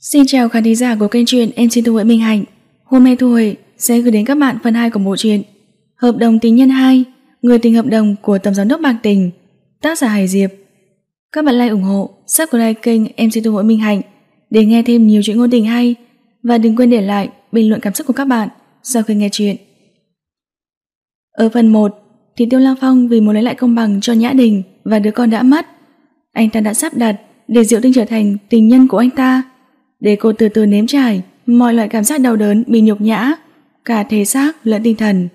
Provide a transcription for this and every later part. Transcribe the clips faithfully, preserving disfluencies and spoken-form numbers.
Xin chào khán thính giả của kênh truyện em xin Thu Huệ Minh Hạnh. Hôm nay Thu Huệ sẽ gửi đến các bạn phần hai của bộ truyện Hợp đồng tình nhân hai, Người tình hợp đồng của Tổng giám đốc Bạc Tình, tác giả Hải Diệp. Các bạn like ủng hộ, subscribe kênh em xin Thu Huệ Minh Hạnh để nghe thêm nhiều chuyện ngôn tình hay, và đừng quên để lại bình luận cảm xúc của các bạn sau khi nghe chuyện. Ở phần một thì Tiêu Lăng Phong vì muốn lấy lại công bằng cho Nhã Đình và đứa con đã mất, anh ta đã sắp đặt để Diệu Tinh trở thành tình nhân của anh ta, để cô từ từ nếm trải mọi loại cảm giác đau đớn bị nhục nhã, cả thể xác lẫn tinh thần.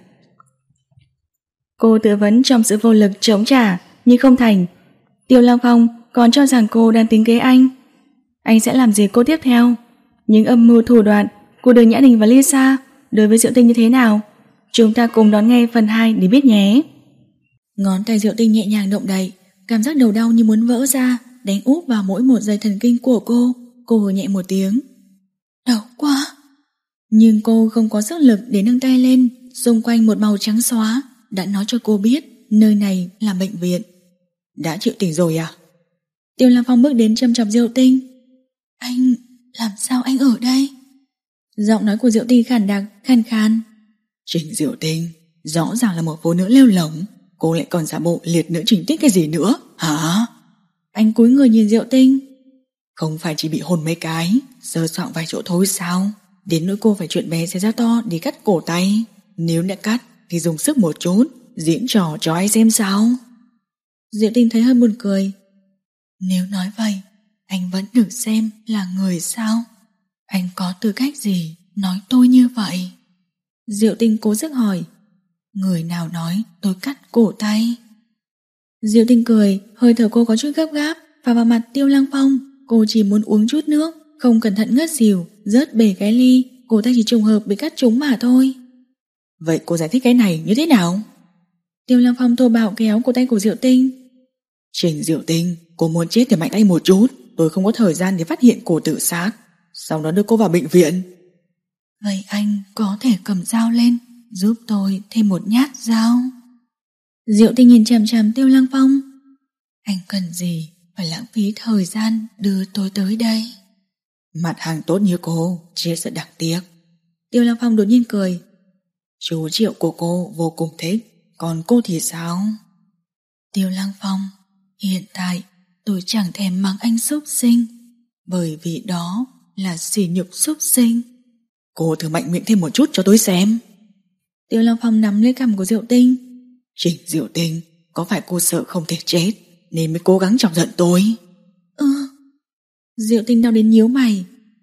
Cô tự vấn trong sự vô lực chống trả nhưng không thành. Tiêu Lăng Phong còn cho rằng cô đang tính kế anh. Anh sẽ làm gì cô tiếp theo? Những âm mưu thủ đoạn của Đường Nhã Đình và Lisa đối với Diệu Tinh như thế nào? Chúng ta cùng đón nghe phần hai để biết nhé. Ngón tay Diệu Tinh nhẹ nhàng động đậy, cảm giác đầu đau như muốn vỡ ra đánh úp vào mỗi một dây thần kinh của cô. Cô hừ nhẹ một tiếng. Đau quá. Nhưng cô không có sức lực để nâng tay lên. Xung quanh một màu trắng xóa đã nói cho cô biết nơi này là bệnh viện. Đã chịu tỉnh rồi à? Tiêu Lăng Phong bước đến châm chọc Diệu Tinh. Anh, làm sao anh ở đây? Giọng nói của Diệu Tinh khàn đặc, khàn khàn. Trình Diệu Tinh, rõ ràng là một phụ nữ lêu lỏng, cô lại còn giả bộ liệt nữ trình tích cái gì nữa, hả? Anh cúi người nhìn Diệu Tinh. Không phải chỉ bị hôn mấy cái, sơ soạn vài chỗ thôi sao? Đến nỗi cô phải chuyện bé xé ra to để cắt cổ tay. Nếu đã cắt thì dùng sức một chút, diễn trò cho ai xem sao? Diệu Tinh thấy hơi buồn cười. Nếu nói vậy, anh vẫn được xem là người sao? Anh có tư cách gì nói tôi như vậy? Diệu Tinh cố sức hỏi. Người nào nói tôi cắt cổ tay? Diệu Tinh cười, hơi thở cô có chút gấp gáp và vào mặt Tiêu Lăng Phong. Cô chỉ muốn uống chút nước, không cẩn thận ngất xỉu, rớt bể cái ly, cổ tay chỉ trùng hợp bị cắt trúng mà thôi. Vậy cô giải thích cái này như thế nào? Tiêu Lăng Phong thô bạo kéo cổ tay của Diệu Tinh. Trình Diệu Tinh, cô muốn chết thì mạnh tay một chút, tôi không có thời gian để phát hiện cô tự sát, sau đó đưa cô vào bệnh viện. Vậy anh có thể cầm dao lên, giúp tôi thêm một nhát dao. Diệu Tinh nhìn chằm chằm Tiêu Lăng Phong. Anh cần gì phải lãng phí thời gian đưa tôi tới đây? Mặt hàng tốt như cô, chết rất đặc tiếc. Tiêu Lăng Phong đột nhiên cười. Chú Triệu của cô vô cùng thích, còn cô thì sao? Tiêu Lăng Phong, hiện tại tôi chẳng thèm mắng anh xúc sinh, bởi vì đó là sỉ nhục xúc sinh. Cô thử mạnh miệng thêm một chút cho tôi xem. Tiêu Lăng Phong nắm lấy cằm của Diệu Tinh. Trình Diệu Tinh, có phải cô sợ không thể chết nên mới cố gắng chọc giận tôi? Ừ. Diệu Tinh đau đến nhíu mày.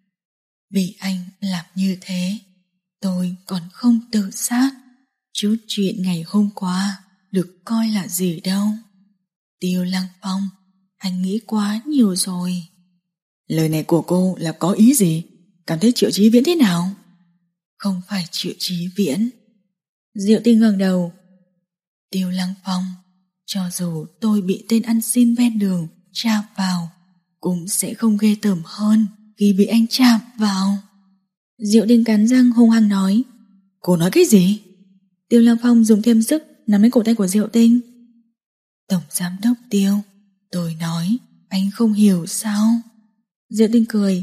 Vì anh làm như thế, tôi còn không tự sát. Chút chuyện ngày hôm qua được coi là gì đâu. Tiêu Lăng Phong, anh nghĩ quá nhiều rồi. Lời này của cô là có ý gì? Cảm thấy Triệu Chí Viễn thế nào? Không phải Triệu Chí Viễn. Diệu Tinh ngẩng đầu. Tiêu Lăng Phong, cho dù tôi bị tên ăn xin ven đường chạm vào, cũng sẽ không ghê tởm hơn khi bị anh chạm vào. Diệu Tinh cắn răng hung hăng nói. Cô nói cái gì? Tiêu Lăng Phong dùng thêm sức nắm lấy cổ tay của Diệu Tinh. Tổng giám đốc Tiêu, tôi nói anh không hiểu sao? Diệu Tinh cười.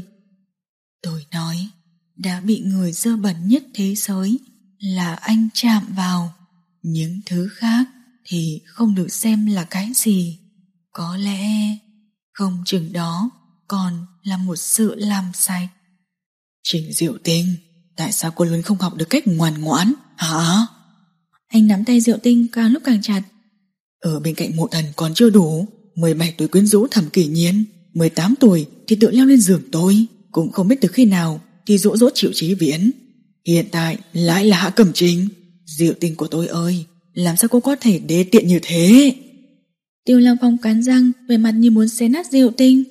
Tôi nói đã bị người dơ bẩn nhất thế giới là anh chạm vào, những thứ khác thì không được xem là cái gì. Có lẽ không chừng đó còn là một sự làm sạch. Trình Diệu Tinh, tại sao cô luôn không học được cách ngoan ngoãn hả? Anh nắm tay Diệu Tinh càng lúc càng chặt. Ở bên cạnh mộ thần còn chưa đủ, mười bảy tuổi quyến rũ Thẩm Kỷ Nhiên, mười tám tuổi thì tự leo lên giường tôi, cũng không biết từ khi nào thì dỗ dỗ Triệu Chí Viễn. Hiện tại lại là Hạ Cẩm Trình. Diệu Tinh của tôi ơi, làm sao cô có thể đê tiện như thế? Tiêu Lăng Phong cắn răng, vẻ mặt như muốn xé nát Diệu Tinh.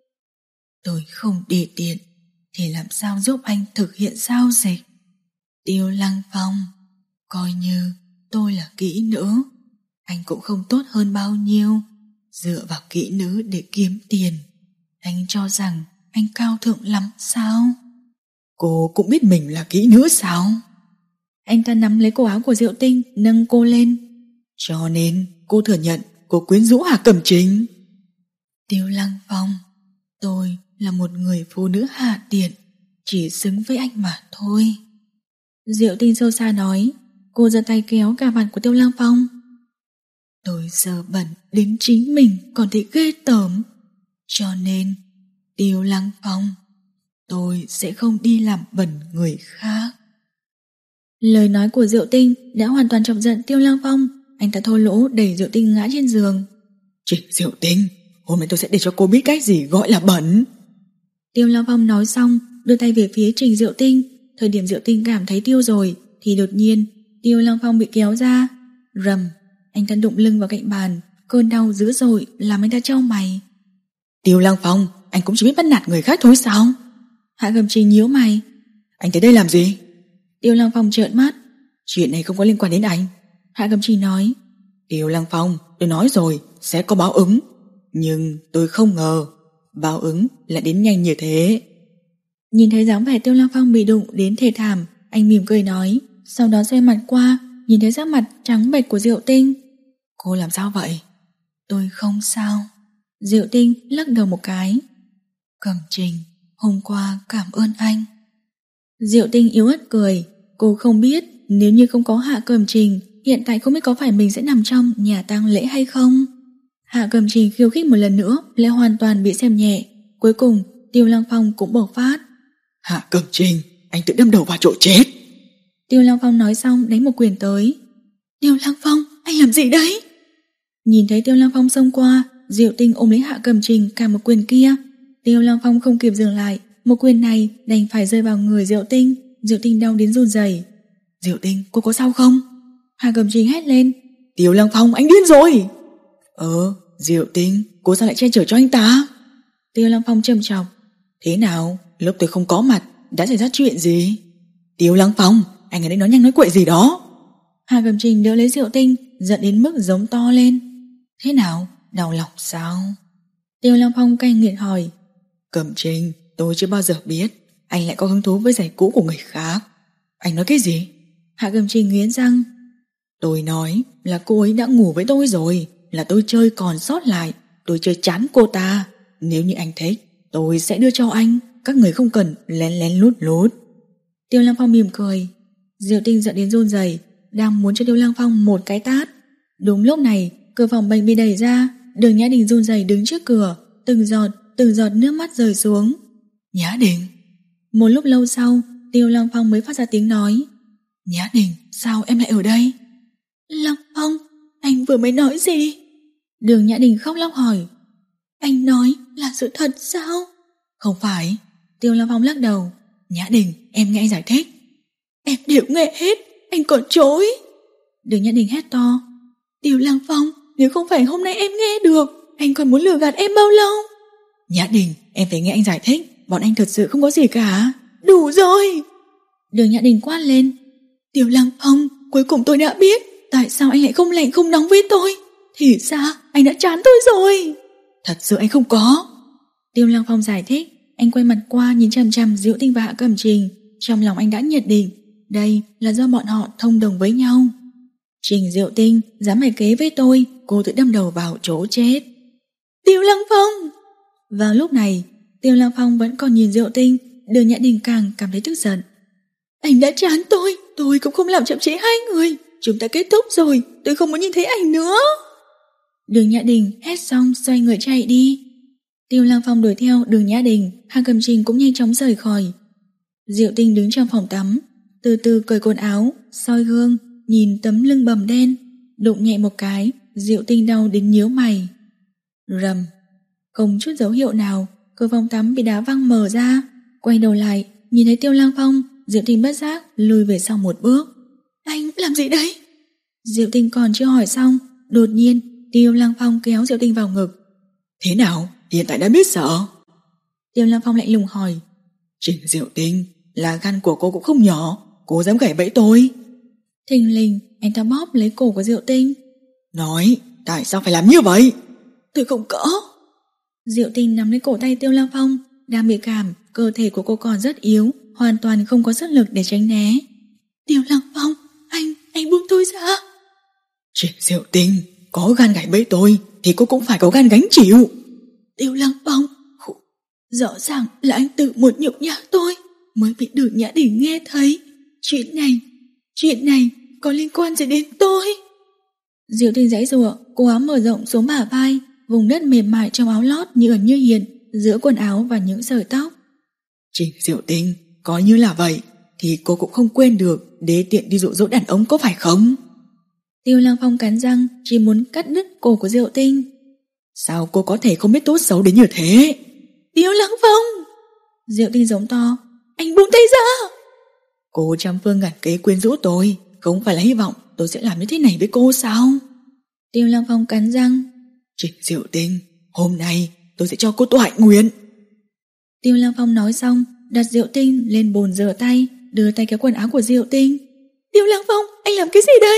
Tôi không đê tiện thì làm sao giúp anh thực hiện giao dịch? Tiêu Lăng Phong, coi như tôi là kỹ nữ, anh cũng không tốt hơn bao nhiêu. Dựa vào kỹ nữ để kiếm tiền, anh cho rằng anh cao thượng lắm sao? Cô cũng biết mình là kỹ nữ sao? Anh ta nắm lấy cổ áo của Diệu Tinh, nâng cô lên. Cho nên cô thừa nhận cô quyến rũ Hạ Cẩm Trình. Tiêu Lăng Phong, tôi là một người phụ nữ hạ tiện, chỉ xứng với anh mà thôi. Diệu Tinh sâu xa nói. Cô giơ tay kéo cà vạt của Tiêu Lăng Phong. Tôi giờ bẩn đến chính mình còn thấy ghê tởm. Cho nên Tiêu Lăng Phong, tôi sẽ không đi làm bẩn người khác. Lời nói của Diệu Tinh đã hoàn toàn chọc giận Tiêu Lăng Phong. Anh ta thô lỗ đẩy Diệu Tinh ngã trên giường. Trịnh Diệu Tinh, hôm nay tôi sẽ để cho cô biết cách gì gọi là bẩn. Tiêu Lăng Phong nói xong đưa tay về phía Trình Diệu Tinh. Thời điểm Diệu Tinh cảm thấy tiêu rồi thì đột nhiên Tiêu Lăng Phong bị kéo ra. Rầm, anh ta đụng lưng vào cạnh bàn. Cơn đau dữ dội làm anh ta chau mày. Tiêu Lăng Phong, anh cũng chỉ biết bắt nạt người khác thôi sao? Hạ Cẩm Trình nhíu mày. Anh tới đây làm gì? Tiêu Lăng Phong trợn mắt. Chuyện này không có liên quan đến anh. Hạ Cẩm Trình nói. Tiêu Lăng Phong, tôi nói rồi, sẽ có báo ứng. Nhưng tôi không ngờ báo ứng lại đến nhanh như thế. Nhìn thấy dáng vẻ Tiêu Lăng Phong bị đụng đến thê thảm, anh mỉm cười nói. Sau đó xoay mặt qua, nhìn thấy sắc mặt trắng bệch của Diệu Tinh. Cô làm sao vậy? Tôi không sao. Diệu Tinh lắc đầu một cái. Cẩm Trình, hôm qua cảm ơn anh. Diệu Tinh yếu ớt cười. Cô không biết nếu như không có Hạ Cẩm Trình, hiện tại không biết có phải mình sẽ nằm trong nhà tang lễ hay không. Hạ Cẩm Trình khiêu khích một lần nữa lại hoàn toàn bị xem nhẹ. Cuối cùng Tiêu Lăng Phong cũng bộc phát. Hạ Cẩm Trình, anh tự đâm đầu vào chỗ chết. Tiêu Lăng Phong nói xong đánh một quyền tới. Tiêu Lăng Phong, anh làm gì đấy? Nhìn thấy Tiêu Lăng Phong xông qua, Diệu Tinh ôm lấy Hạ Cẩm Trình cả một quyền kia. Tiêu Lăng Phong không kịp dừng lại, một quyền này đành phải rơi vào người Diệu Tinh. Diệu Tinh đau đến run rẩy. Diệu Tinh, cô có sao không? Hạ Cẩm Trình hét lên. Tiêu Lăng Phong, anh điên rồi. Ờ, Diệu Tinh, cô sao lại che chở cho anh ta? Tiêu Lăng Phong trầm trọng. Thế nào, lúc tôi không có mặt đã xảy ra chuyện gì? Tiêu Lăng Phong, anh ở đây nói nhanh nói quậy gì đó. Hạ Cẩm Trình đỡ lấy Diệu Tinh, giận đến mức giống to lên. Thế nào, đau lòng sao? Tiêu Lăng Phong cay nghiệt hỏi. Cẩm Trình, tôi chưa bao giờ biết anh lại có hứng thú với giày cũ của người khác. Anh nói cái gì? Hạ Cẩm Trình nghiến răng. Tôi nói là cô ấy đã ngủ với tôi rồi, là tôi chơi còn sót lại, tôi chơi chán cô ta. Nếu như anh thích, tôi sẽ đưa cho anh, các người không cần lén lén lút lút. Tiêu Lăng Phong mỉm cười. Diệu Tinh giận đến run rẩy, đang muốn cho Tiêu Lăng Phong một cái tát. Đúng lúc này, cửa phòng bệnh bị đẩy ra, Đường Nhã Đình run rẩy đứng trước cửa, từng giọt, từng giọt nước mắt rơi xuống. Nhã Đình. Một lúc lâu sau, Tiêu Lăng Phong mới phát ra tiếng nói. Nhã Đình, sao em lại ở đây? Lăng Phong, anh vừa mới nói gì? Đường Nhã Đình khóc lóc hỏi. Anh nói là sự thật sao? Không phải. Tiêu Lăng Phong lắc đầu. Nhã Đình, em nghe anh giải thích. Em đều nghe hết, anh còn chối. Đường Nhã Đình hét to. Tiêu Lăng Phong, nếu không phải hôm nay em nghe được, anh còn muốn lừa gạt em bao lâu? Nhã Đình, em phải nghe anh giải thích. Bọn anh thật sự không có gì cả. Đủ rồi. Đường Nhã Đình quát lên. Tiêu Lăng Phong, cuối cùng tôi đã biết tại sao anh lại không lạnh không nóng với tôi. Thì ra anh đã chán tôi rồi. Thật sự anh không có. Tiêu Lăng Phong giải thích. Anh quay mặt qua nhìn chằm chằm Diệu Tinh và Hạ Cẩm Trình. Trong lòng anh đã nhận định đây là do bọn họ thông đồng với nhau. Trình Diệu Tinh dám bày kế với tôi, cô tự đâm đầu vào chỗ chết. Tiêu Lăng Phong. Vào lúc này, Tiêu Lăng Phong vẫn còn nhìn Diệu Tinh. Đường Nhã Đình càng cảm thấy tức giận. Anh đã chán tôi, tôi cũng không làm chậm trễ hai người. Chúng ta kết thúc rồi, tôi không muốn nhìn thấy anh nữa. Đường Nhã Đình hét xong xoay người chạy đi. Tiêu Lăng Phong đuổi theo Đường Nhã Đình. Hạ Cẩm Trình cũng nhanh chóng rời khỏi. Diệu Tinh đứng trong phòng tắm, từ từ cởi quần áo, soi gương, nhìn tấm lưng bầm đen, đụng nhẹ một cái, Diệu Tinh đau đến nhíu mày. Rầm, không chút dấu hiệu nào, cửa phòng tắm bị đá văng mở ra. Quay đầu lại, nhìn thấy Tiêu Lăng Phong, Diệu Tinh bất giác lùi về sau một bước. Anh làm gì đấy? Diệu Tinh còn chưa hỏi xong, đột nhiên Tiêu Lăng Phong kéo Diệu Tinh vào ngực. Thế nào, hiện tại đã biết sợ? Tiêu Lăng Phong lạnh lùng hỏi. Trình Diệu Tinh, là gan của cô cũng không nhỏ, cô dám gảy bẫy tôi. Thình lình, anh ta bóp lấy cổ của Diệu Tinh. Nói, tại sao phải làm như vậy? Tôi không có. Diệu Tinh nắm lấy cổ tay Tiêu Lăng Phong, đang bị cảm, cơ thể của cô còn rất yếu, hoàn toàn không có sức lực để tránh né. Tiêu Lăng Phong, anh, anh buông tôi ra. Trình Diệu Tinh, có gan gảy bẫy tôi thì cô cũng phải có gan gánh chịu. Tiêu Lăng Phong. Rõ ràng là anh tự muốn nhục nhã tôi, mới bị Đường Nhã Đình nghe thấy. Chuyện này, chuyện này có liên quan gì đến tôi? Diệu Tinh giãy giụa, cổ áo mở rộng xuống bả vai, vùng đất mềm mại trong áo lót như ẩn như hiện giữa quần áo và những sợi tóc. Trình Diệu Tinh, có như là vậy thì cô cũng không quên được đế tiện đi dụ dỗ đàn ông có phải không? Tiêu Lăng Phong cắn răng, chỉ muốn cắt đứt cổ của Diệu Tinh. Sao cô có thể không biết tốt xấu đến như thế? Tiêu Lăng Phong! Diệu Tinh giống to, anh buông tay ra! Cô trăm phương ngàn kế quyến rũ tôi, không phải là hy vọng tôi sẽ làm như thế này với cô sao? Tiêu Lăng Phong cắn răng. Trình Diệu Tinh, hôm nay tôi sẽ cho cô tôi hạnh nguyện. Tiêu Lăng Phong nói xong, đặt Diệu Tinh lên bồn rửa tay, đưa tay kéo quần áo của Diệu Tinh. Tiêu Lăng Phong, anh làm cái gì đấy?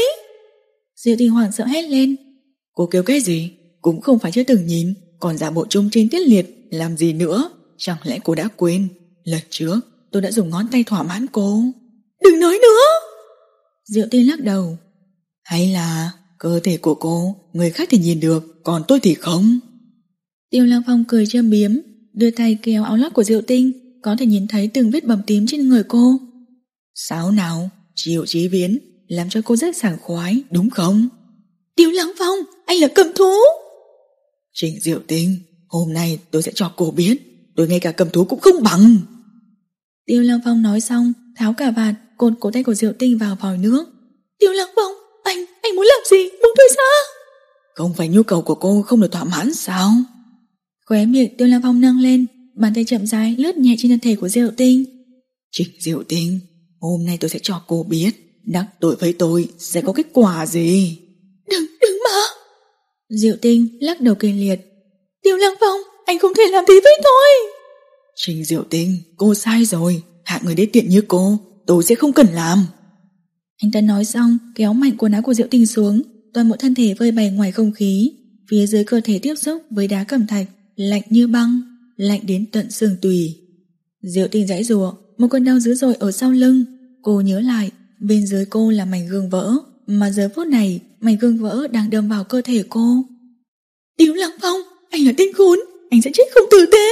Diệu Tinh hoảng sợ hét lên. Cô kêu cái gì? Cũng không phải chưa từng nhìn, còn giả bộ trung trinh tiết liệt, làm gì nữa? Chẳng lẽ cô đã quên? Lần trước tôi đã dùng ngón tay thỏa mãn cô. Đừng nói nữa! Diệu Tinh lắc đầu. Hay là cơ thể của cô người khác thì nhìn được, còn tôi thì không? Tiêu Lăng Phong cười châm biếm, đưa tay kéo áo lót của Diệu Tinh, có thể nhìn thấy từng vết bầm tím trên người cô. Sao nào? Triệu Chí Viễn làm cho cô rất sảng khoái, đúng không? Tiêu Lăng Phong, anh là cầm thú! Trình Diệu Tinh, hôm nay tôi sẽ cho cô biết, tôi ngay cả cầm thú cũng không bằng. Tiêu Lăng Phong nói xong, tháo cà vạt, cột cổ tay của Diệu Tinh vào vòi nước. Tiêu Lăng Phong, anh, anh muốn làm gì? Buông tôi ra! Không phải nhu cầu của cô không được thỏa mãn sao? Khóe miệng Tiêu Lăng Phong nâng lên, bàn tay chậm rãi lướt nhẹ trên thân thể của Diệu Tinh. Trình Diệu Tinh, hôm nay tôi sẽ cho cô biết đắc tội với tôi sẽ có kết quả gì. Đừng, đừng mà! Diệu Tinh lắc đầu kịch liệt. Tiêu Lăng Phong, anh không thể làm thế với tôi! Trình Diệu Tinh, cô sai rồi, hạng người đê tiện như cô tôi sẽ không cần làm. Anh ta nói xong, kéo mạnh quần áo của Diệu Tinh xuống, toàn bộ thân thể vơi bày ngoài không khí, phía dưới cơ thể tiếp xúc với đá cẩm thạch, lạnh như băng, lạnh đến tận xương tủy. Diệu Tinh giãy giụa, một cơn đau dữ dội ở sau lưng. Cô nhớ lại, bên dưới cô là mảnh gương vỡ, mà giờ phút này mảnh gương vỡ đang đâm vào cơ thể cô. Tiêu Lăng Phong, anh là tên khốn, anh sẽ chết không tử tế!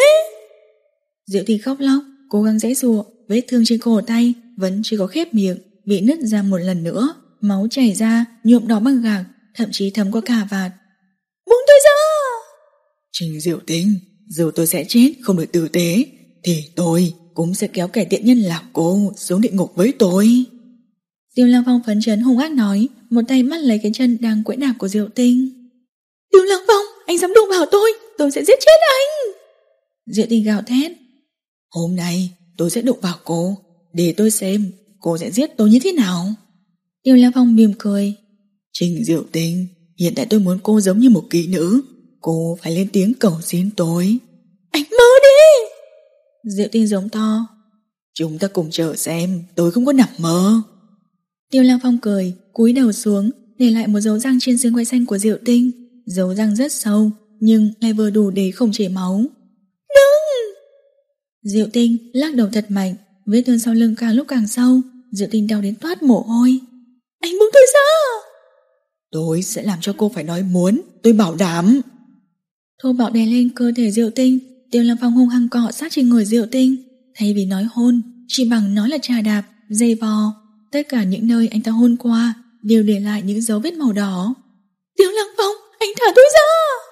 Diệu Tinh khóc lóc, cố gắng giãy giụa, vết thương trên cổ tay vẫn chưa có khép miệng, bị nứt ra một lần nữa, máu chảy ra, nhuộm đỏ băng gạc, thậm chí thấm qua cà vạt. Buông tôi ra! Trình Diệu Tinh, dù tôi sẽ chết không được tử tế, thì tôi cũng sẽ kéo kẻ tiện nhân là cô xuống địa ngục với tôi. Tiêu Lăng Phong phấn chấn hung ác nói, một tay bắt lấy cái chân đang quẫy đạp của Diệu Tinh. Tiêu Lăng Phong, anh dám đụng vào tôi, tôi sẽ giết chết anh! Diệu Tinh gào thét. Hôm nay tôi sẽ đụng vào cô, để tôi xem cô sẽ giết tôi như thế nào. Tiêu Lăng Phong mỉm cười. Trình Diệu Tinh, hiện tại tôi muốn cô giống như một kỹ nữ, cô phải lên tiếng cầu xin tôi. Anh mơ đi! Diệu Tinh giống to. Chúng ta cùng chờ xem, tôi không có nằm mơ. Tiêu Lăng Phong cười, cúi đầu xuống, để lại một dấu răng trên xương quai xanh của Diệu Tinh. Dấu răng rất sâu, nhưng lại vừa đủ để không chảy máu. Đừng! Diệu Tinh lắc đầu thật mạnh, vết thương sau lưng càng lúc càng sâu. Diệu Tinh đau đến toát mồ hôi. Anh buông tôi ra! Tôi sẽ làm cho cô phải nói muốn, tôi bảo đảm. Thô bạo đè lên cơ thể Diệu Tinh. Tiêu Lăng Phong hung hăng cọ sát trên người Diệu Tinh. Thay vì nói hôn, chỉ bằng nói là trà đạp, dây vò. Tất cả những nơi anh ta hôn qua đều để lại những dấu vết màu đỏ. Tiêu Lăng Phong, anh thả tôi ra!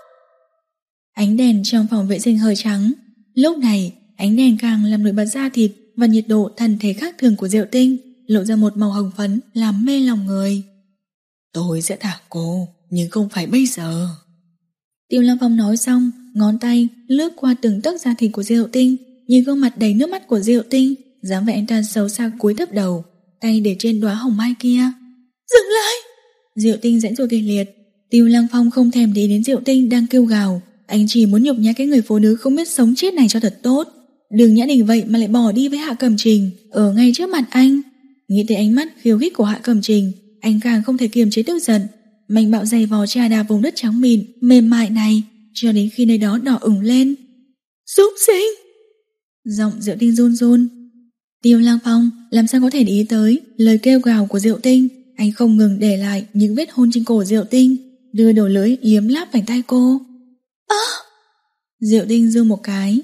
Ánh đèn trong phòng vệ sinh hơi trắng. Lúc này, ánh đèn càng làm nổi bật da thịt và nhiệt độ thân thể khác thường của Diệu Tinh, lộ ra một màu hồng phấn làm mê lòng người. Tôi sẽ thả cô, nhưng không phải bây giờ. Tiêu Lăng Phong nói xong, ngón tay lướt qua từng tấc da thịt của Diệu Tinh, nhìn gương mặt đầy nước mắt của Diệu Tinh, dáng vẻ anh ta xấu xa cúi thấp đầu, tay để trên đóa hồng mai kia. Dừng lại! Diệu Tinh giãy giụa kịch liệt. Tiêu Lăng Phong không thèm để đến Diệu Tinh đang kêu gào, anh chỉ muốn nhục nhã cái người phụ nữ không biết sống chết này cho thật tốt. Đường Nhã Đình vậy mà lại bỏ đi với Hạ Cẩm Trình ở ngay trước mặt anh. Nghĩ tới ánh mắt khiêu khích của Hạ Cẩm Trình, anh càng không thể kiềm chế tức giận, mạnh bạo giày vò trà đạp vùng đất trắng mịn mềm mại này cho đến khi nơi đó đỏ ửng lên. Súc sinh! Giọng Diệu Tinh run run. Tiêu Lăng Phong làm sao có thể để ý tới lời kêu gào của Diệu Tinh. Anh không ngừng để lại những vết hôn trên cổ Diệu Tinh, đưa đầu lưỡi liếm láp vành tay cô. À! Diệu Tinh giương một cái.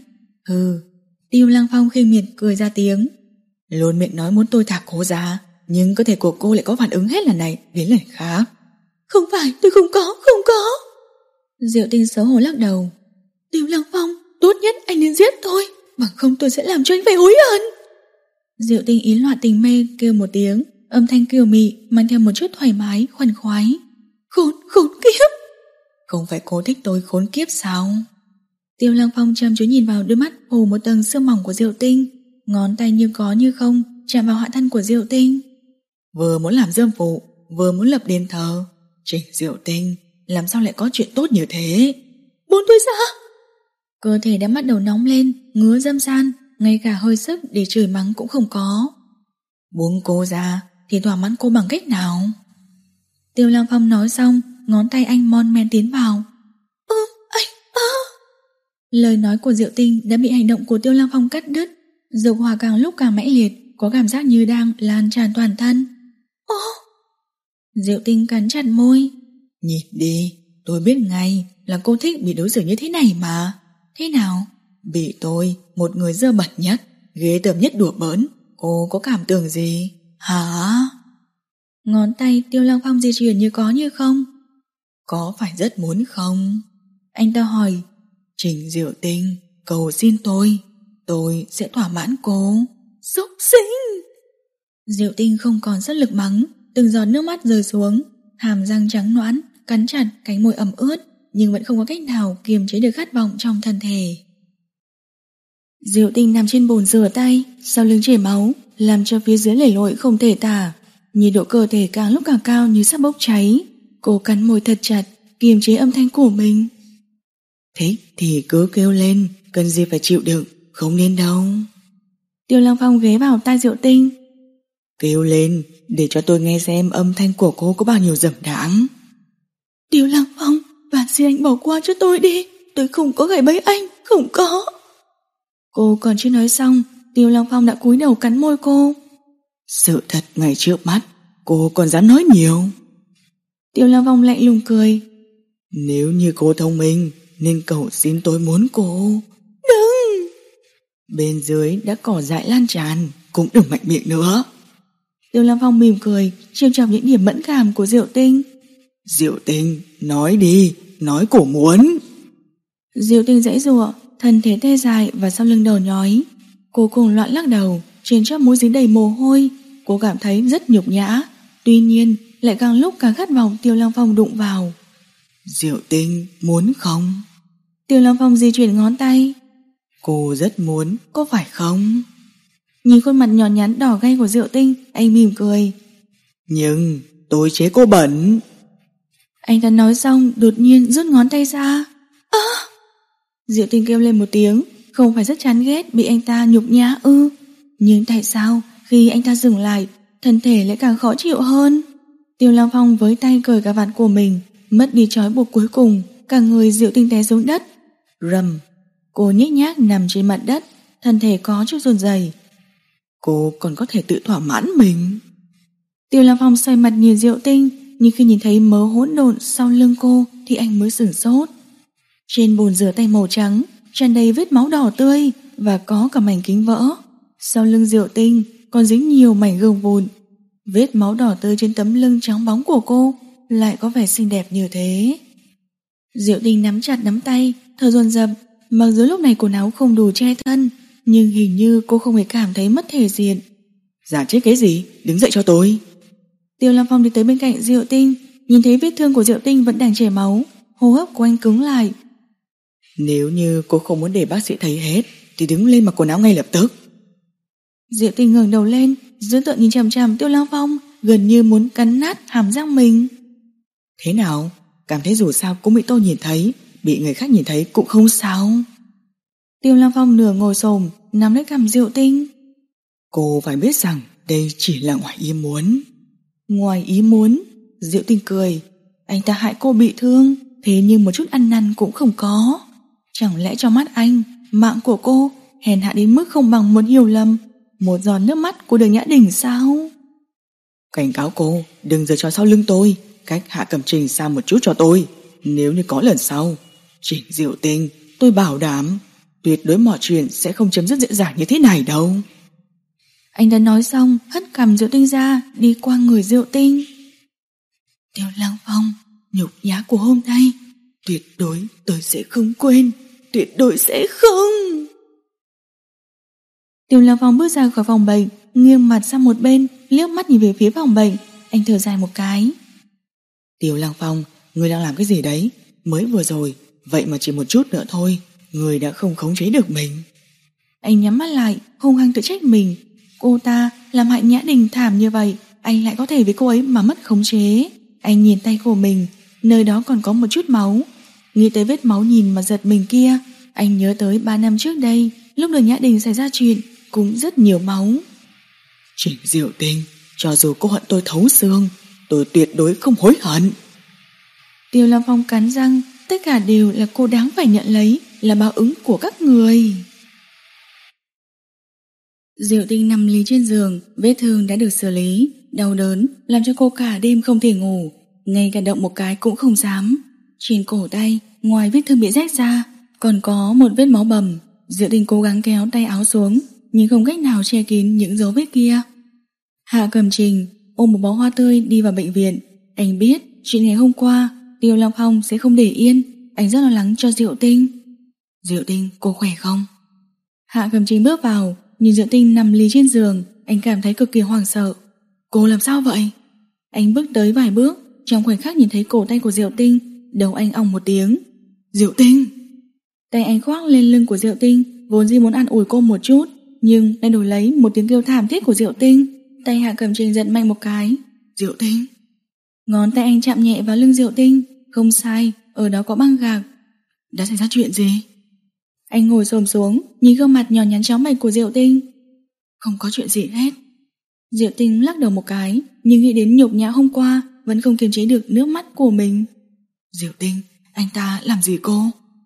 Hừ. Tiêu Lăng Phong khinh miệt cười ra tiếng. Luôn miệng nói muốn tôi thả cô ra, nhưng cơ thể của cô lại có phản ứng hết lần này đến lần khác. Không phải, tôi không có, không có. Diệu Tinh xấu hổ lắc đầu. Tiêu Lăng Phong, tốt nhất anh nên giết tôi, bằng không tôi sẽ làm cho anh phải hối hận. Diệu Tinh ý loạn tình mê kêu một tiếng, âm thanh kiều mị mang theo một chút thoải mái, khoan khoái. Khốn, khốn kiếp. Không phải cô thích tôi khốn kiếp sao? Tiêu Lăng Phong chăm chú nhìn vào đôi mắt phủ một tầng sương mỏng của Diệu Tinh, ngón tay như có như không chạm vào hạ thân của Diệu Tinh. Vừa muốn làm dâm phụ, vừa muốn lập đền thờ. Trình Diệu Tinh, làm sao lại có chuyện tốt như thế? Buông tôi ra. Cơ thể đã bắt đầu nóng lên, ngứa dâm san, ngay cả hơi sức để chửi mắng cũng không có. Buông cô ra thì thỏa mãn cô bằng cách nào? Tiêu Lăng Phong nói xong, ngón tay anh mon men tiến vào. Ơ, anh, ơ. Lời nói của Diệu Tinh đã bị hành động của Tiêu Lăng Phong cắt đứt. Dục hỏa càng lúc càng mãnh liệt, có cảm giác như đang lan tràn toàn thân. Ồ. Diệu Tinh cắn chặt môi. Nhìn đi, tôi biết ngay là cô thích bị đối xử như thế này mà. Thế nào? Bị tôi, một người dơ bẩn nhất, ghê tởm nhất đùa bỡn, cô có cảm tưởng gì? Hả? Ngón tay Tiêu Lăng Phong di chuyển như có như không. Có phải rất muốn không? Anh ta hỏi. Trình Diệu Tinh, cầu xin tôi, tôi sẽ thỏa mãn cô. Xúc sinh! Diệu Tinh không còn sức lực mắng, từng giọt nước mắt rơi xuống, hàm răng trắng nõn, cắn chặt cánh môi ẩm ướt, nhưng vẫn không có cách nào kiềm chế được khát vọng trong thân thể. Diệu Tinh nằm trên bồn rửa tay, sau lưng chảy máu, làm cho phía dưới lầy lội không thể tả. Nhiệt độ cơ thể càng lúc càng cao như sắp bốc cháy. Cô cắn môi thật chặt, kiềm chế âm thanh của mình. Thích thì cứ kêu lên, cần gì phải chịu đựng, không nên đâu. Tiêu Lăng Phong ghé vào tai Diệu Tinh. Kêu lên, để cho tôi nghe xem âm thanh của cô có bao nhiêu dầm đáng. Tiêu Lăng Phong, và xin anh bỏ qua cho tôi đi, tôi không có gài bẫy anh, không có. Cô còn chưa nói xong, Tiêu Lăng Phong đã cúi đầu cắn môi cô. Sự thật ngay trước mắt, cô còn dám nói nhiều. Tiêu Lăng Phong lạnh lùng cười. Nếu như cô thông minh, nên cầu xin tôi muốn cô. Đừng! Bên dưới đã cỏ dại lan tràn, cũng đừng mạnh miệng nữa. Tiêu Lăng Phong mỉm cười, chiêu chọc những điểm mẫn cảm của Diệu Tinh. Diệu Tinh, nói đi, nói cổ muốn. Diệu Tinh giãy giụa, thân thể tê dại và sau lưng đầu nhói. Cô cùng loạn lắc đầu, trên chóp mũi dính đầy mồ hôi. Cô cảm thấy rất nhục nhã, tuy nhiên lại càng lúc càng khát vọng Tiêu Lăng Phong đụng vào. Diệu Tinh, muốn không? Tiêu Lăng Phong di chuyển ngón tay. Cô rất muốn, có phải không? Nhìn khuôn mặt nhỏ nhắn đỏ gay của Diệu Tinh, anh mỉm cười. Nhưng tôi chế cô bẩn. Anh ta nói xong đột nhiên rút ngón tay ra. À! Diệu Tinh kêu lên một tiếng, không phải rất chán ghét bị anh ta nhục nhã ư? Nhưng tại sao khi anh ta dừng lại, thân thể lại càng khó chịu hơn? Tiêu Lăng Phong với tay cởi cả vạt của mình, mất đi trói buộc cuối cùng, cả người Diệu Tinh té xuống đất. Rầm! Cô nhếch nhác nằm trên mặt đất, thân thể có chút run rẩy. Cô còn có thể tự thỏa mãn mình. Tiêu Lăng Phong xoay mặt nhìn Diệu Tinh, nhưng khi nhìn thấy mớ hỗn độn sau lưng cô thì anh mới sửng sốt. Trên bồn rửa tay màu trắng tràn đầy vết máu đỏ tươi và có cả mảnh kính vỡ. Sau lưng Diệu Tinh còn dính nhiều mảnh gương vụn. Vết máu đỏ tươi trên tấm lưng trắng bóng của cô lại có vẻ xinh đẹp như thế. Diệu Tinh nắm chặt nắm tay, thở dồn dập. Mặc dù lúc này quần áo không đủ che thân, nhưng hình như cô không hề cảm thấy mất thể diện. Giả chết cái gì, đứng dậy cho tôi. Tiêu Lăng Phong đi tới bên cạnh Diệu Tinh, nhìn thấy vết thương của Diệu Tinh vẫn đang chảy máu, hô hấp của anh cứng lại. Nếu như cô không muốn để bác sĩ thấy hết thì đứng lên mặc quần áo ngay lập tức. Diệu Tinh ngẩng đầu lên, dữ tợn nhìn chằm chằm Tiêu Lăng Phong, gần như muốn cắn nát hàm răng mình. Thế nào, cảm thấy dù sao cũng bị tôi nhìn thấy, bị người khác nhìn thấy cũng không sao. Tiêu Lăng Phong nửa ngồi xổm nắm lấy cằm Diệu Tinh. Cô phải biết rằng đây chỉ là ngoài ý muốn. Ngoài ý muốn? Diệu Tinh cười. Anh ta hại cô bị thương, thế nhưng một chút ăn năn cũng không có. Chẳng lẽ trong mắt anh, mạng của cô hèn hạ đến mức không bằng một hiểu lầm, một giọt nước mắt của Đường Nhã Đình sao? Cảnh cáo cô đừng giờ cho sau lưng tôi, cách Hạ Cẩm Trình xa một chút cho tôi. Nếu như có lần sau, Trình Diệu Tinh, tôi bảo đảm tuyệt đối mọi chuyện sẽ không chấm dứt dễ dàng như thế này đâu. Anh đã nói xong, hất cằm Diệu Tinh ra, đi qua người Diệu Tinh. Tiêu Lăng Phong, nhục nhã của hôm nay, tuyệt đối tôi sẽ không quên, tuyệt đối sẽ không. Tiêu Lăng Phong bước ra khỏi phòng bệnh, nghiêng mặt sang một bên, liếc mắt nhìn về phía phòng bệnh. Anh thở dài một cái. Tiêu Lăng Phong, ngươi đang làm cái gì đấy? Mới vừa rồi, vậy mà chỉ một chút nữa thôi, ngươi đã không khống chế được mình. Anh nhắm mắt lại, hung hăng tự trách mình. Cô ta làm hại Nhã Đình thảm như vậy, anh lại có thể với cô ấy mà mất khống chế. Anh nhìn tay của mình, nơi đó còn có một chút máu. Nghĩ tới vết máu nhìn mà giật mình kia, anh nhớ tới ba năm trước đây, lúc đường Nhã Đình xảy ra chuyện, cũng rất nhiều máu. Trịnh Diệu Tinh, cho dù cô hận tôi thấu xương, tôi tuyệt đối không hối hận. Tiêu Lam Phong cắn răng, tất cả đều là cô đáng phải nhận lấy, là báo ứng của các người. Diệu Tinh nằm lì trên giường, vết thương đã được xử lý, đau đớn làm cho cô cả đêm không thể ngủ, ngay cả động một cái cũng không dám. Trên cổ tay, ngoài vết thương bị rách ra, còn có một vết máu bầm. Diệu Tinh cố gắng kéo tay áo xuống, nhưng không cách nào che kín những dấu vết kia. Hạ Cẩm Trình ôm một bó hoa tươi đi vào bệnh viện. Anh biết chuyện ngày hôm qua Tiêu Long Phong sẽ không để yên, anh rất lo lắng cho Diệu Tinh. Diệu Tinh, cô khỏe không? Hạ Cẩm Trình bước vào, nhìn Diệu Tinh nằm lì trên giường, anh cảm thấy cực kỳ hoảng sợ. Cô làm sao vậy? Anh bước tới vài bước, trong khoảnh khắc nhìn thấy cổ tay của Diệu Tinh, đầu anh ong một tiếng. Diệu Tinh! Tay anh khoác lên lưng của Diệu Tinh, vốn dĩ muốn an ủi cô một chút, nhưng lại đổi lấy một tiếng kêu thảm thiết của Diệu Tinh. Tay Hạ Cẩm Trình giật mạnh một cái. Diệu Tinh! Ngón tay anh chạm nhẹ vào lưng Diệu Tinh. Không sai, ở đó có băng gạc. Đã xảy ra chuyện gì? Anh ngồi xổm xuống, nhìn gương mặt nhỏ nhắn chóng mạch của Diệu Tinh. Không có chuyện gì hết. Diệu Tinh lắc đầu một cái, nhưng nghĩ đến nhục nhã hôm qua, vẫn không kiềm chế được nước mắt của mình. Diệu Tinh, anh ta làm gì cô?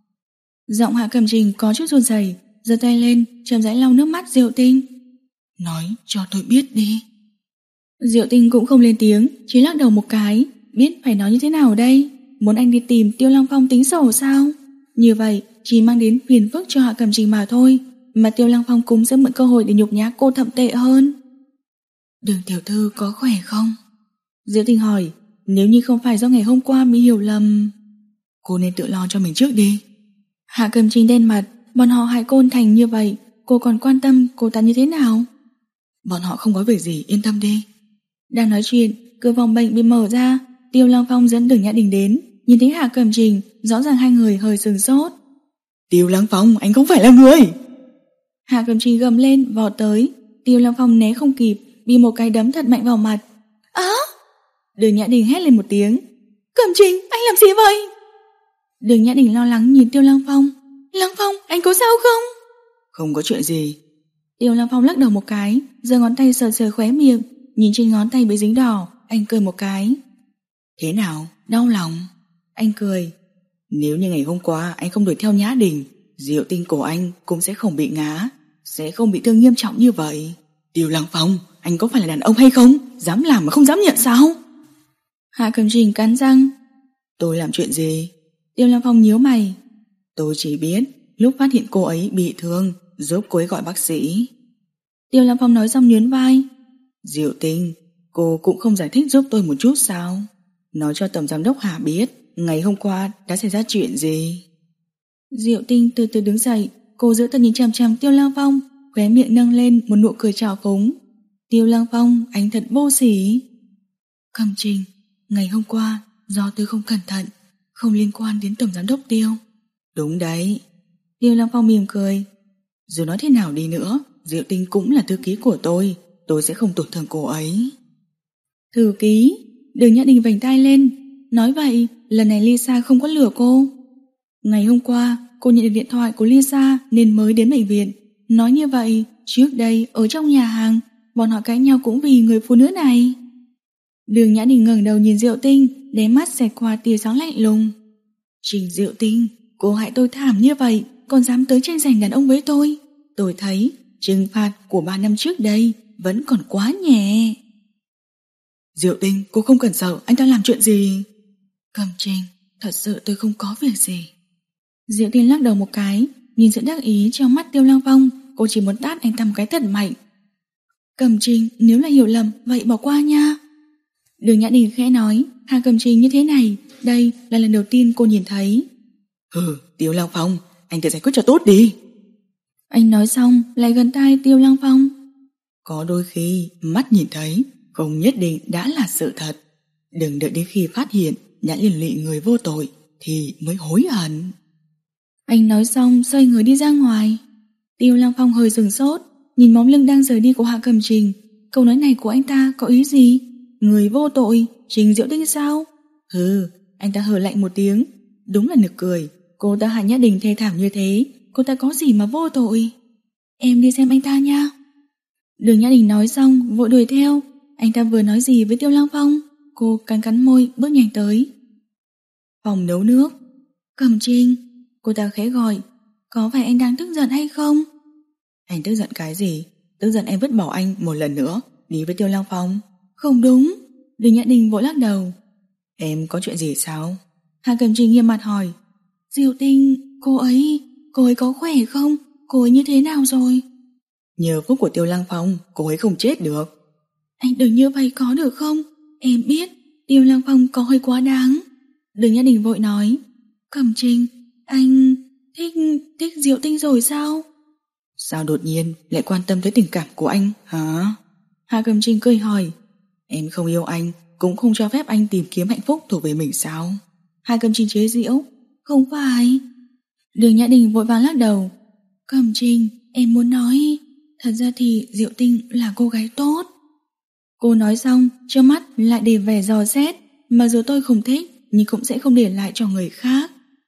Giọng Hạ Cẩm Trình có chút run rẩy, giơ tay lên, chậm rãi lau nước mắt Diệu Tinh. Nói cho tôi biết đi. Diệu Tinh cũng không lên tiếng, chỉ lắc đầu một cái. Biết phải nói như thế nào đây? Muốn anh đi tìm Tiêu Lăng Phong tính sổ sao? Như vậy chỉ mang đến phiền phức cho Hạ Cẩm Trình mà thôi, mà Tiêu Lăng Phong cũng sẽ mượn cơ hội để nhục nhã cô thậm tệ hơn. Đường tiểu thư có khỏe không? Diệu Tinh hỏi. Nếu như không phải do ngày hôm qua bị hiểu lầm, cô nên tự lo cho mình trước đi. Hạ Cẩm Trình đen mặt. Bọn họ hại cô thành như vậy, cô còn quan tâm cô ta như thế nào? Bọn họ không có việc gì, yên tâm đi. Đang nói chuyện, cửa phòng bệnh bị mở ra. Tiêu Lăng Phong dẫn Đường Nhã Đình đến. Nhìn thấy Hạ Cẩm Trình, rõ ràng hai người hơi sừng sốt. Tiêu Lăng Phong, anh không phải là người. Hạ Cẩm Trình gầm lên vọt tới. Tiêu Lăng Phong né không kịp, bị một cái đấm thật mạnh vào mặt. Á! À! Đường Nhã Đình hét lên một tiếng. Cẩm Trình, anh làm gì vậy? Đường Nhã Đình lo lắng nhìn Tiêu Lăng Phong. Lăng Phong, anh có sao không? Không có chuyện gì. Tiêu Lăng Phong lắc đầu một cái, giơ ngón tay sờ sờ khóe miệng, nhìn trên ngón tay bị dính đỏ, anh cười một cái. Thế nào, đau lòng? Anh cười. Nếu như ngày hôm qua anh không đuổi theo Nhã Đình, Diệu Tinh của anh cũng sẽ không bị ngã, sẽ không bị thương nghiêm trọng như vậy. Tiêu Lăng Phong, anh có phải là đàn ông hay không? Dám làm mà không dám nhận sao? Hạ Cẩm Trình cắn răng. Tôi làm chuyện gì? Tiêu Lăng Phong nhíu mày. Tôi chỉ biết lúc phát hiện cô ấy bị thương, giúp cô ấy gọi bác sĩ. Tiêu Lăng Phong nói xong nhún vai. Diệu Tinh, cô cũng không giải thích giúp tôi một chút sao? Nói cho tổng giám đốc Hà biết ngày hôm qua đã xảy ra chuyện gì. Diệu Tinh từ từ đứng dậy, cô giữ tầm nhìn chằm chằm Tiêu Lăng Phong, khóe miệng nâng lên một nụ cười trào phúng. Tiêu Lăng Phong, anh thật vô sỉ. Cẩm Trình, ngày hôm qua do tôi không cẩn thận, không liên quan đến tổng giám đốc Tiêu. Đúng đấy. Tiêu Lăng Phong mỉm cười. Dù nói thế nào đi nữa, Diệu Tinh cũng là thư ký của tôi, tôi sẽ không tổn thương cô ấy. Thư ký? Đường Nhã Đình vành tay lên. Nói vậy, lần này Lisa không có lừa cô. Ngày hôm qua, cô nhận được điện thoại của Lisa nên mới đến bệnh viện. Nói như vậy, trước đây ở trong nhà hàng, bọn họ cãi nhau cũng vì người phụ nữ này. Đường Nhã Đình ngẩng đầu nhìn Diệu Tinh, đáy mắt xẹt qua tia sáng lạnh lùng. Trình Diệu Tinh, cô hại tôi thảm như vậy, còn dám tới tranh giành đàn ông với tôi. Tôi thấy trừng phạt của ba năm trước đây vẫn còn quá nhẹ. Diệu Tinh, cô không cần sợ, anh ta làm chuyện gì? Cẩm Trình, thật sự tôi không có việc gì. Diệu Tinh lắc đầu một cái, nhìn sự đắc ý trong mắt Tiêu Lăng Phong, cô chỉ muốn tát anh ta một cái thật mạnh. Cẩm Trình, nếu là hiểu lầm, vậy bỏ qua nha. Đường Nhã Đình khẽ nói, Hà Cẩm Trình như thế này, đây là lần đầu tiên cô nhìn thấy. Hừ, Tiêu Lăng Phong, anh tự giải quyết cho tốt đi. Anh nói xong, lại gần tai Tiêu Lăng Phong. Có đôi khi, mắt nhìn thấy, không nhất định đã là sự thật. Đừng đợi đến khi phát hiện đã liên lụy người vô tội thì mới hối hận. Anh nói xong xoay người đi ra ngoài. Tiêu Lăng Phong hơi sửng sốt, nhìn bóng lưng đang rời đi của Hạ Cẩm Trình. Câu nói này của anh ta có ý gì? Người vô tội, Trình Diệu Tinh sao? Hừ, anh ta hừ lạnh một tiếng. Đúng là nực cười, cô ta Hạ Nhã Đình thê thảm như thế, cô ta có gì mà vô tội? Em đi xem anh ta nha. Đường Nhã Đình nói xong vội đuổi theo. Anh ta vừa nói gì với Tiêu Lăng Phong? Cô cắn cắn môi bước nhanh tới. Phòng nấu nước. Cẩm Trình, cô ta khẽ gọi. Có phải anh đang tức giận hay không? Anh tức giận cái gì? Tức giận em vứt bỏ anh một lần nữa đi với Tiêu Lăng Phong. Không đúng. Đường Nhã Đình vội lắc đầu. Em có chuyện gì sao? Hạ Cẩm Trình nghiêm mặt hỏi. Diệu Tinh, cô ấy, cô ấy có khỏe không? Cô ấy như thế nào rồi? Nhờ phúc của Tiêu Lăng Phong, cô ấy không chết được. Anh đừng như vậy có được không? Em biết Tiêu Lăng Phong có hơi quá đáng. Đường Nhã Đình vội nói. Cẩm Trình, anh thích thích Diệu Tinh rồi sao? Sao đột nhiên lại quan tâm tới tình cảm của anh hả? Hạ Cẩm Trình cười hỏi. Em không yêu anh, cũng không cho phép anh tìm kiếm hạnh phúc thuộc về mình sao? Hạ Cẩm Trình chế giễu. Không phải. Đường Nhã Đình vội vàng lắc đầu. Cẩm Trình, em muốn nói, thật ra thì Diệu Tinh là cô gái tốt. Cô nói xong, trước mắt lại để vẻ dò xét. Mặc dù tôi không thích, nhưng cũng sẽ không để lại cho người khác.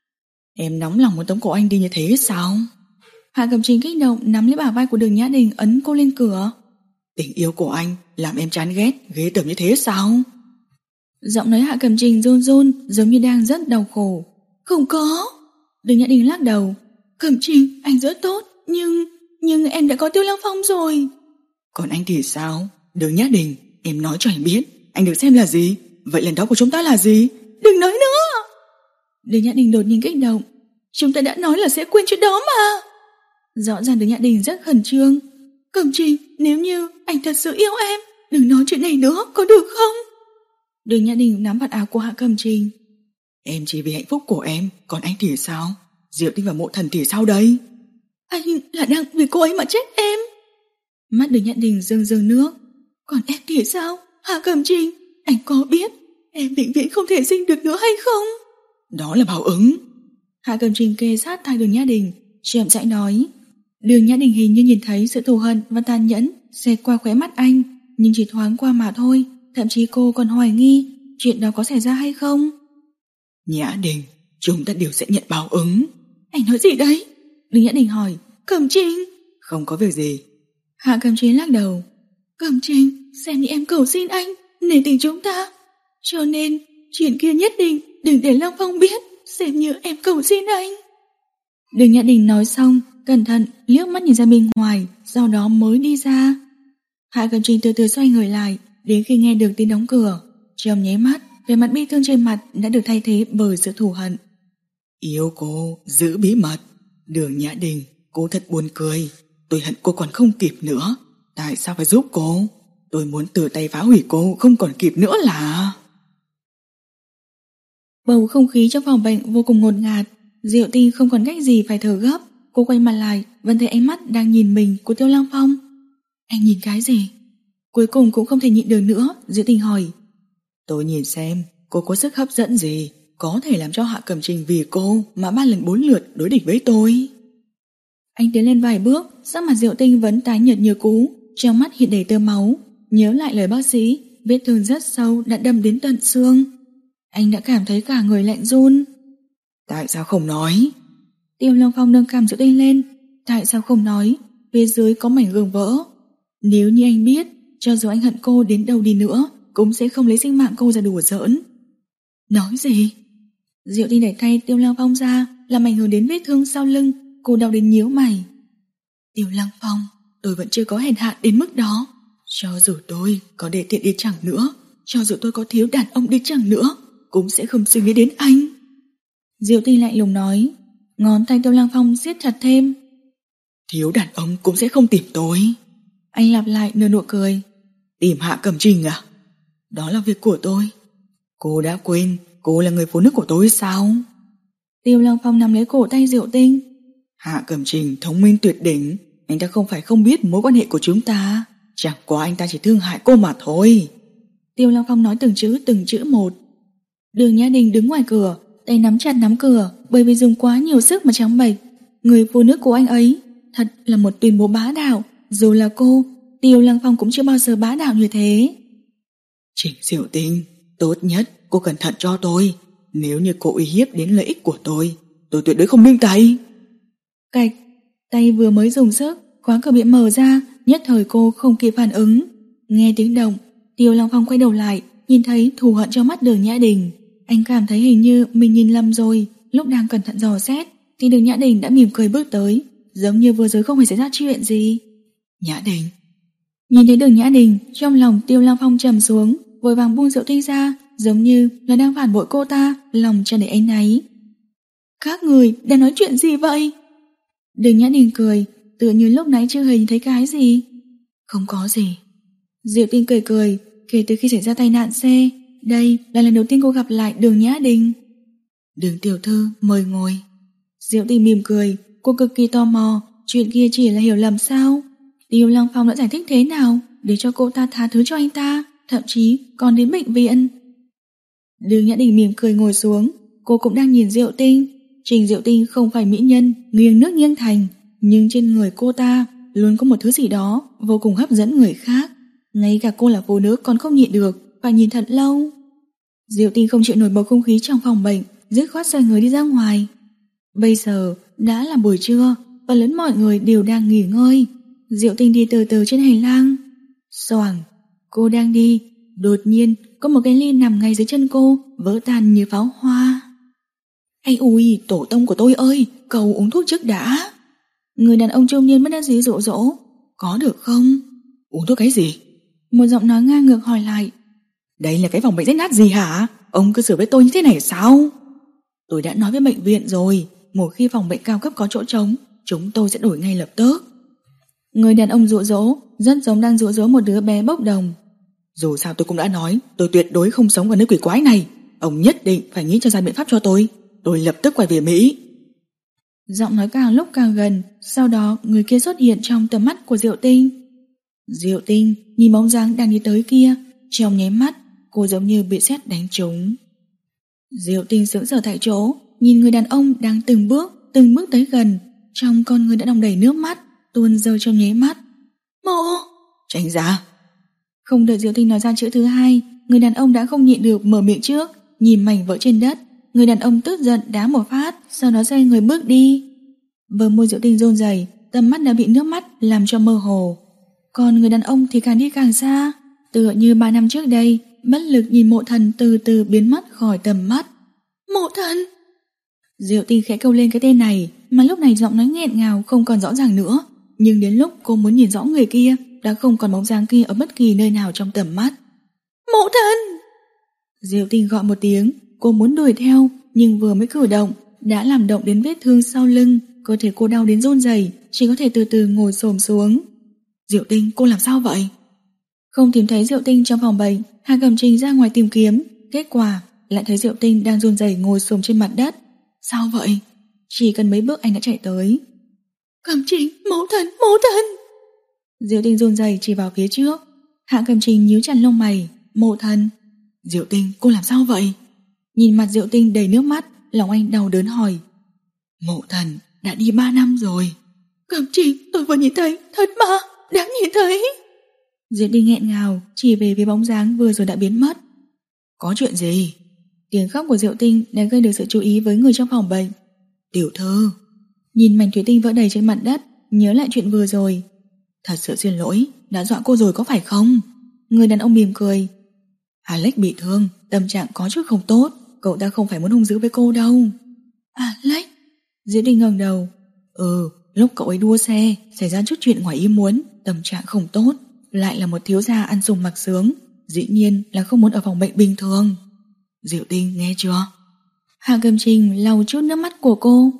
Em nóng lòng muốn tống cổ anh đi như thế sao? Hạ Cẩm Trình kích động nắm lấy bả vai của Đường Nhã Đình ấn cô lên cửa. Tình yêu của anh làm em chán ghét, ghê tởm như thế sao? Giọng nói Hạ Cẩm Trình run run, giống như đang rất đau khổ. Không có. Đường Nhã Đình lắc đầu. Cẩm Trình, anh rất tốt, nhưng nhưng em đã có Tiêu Lăng Phong rồi. Còn anh thì sao? Đường Nhã Đình, em nói cho anh biết, anh được xem là gì? Vậy lần đó của chúng ta là gì? Đừng nói nữa. Đường Nhã Đình đột nhiên kích động. Chúng ta đã nói là sẽ quên chuyện đó mà. Rõ ràng Đường Nhã Đình rất khẩn trương. Cẩm Trình, nếu như anh thật sự yêu em, đừng nói chuyện này nữa, có được không? Đường Nhã Đình nắm vạt áo của Hạ Cẩm Trình. Em chỉ vì hạnh phúc của em, còn anh thì sao? Diệu Tinh và Mộ Thần thì sao đây? Anh là đang vì cô ấy mà trách em. Mắt Đường Nhã Đình rưng rưng nước. Còn em thì sao? Hạ Cẩm Trình, anh có biết em vĩnh viễn không thể sinh được nữa hay không? Đó là báo ứng. Hạ Cẩm Trình kề sát tai Đường Nhã Đình, chậm rãi nói. Đường Nhã Đình hình như nhìn thấy sự thù hận và tàn nhẫn xẹt qua khóe mắt anh, nhưng chỉ thoáng qua mà thôi. Thậm chí cô còn hoài nghi chuyện đó có xảy ra hay không. Nhã Đình, chúng ta đều sẽ nhận báo ứng. Anh nói gì đấy? Đường Nhã Đình hỏi. Cẩm Trình. Không có việc gì. Hạ Cẩm Trình lắc đầu. Cẩm Trình, xem như em cầu xin anh nể tình chúng ta, cho nên chuyện kia nhất định đừng để Lăng Phong biết, xem như em cầu xin anh. Đường Nhã Đình nói xong, cẩn thận liếc mắt nhìn ra bên ngoài, sau đó mới đi ra. Hạ Cẩm Trình từ từ xoay người lại, đến khi nghe được tiếng đóng cửa, trong nháy mắt, vẻ mặt bi thương trên mặt đã được thay thế bởi sự thù hận. Yêu cô, giữ bí mật. Đường Nhã Đình, cô thật buồn cười. Tôi hận cô còn không kịp nữa. Tại sao phải giúp cô? Tôi muốn tự tay phá hủy cô không còn kịp nữa là... Bầu không khí trong phòng bệnh vô cùng ngột ngạt. Diệu Tinh không còn cách gì phải thở gấp. Cô quay mặt lại, vẫn thấy ánh mắt đang nhìn mình của Tiêu Lăng Phong. Anh nhìn cái gì? Cuối cùng cũng không thể nhịn được nữa, Diệu Tinh hỏi. Tôi nhìn xem cô có sức hấp dẫn gì có thể làm cho Hạ Cẩm Trình vì cô mà ba lần bốn lượt đối địch với tôi. Anh tiến lên vài bước, sắc mặt Diệu Tinh vẫn tái nhợt như cũ, trong mắt hiện đầy tơ máu. Nhớ lại lời bác sĩ, vết thương rất sâu đã đâm đến tận xương. Anh đã cảm thấy cả người lạnh run. Tại sao không nói? Tiêu Lăng Phong nâng cằm Diệu Tinh lên. Tại sao không nói? Phía dưới có mảnh gương vỡ. Nếu như anh biết, cho dù anh hận cô đến đâu đi nữa, cũng sẽ không lấy sinh mạng cô ra đùa giỡn. Nói gì? Diệu Tinh đẩy tay Tiêu Lăng Phong ra, làm ảnh hưởng đến vết thương sau lưng. Cô đau đến nhíu mày. Tiêu Lăng Phong, tôi vẫn chưa có hèn hạ đến mức đó. Cho dù tôi có để tiện đi chẳng nữa, cho dù tôi có thiếu đàn ông đi chẳng nữa, cũng sẽ không suy nghĩ đến anh. Diệu Tinh lạnh lùng nói. Ngón tay Tiêu Lăng Phong siết chặt thêm. Thiếu đàn ông cũng sẽ không tìm tôi. Anh lặp lại nửa nụ cười. Tìm Hạ Cẩm Trình à? Đó là việc của tôi. Cô đã quên cô là người phụ nữ của tôi sao? Tiêu Lăng Phong nắm lấy cổ tay Diệu Tinh. Hạ Cẩm Trình thông minh tuyệt đỉnh. Anh ta không phải không biết mối quan hệ của chúng ta. Chẳng qua anh ta chỉ thương hại cô mà thôi. Tiêu Lăng Phong nói từng chữ từng chữ một. Đường Nhã Đình đứng ngoài cửa, tay nắm chặt nắm cửa, bởi vì dùng quá nhiều sức mà trắng bệch. Người phụ nữ của anh ấy thật là một tuyên bố bá đạo. Dù là cô, Tiêu Lăng Phong cũng chưa bao giờ bá đạo như thế. Trình Diệu Tinh, tốt nhất cô cẩn thận cho tôi. Nếu như cô uy hiếp đến lợi ích của tôi, tôi tuyệt đối không nương tay. Cạch, tay vừa mới dùng sức, khóa cửa bị mở ra, nhất thời cô không kịp phản ứng. Nghe tiếng động, Tiêu Lăng Phong quay đầu lại, nhìn thấy thù hận trong mắt Đường Nhã Đình. Anh cảm thấy hình như mình nhìn lầm rồi. Lúc đang cẩn thận dò xét thì Đường Nhã Đình đã mỉm cười bước tới, giống như vừa rồi không hề xảy ra chuyện gì. Nhã Đình. Nhìn thấy Đường Nhã Đình, trong lòng Tiêu Lăng Phong trầm xuống, vội vàng buông Diệu Tinh ra, giống như là đang phản bội cô ta, lòng tràn đầy áy náy. Các người đang nói chuyện gì vậy? Đường Nhã Đình cười, tựa như lúc nãy chưa hề nhìn thấy cái gì. Không có gì. Diệu Tinh cười cười, kể từ khi xảy ra tai nạn xe, đây là lần đầu tiên cô gặp lại Đường Nhã Đình. Đường tiểu thư mời ngồi. Diệu Tinh mỉm cười, cô cực kỳ tò mò, chuyện kia chỉ là hiểu lầm sao? Tiêu Lăng Phong đã giải thích thế nào để cho cô ta tha thứ cho anh ta, thậm chí còn đến bệnh viện. Đường Nhã Đình mỉm cười ngồi xuống, cô cũng đang nhìn Diệu Tinh. Trình Diệu Tinh không phải mỹ nhân nghiêng nước nghiêng thành, nhưng trên người cô ta luôn có một thứ gì đó vô cùng hấp dẫn người khác. Ngay cả cô là phụ nữ còn không nhịn được, phải nhìn thật lâu. Diệu Tinh không chịu nổi bầu không khí trong phòng bệnh, dứt khoát xoay người đi ra ngoài. Bây giờ đã là buổi trưa, phần lớn mọi người đều đang nghỉ ngơi. Diệu Tinh đi từ từ trên hành lang. Xoảng, cô đang đi, đột nhiên có một cái ly nằm ngay dưới chân cô, vỡ tan như pháo hoa. Ây ui, tổ tông của tôi ơi, cầu uống thuốc trước đã. Người đàn ông trung niên bất đắc dĩ dỗ dỗ. Có được không? Uống thuốc cái gì? Một giọng nói ngang ngược hỏi lại. Đây là cái phòng bệnh rách nát gì hả? Ông cứ xử với tôi như thế này sao? Tôi đã nói với bệnh viện rồi, một khi phòng bệnh cao cấp có chỗ trống, chúng tôi sẽ đổi ngay lập tức. Người đàn ông dụ dỗ, rất giống đang dụ dỗ một đứa bé bốc đồng. Dù sao tôi cũng đã nói, tôi tuyệt đối không sống ở nơi quỷ quái này. Ông nhất định phải nghĩ cho ra biện pháp cho tôi. Tôi lập tức quay về Mỹ. Giọng nói càng lúc càng gần, sau đó người kia xuất hiện trong tầm mắt của Diệu Tinh. Diệu Tinh nhìn bóng dáng đang đi tới kia, trong nháy mắt cô giống như bị sét đánh trúng. Diệu Tinh sững sờ tại chỗ, nhìn người đàn ông đang từng bước từng bước tới gần, trong con người đã đong đầy nước mắt tuôn rơi trong nháy mắt. Mộ! Tránh ra! Không đợi Diệu Tinh nói ra chữ thứ hai, người đàn ông đã không nhịn được mở miệng trước. Nhìn mảnh vỡ trên đất, người đàn ông tức giận đá một phát, sau đó xoay người bước đi. Bờ môi Diệu Tinh run rẩy, tầm mắt đã bị nước mắt làm cho mơ hồ. Còn người đàn ông thì càng đi càng xa, tựa như ba năm trước đây, bất lực nhìn Mộ Thần từ từ biến mất khỏi tầm mắt. Mộ Thần! Diệu Tinh khẽ kêu lên cái tên này, mà lúc này giọng nói nghẹn ngào không còn rõ ràng nữa. Nhưng đến lúc cô muốn nhìn rõ người kia, đã không còn bóng dáng kia ở bất kỳ nơi nào trong tầm mắt. Mộ Thần! Diệu Tinh gọi một tiếng, cô muốn đuổi theo, nhưng vừa mới cử động đã làm động đến vết thương sau lưng, cơ thể cô đau đến run rẩy, chỉ có thể từ từ ngồi xổm xuống. Diệu Tinh, cô làm sao vậy? Không tìm thấy Diệu Tinh trong phòng bệnh, Hà Cẩm Trình ra ngoài tìm kiếm, kết quả lại thấy Diệu Tinh đang run rẩy ngồi xổm trên mặt đất. Sao vậy? Chỉ cần mấy bước anh đã chạy tới. Cẩm Trình, Mẫu Thần, Mẫu Thần! Diệu Tinh run rẩy chỉ vào phía trước. Hạ Cẩm Trình nhíu chặt lông mày. Mộ Thần! Diệu Tinh, cô làm sao vậy? Nhìn mặt Diệu Tinh đầy nước mắt, lòng anh đau đớn hỏi. Mộ Thần đã đi ba năm rồi. Cẩm Trình, tôi vừa nhìn thấy, thật mà, đã nhìn thấy. Diệu Tinh nghẹn ngào, chỉ về phía bóng dáng vừa rồi đã biến mất. Có chuyện gì? Tiếng khóc của Diệu Tinh đã gây được sự chú ý với người trong phòng bệnh. Tiểu thư! Nhìn mảnh thủy tinh vỡ đầy trên mặt đất, nhớ lại chuyện vừa rồi. Thật sự xin lỗi, đã dọa cô rồi có phải không? Người đàn ông mỉm cười. Alex bị thương, tâm trạng có chút không tốt, cậu ta không phải muốn hung dữ với cô đâu. Alex? Diệu Tinh ngẩng đầu. Ừ, lúc cậu ấy đua xe, xảy ra chút chuyện ngoài ý muốn, tâm trạng không tốt, lại là một thiếu gia ăn sung mặc sướng, dĩ nhiên là không muốn ở phòng bệnh bình thường. Diệu Tinh nghe chưa? Hạ Cẩm Trình lau chút nước mắt của cô.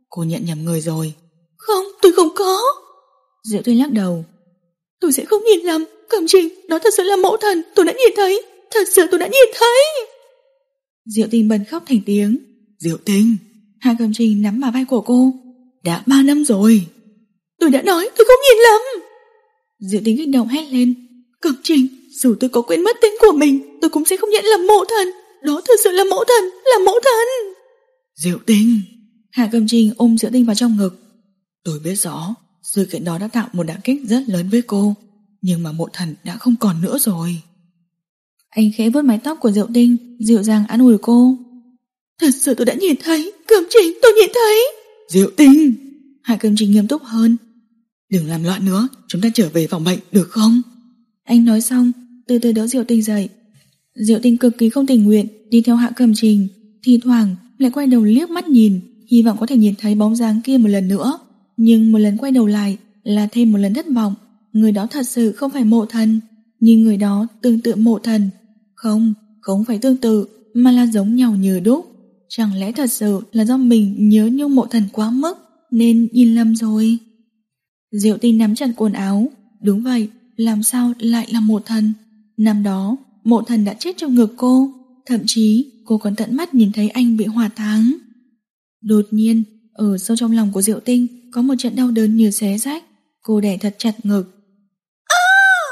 Cô nhận nhầm người rồi. Không, tôi không có. Diệu Tinh lắc đầu. Tôi sẽ không nhìn lầm, Cẩm Trình, đó thật sự là mẫu thần, tôi đã nhìn thấy. Thật sự tôi đã nhìn thấy. Diệu Tinh bật khóc thành tiếng. Diệu Tinh. Hạ Cẩm Trình nắm bả vai của cô. Đã ba năm rồi. Tôi đã nói tôi không nhìn lầm. Diệu Tinh kích động hét lên. Cẩm Trình, dù tôi có quên mất tên của mình, tôi cũng sẽ không nhận làm mẫu thần. Đó thật sự là mẫu thần, là mẫu thần. Diệu Tinh. Hạ Cẩm Trình ôm Diệu Tinh vào trong ngực. Tôi biết rõ sự kiện đó đã tạo một đả kích rất lớn với cô, nhưng mà mộ thần đã không còn nữa rồi. Anh khẽ vuốt mái tóc của Diệu Tinh, dịu dàng an ủi cô. Thật sự tôi đã nhìn thấy, Cẩm Trình, tôi nhìn thấy. Diệu Tinh. Hạ Cẩm Trình nghiêm túc hơn. Đừng làm loạn nữa, chúng ta trở về phòng bệnh được không? Anh nói xong, từ từ đỡ Diệu Tinh dậy. Diệu Tinh cực kỳ không tình nguyện đi theo Hạ Cẩm Trình, thi thoảng lại quay đầu liếc mắt nhìn, hy vọng có thể nhìn thấy bóng dáng kia một lần nữa. Nhưng một lần quay đầu lại là thêm một lần thất vọng. Người đó thật sự không phải mộ thần, nhưng người đó tương tự mộ thần. Không, không phải tương tự, mà là giống nhau như đúc. Chẳng lẽ thật sự là do mình nhớ nhung mộ thần quá mức nên nhìn lầm rồi? Diệu Tinh nắm chặt quần áo. Đúng vậy, làm sao lại là mộ thần? Năm đó mộ thần đã chết trong ngực cô, thậm chí cô còn tận mắt nhìn thấy anh bị hỏa táng. Đột nhiên, ở sâu trong lòng của Diệu Tinh có một trận đau đớn như xé rách. Cô đè thật chặt ngực. À!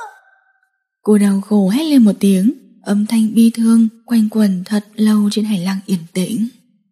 Cô đau khổ hét lên một tiếng, âm thanh bi thương quanh quẩn thật lâu trên hành lang yên tĩnh.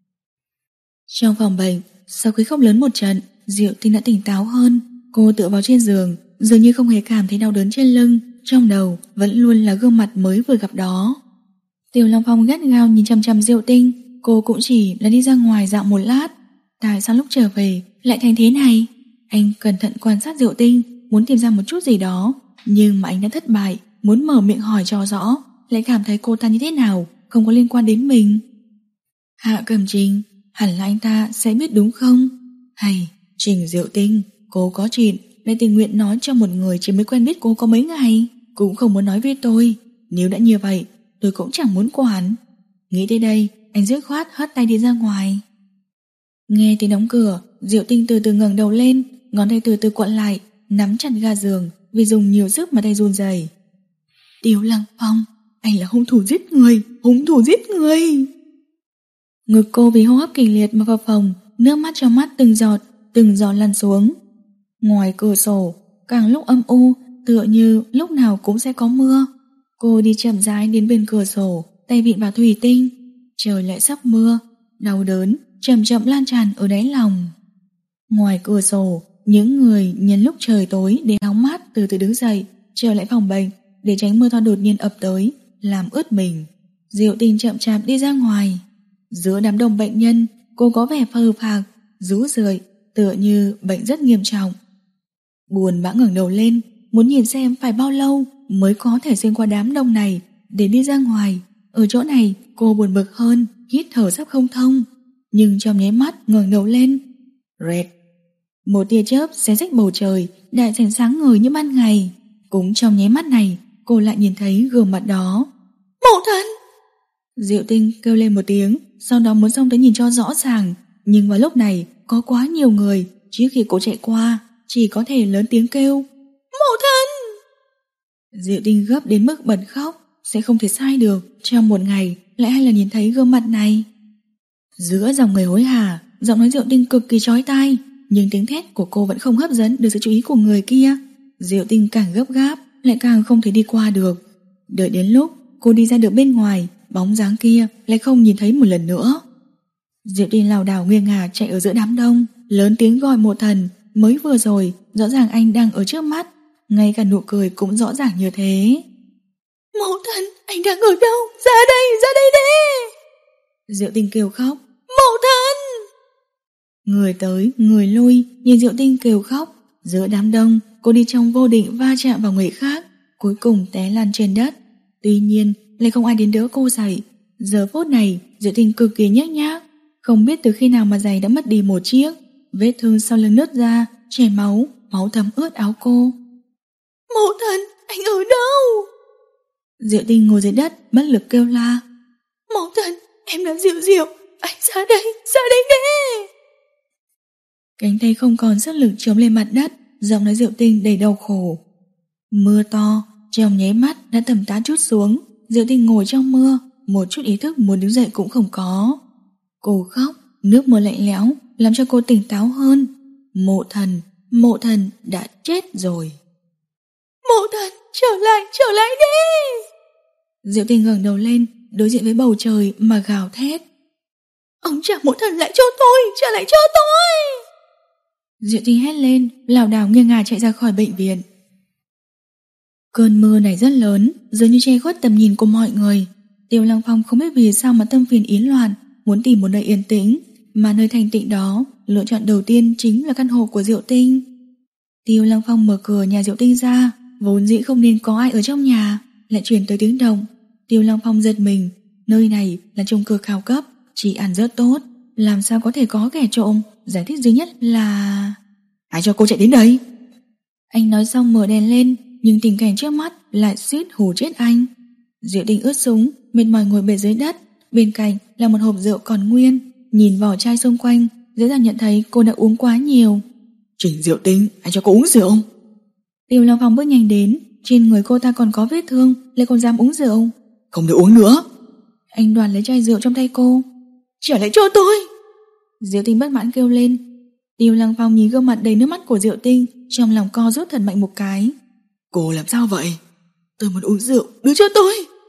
Trong phòng bệnh, sau khi khóc lớn một trận, Diệu Tinh đã tỉnh táo hơn. Cô tựa vào trên giường, dường như không hề cảm thấy đau đớn trên lưng, trong đầu vẫn luôn là gương mặt mới vừa gặp đó. Tiêu Long Phong gắt gao nhìn chằm chằm Diệu Tinh. Cô cũng chỉ là đi ra ngoài dạo một lát. Tại sao lúc trở về lại thành thế này? Anh cẩn thận quan sát Diệu Tinh, muốn tìm ra một chút gì đó, nhưng mà anh đã thất bại. Muốn mở miệng hỏi cho rõ, lại cảm thấy cô ta như thế nào không có liên quan đến mình. Hạ Cẩm Trình, hẳn là anh ta sẽ biết đúng không? Hay Trình Diệu Tinh, cô có chuyện lại tình nguyện nói cho một người chỉ mới quen biết cô có mấy ngày, cũng không muốn nói với tôi. Nếu đã như vậy, tôi cũng chẳng muốn quản. Nghĩ tới đây, anh dứt khoát hất tay đi ra ngoài. Nghe tiếng đóng cửa, Diệu Tinh từ từ ngẩng đầu lên, ngón tay từ từ cuộn lại, nắm chặt ga giường, vì dùng nhiều sức mà tay run rẩy. Tiêu Lăng Phong, anh là hung thủ giết người, hung thủ giết người. Ngực cô vì hô hấp kịch liệt mà vào phòng, nước mắt trong mắt từng giọt, từng giọt lăn xuống. Ngoài cửa sổ, càng lúc âm u, tựa như lúc nào cũng sẽ có mưa. Cô đi chậm rãi đến bên cửa sổ, tay vịn vào thủy tinh. Trời lại sắp mưa, đau đớn chậm chậm lan tràn ở đáy lòng. Ngoài cửa sổ, những người nhân lúc trời tối để hóng mát từ từ đứng dậy, trở lại phòng bệnh để tránh mưa to đột nhiên ập tới, làm ướt mình. Diệu Tinh chậm chạp đi ra ngoài. Giữa đám đông bệnh nhân, cô có vẻ phờ phạc, rũ rượi, tựa như bệnh rất nghiêm trọng. Buồn bã ngẩng đầu lên, muốn nhìn xem phải bao lâu mới có thể xuyên qua đám đông này để đi ra ngoài. Ở chỗ này, cô buồn bực hơn, hít thở sắp không thông. Nhưng trong nháy mắt ngẩng đầu lên, rẹt, một tia chớp xé rách bầu trời, đại sảnh sáng ngời như ban ngày. Cũng trong nháy mắt này, cô lại nhìn thấy gương mặt đó. Mộ thần! Diệu Tinh kêu lên một tiếng, sau đó muốn xông tới nhìn cho rõ ràng. Nhưng vào lúc này, có quá nhiều người, chỉ khi cô chạy qua, chỉ có thể lớn tiếng kêu Mộ thần! Diệu Tinh gấp đến mức bật khóc, sẽ không thể sai được. Trong một ngày, lại hai lần nhìn thấy gương mặt này. Giữa dòng người hối hả, giọng nói Diệu Tinh cực kỳ chói tai, nhưng tiếng thét của cô vẫn không hấp dẫn được sự chú ý của người kia. Diệu Tinh càng gấp gáp, lại càng không thể đi qua được. Đợi đến lúc cô đi ra được bên ngoài, bóng dáng kia lại không nhìn thấy một lần nữa. Diệu Tinh lảo đảo nghiêng ngả chạy ở giữa đám đông, lớn tiếng gọi Mộ Thần. Mới vừa rồi, rõ ràng anh đang ở trước mắt, ngay cả nụ cười cũng rõ ràng như thế. Mộ Thần, anh đang ở đâu? Ra đây, ra đây đi! Diệu Tinh kêu khóc. Mộ Thần! Người tới, người lui, nhìn Diệu Tinh kêu khóc. Giữa đám đông, cô đi trong vô định va chạm vào người khác, cuối cùng té lăn trên đất. Tuy nhiên, lại không ai đến đỡ cô dậy. Giờ phút này, Diệu Tinh cực kỳ nhếch nhác, không biết từ khi nào mà giày đã mất đi một chiếc. Vết thương sau lưng nứt ra, chảy máu, máu thấm ướt áo cô. Mộ Thần, anh ở đâu? Diệu Tinh ngồi dưới đất, bất lực kêu la. Mộ Thần, em là Diệu Diệu, anh ra đây, ra đây đi! Cánh tay không còn sức lực chống lên mặt đất, giọng nói Diệu Tinh đầy đau khổ. Mưa to, trong nháy mắt đã tầm tã chút xuống. Diệu Tinh ngồi trong mưa, một chút ý thức muốn đứng dậy cũng không có. Cô khóc, nước mưa lạnh lẽo làm cho cô tỉnh táo hơn. Mộ Thần, Mộ Thần đã chết rồi. Mộ Thần, trở lại, trở lại đi! Diệu Tinh ngẩng đầu lên, đối diện với bầu trời mà gào thét. Ông trả Mộ Thần lại cho tôi, trả lại cho tôi! Diệu Tinh hét lên, lảo đảo nghiêng ngả chạy ra khỏi bệnh viện. Cơn mưa này rất lớn, dường như che khuất tầm nhìn của mọi người. Tiêu Lăng Phong không biết vì sao mà tâm phiền ý loạn, muốn tìm một nơi yên tĩnh, mà nơi thanh tịnh đó, lựa chọn đầu tiên chính là căn hộ của Diệu Tinh. Tiêu Lăng Phong mở cửa nhà Diệu Tinh ra, vốn dĩ không nên có ai ở trong nhà, lại truyền tới tiếng động. Tiêu Lăng Phong giật mình, nơi này là chung cư cao cấp, chỉ ăn rất tốt, làm sao có thể có kẻ trộm? Giải thích duy nhất là... Ai cho cô chạy đến đây? Anh nói xong mở đèn lên, nhưng tình cảnh trước mắt lại suýt hù chết anh. Diệu Tinh ướt sũng, mệt mỏi ngồi bệt dưới đất, bên cạnh là một hộp rượu còn nguyên. Nhìn vỏ chai xung quanh, dễ dàng nhận thấy cô đã uống quá nhiều. Trình Diệu Tinh, anh cho cô uống rượu. Tiêu Lăng Phong bước nhanh đến, trên người cô ta còn có vết thương, lại còn dám uống rượu. Không được uống nữa. Anh đoạt lấy chai rượu trong tay cô. Trả lại cho tôi. Diệu Tinh bất mãn kêu lên. Tiêu Lăng Phong nhìn gương mặt đầy nước mắt của Diệu Tinh, trong lòng co rút thật mạnh một cái. Cô làm sao vậy? Tôi muốn uống rượu, đưa cho tôi.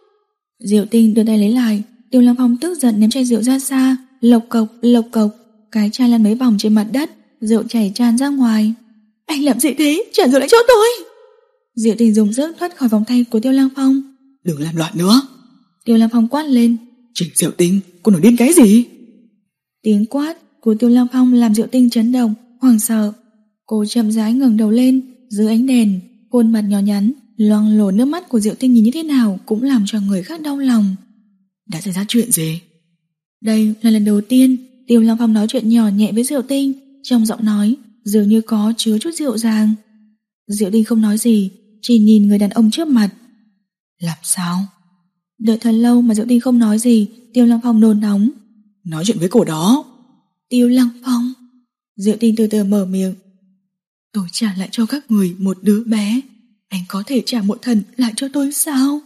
Diệu Tinh đưa tay lấy lại. Tiêu Lăng Phong tức giận ném chai rượu ra xa, lộc cộc lộc cộc, cái chai lăn mấy vòng trên mặt đất, rượu chảy tràn ra ngoài. Anh làm gì thế? Trả rượu lại cho tôi. Diệu Tinh dùng sức thoát khỏi vòng tay của Tiêu Lăng Phong. Đừng làm loạn nữa. Tiêu Lăng Phong quát lên. Trình Diệu Tinh, cô nổi điên cái gì? Tiếng quát của Tiêu Lăng Phong làm Diệu Tinh chấn động, hoảng sợ. Cô chậm rãi ngẩng đầu lên, dưới ánh đèn, khuôn mặt nhỏ nhắn, loang lổ nước mắt của Diệu Tinh nhìn như thế nào cũng làm cho người khác đau lòng. Đã xảy ra chuyện gì? Đây là lần đầu tiên Tiêu Lăng Phong nói chuyện nhỏ nhẹ với Diệu Tinh, trong giọng nói dường như có chứa chút dịu dàng. Diệu Tinh không nói gì, chỉ nhìn người đàn ông trước mặt. Làm sao? Đợi thật lâu mà Diệu Tinh không nói gì, Tiêu Lăng Phong nôn nóng. Nói chuyện với cô đó. Tiêu Lăng Phong. Diệu Tinh từ từ mở miệng. Tôi trả lại cho các người một đứa bé. Anh có thể trả Mộ Thần lại cho tôi sao?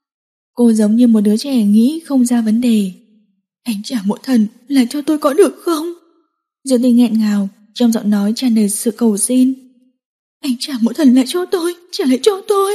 Cô giống như một đứa trẻ nghĩ không ra vấn đề. Anh trả Mộ Thần lại cho tôi có được không? Diệu Tinh nghẹn ngào, trong giọng nói tràn đầy sự cầu xin. Anh trả Mộ Thần lại cho tôi, trả lại cho tôi.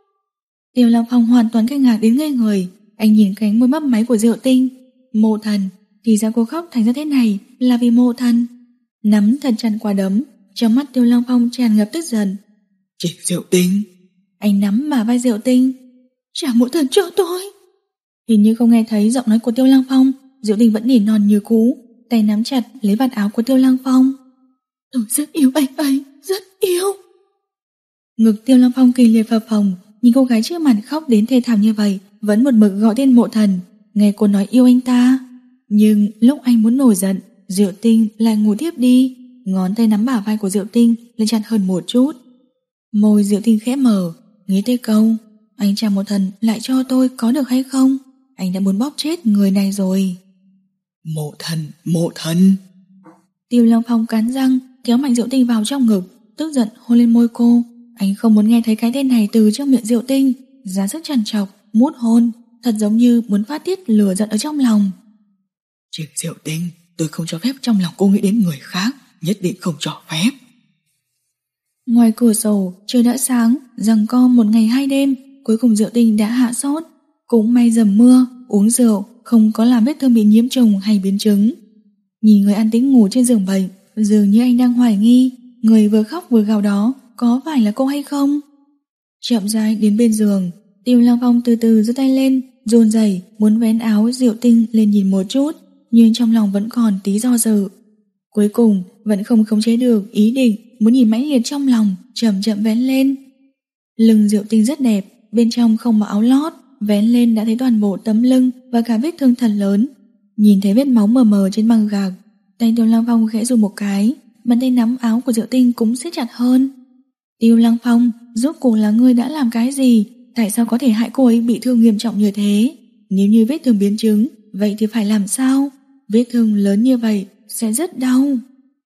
Tiêu Lăng Phong hoàn toàn kinh ngạc đến ngây người. Anh nhìn cánh môi mấp máy của Diệu Tinh. Mộ Thần, thì ra cô khóc thành ra thế này là vì Mộ Thần. Nắm thật chặt quả đấm, trong mắt Tiêu Lăng Phong tràn ngập tức giận. Trình Diệu Tinh. Anh nắm bả vai Diệu Tinh. Trả Mộ Thần cho tôi. Hình như không nghe thấy giọng nói của Tiêu Lăng Phong, Diệu Tinh vẫn nỉ non như cũ, tay nắm chặt lấy vạt áo của Tiêu Lăng Phong. Tôi rất yêu anh ấy, rất yêu. Ngực Tiêu Lăng Phong kinh liệt phập phồng, nhìn cô gái trước mặt khóc đến thê thảm như vậy, vẫn một mực gọi tên Mộ Thần, nghe cô nói yêu anh ta. Nhưng lúc anh muốn nổi giận, Diệu Tinh lại ngủ tiếp đi, ngón tay nắm bả vai của Diệu Tinh lên chặt hơn một chút. Môi Diệu Tinh khẽ mở, nghĩ tới câu anh trả Mộ Thần lại cho tôi có được hay không? Anh đã muốn bóp chết người này rồi. Mộ Thần, Mộ Thần. Tiêu Lăng Phong cắn răng kéo mạnh Diệu Tinh vào trong ngực, tức giận hôn lên môi cô. Anh không muốn nghe thấy cái tên này từ trong miệng Diệu Tinh, ra sức trằn trọc, mút hôn, thật giống như muốn phát tiết lửa giận ở trong lòng. Trình Diệu Tinh, tôi không cho phép trong lòng cô nghĩ đến người khác, nhất định không cho phép. Ngoài cửa sổ, trời đã sáng, giằng co một ngày hai đêm, cuối cùng Diệu Tinh đã hạ sốt. Cũng may dầm mưa, uống rượu, không có làm vết thương bị nhiễm trùng hay biến chứng. Nhìn người an tĩnh ngủ trên giường bệnh, dường như anh đang hoài nghi, người vừa khóc vừa gào đó có phải là cô hay không? Chậm rãi đến bên giường, Tiêu Lăng Phong từ từ giơ tay lên, run rẩy muốn vén áo Diệu Tinh lên nhìn một chút, nhưng trong lòng vẫn còn tí do dự. Cuối cùng vẫn không khống chế được ý định muốn nhìn mãnh liệt trong lòng, chậm chậm vén lên. Lưng Diệu Tinh rất đẹp, bên trong không mặc áo lót, vén lên đã thấy toàn bộ tấm lưng và cả vết thương thật lớn. Nhìn thấy vết máu mờ mờ trên băng gạc, tay Tiêu Lăng Phong khẽ run một cái, bàn tay nắm áo của Diệu Tinh cũng siết chặt hơn. Tiêu Lăng Phong, rốt cuộc là ngươi đã làm cái gì? Tại sao có thể hại cô ấy bị thương nghiêm trọng như thế? Nếu như vết thương biến chứng, vậy thì phải làm sao? Vết thương lớn như vậy sẽ rất đau.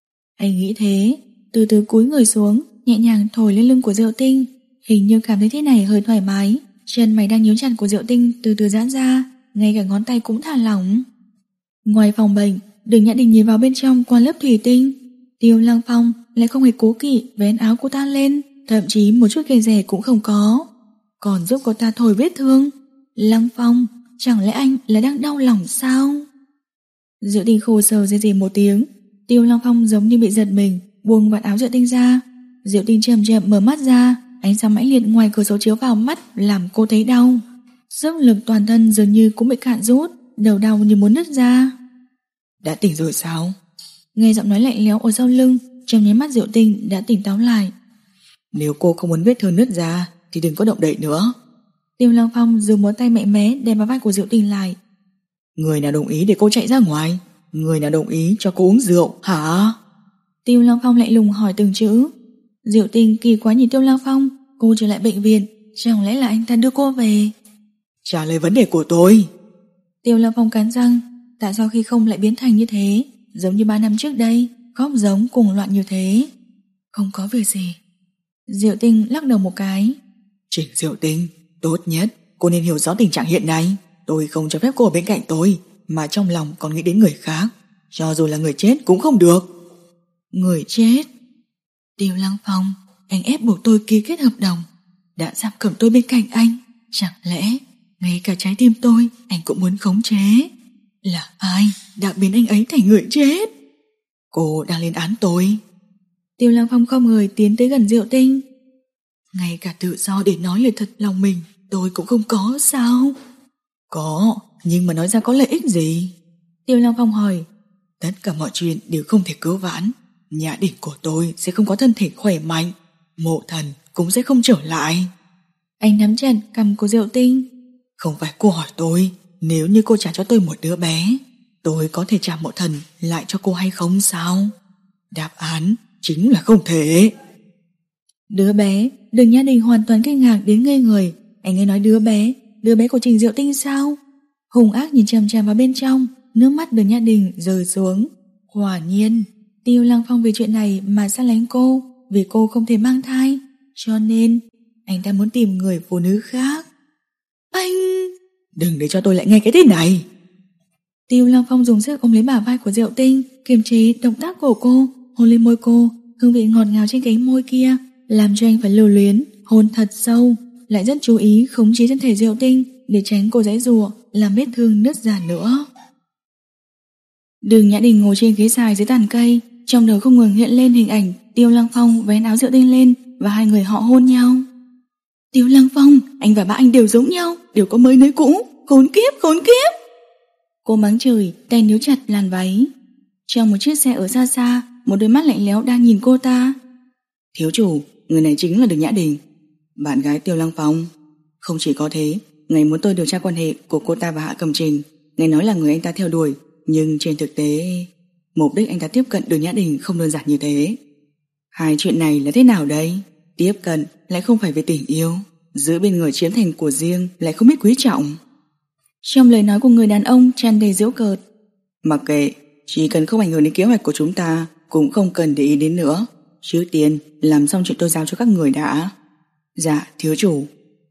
Anh nghĩ thế, từ từ cúi người xuống, nhẹ nhàng thổi lên lưng của Diệu Tinh. Hình như cảm thấy thế này hơi thoải mái. Chân mày đang nhíu chặt của Diệu Tinh từ từ giãn ra, ngay cả ngón tay cũng thả lỏng. Ngoài phòng bệnh, Đường Nhã Đình nhìn vào bên trong qua lớp thủy tinh. Tiêu Lăng Phong lại không hề cố kỵ vén áo cô ta lên, thậm chí một chút kiêng dè cũng không có, còn giúp cô ta thổi vết thương. Lăng Phong, chẳng lẽ anh là đang đau lòng sao? Diệu Tinh khổ sở rên rỉ một tiếng. Tiêu Lăng Phong giống như bị giật mình, buông vạt áo Diệu Tinh ra. Diệu Tinh chậm chậm mở mắt ra, ánh sáng mãnh liệt ngoài cửa sổ chiếu vào mắt làm cô thấy đau. Sức lực toàn thân dường như cũng bị cạn rút, đầu đau như muốn nứt ra. Đã tỉnh rồi sao? Nghe giọng nói lạnh lẽo ở sau lưng, trong nháy mắt Diệu Tinh đã tỉnh táo lại. Nếu cô không muốn vết thương nứt ra thì đừng có động đậy nữa. Tiêu Lăng Phong dùng một tay mạnh mẽ đem vào vai của Diệu Tinh lại. Người nào đồng ý để cô chạy ra ngoài? Người nào đồng ý cho cô uống rượu hả? Tiêu Lăng Phong lạnh lùng hỏi từng chữ. Diệu Tinh kỳ quá nhìn Tiêu Lăng Phong. Cô trở lại bệnh viện, chẳng lẽ là anh ta đưa cô về? Trả lời vấn đề của tôi. Tiêu Lăng Phong cắn răng. Tại sao khi không lại biến thành như thế, giống như ba năm trước đây, khóc giống cùng loạn như thế? Không có việc gì. Diệu Tinh lắc đầu một cái. Trình Diệu Tinh, tốt nhất cô nên hiểu rõ tình trạng hiện nay. Tôi không cho phép cô ở bên cạnh tôi, mà trong lòng còn nghĩ đến người khác, cho dù là người chết cũng không được. Người chết? Tiêu Lăng Phong, anh ép buộc tôi ký kết hợp đồng, đã giam cầm tôi bên cạnh anh. Chẳng lẽ ngay cả trái tim tôi anh cũng muốn khống chế? Là ai đã biến anh ấy thành người chết? Cô đang lên án tôi. Tiêu Lăng Phong không người tiến tới gần Diệu Tinh. Ngay cả tự do để nói lời thật lòng mình tôi cũng không có sao? Có, nhưng mà nói ra có lợi ích gì? Tiêu Lăng Phong hỏi. Tất cả mọi chuyện đều không thể cứu vãn. Nhã Đình của tôi sẽ không có thân thể khỏe mạnh, Mộ Thần cũng sẽ không trở lại. Anh nắm chặt cằm của Diệu Tinh. Không phải cô hỏi tôi, nếu như cô trả cho tôi một đứa bé, tôi có thể trả Mộ Thần lại cho cô hay không sao? Đáp án chính là không thể. Đứa bé? Đường Nhã Đình hoàn toàn kinh ngạc đến ngây người. Anh ấy nói đứa bé, đứa bé của Trình Diệu Tinh sao? Hung ác nhìn chằm chằm vào bên trong, nước mắt Đường Nhã Đình rơi xuống. Quả nhiên Tiêu Lăng Phong vì chuyện này mà xa lánh cô, vì cô không thể mang thai, cho nên anh ta muốn tìm người phụ nữ khác. Anh... Đừng để cho tôi lại nghe cái tên này. Tiêu Lăng Phong dùng sức ôm lấy bả vai của Diệu Tinh, kiềm chế động tác của cô, hôn lên môi cô. Hương vị ngọt ngào trên cánh môi kia làm cho anh phải lưu luyến, hôn thật sâu, lại rất chú ý khống chế thân thể Diệu Tinh để tránh cô giãy giụa làm vết thương nứt ra nữa. Đường Nhã Đình ngồi trên ghế dài dưới tàn cây, trong đầu không ngừng hiện lên hình ảnh Tiêu Lăng Phong vén áo Diệu Tinh lên và hai người họ hôn nhau. Tiêu Lăng Phong, anh và ba anh đều giống nhau, đều có mới nới cũ, khốn kiếp, khốn kiếp. Cô mắng chửi, tay níu chặt làn váy. Trong một chiếc xe ở xa xa, một đôi mắt lạnh lẽo đang nhìn cô ta. Thiếu chủ, người này chính là Đường Nhã Đình, bạn gái Tiêu Lăng Phong. Không chỉ có thế, ngài muốn tôi điều tra quan hệ của cô ta và Hạ Cầm Trình. Ngài nói là người anh ta theo đuổi, nhưng trên thực tế mục đích anh ta tiếp cận Đường Nhã Đình không đơn giản như thế. Hai chuyện này là thế nào đây? Tiếp cận lại không phải về tình yêu, giữ bên người chiếm thành của riêng lại không biết quý trọng. Trong lời nói của người đàn ông tràn đầy giễu cợt. Mặc kệ, chỉ cần không ảnh hưởng đến kế hoạch của chúng ta, cũng không cần để ý đến nữa. Trước tiên làm xong chuyện tôi giao cho các người đã. Dạ, thiếu chủ.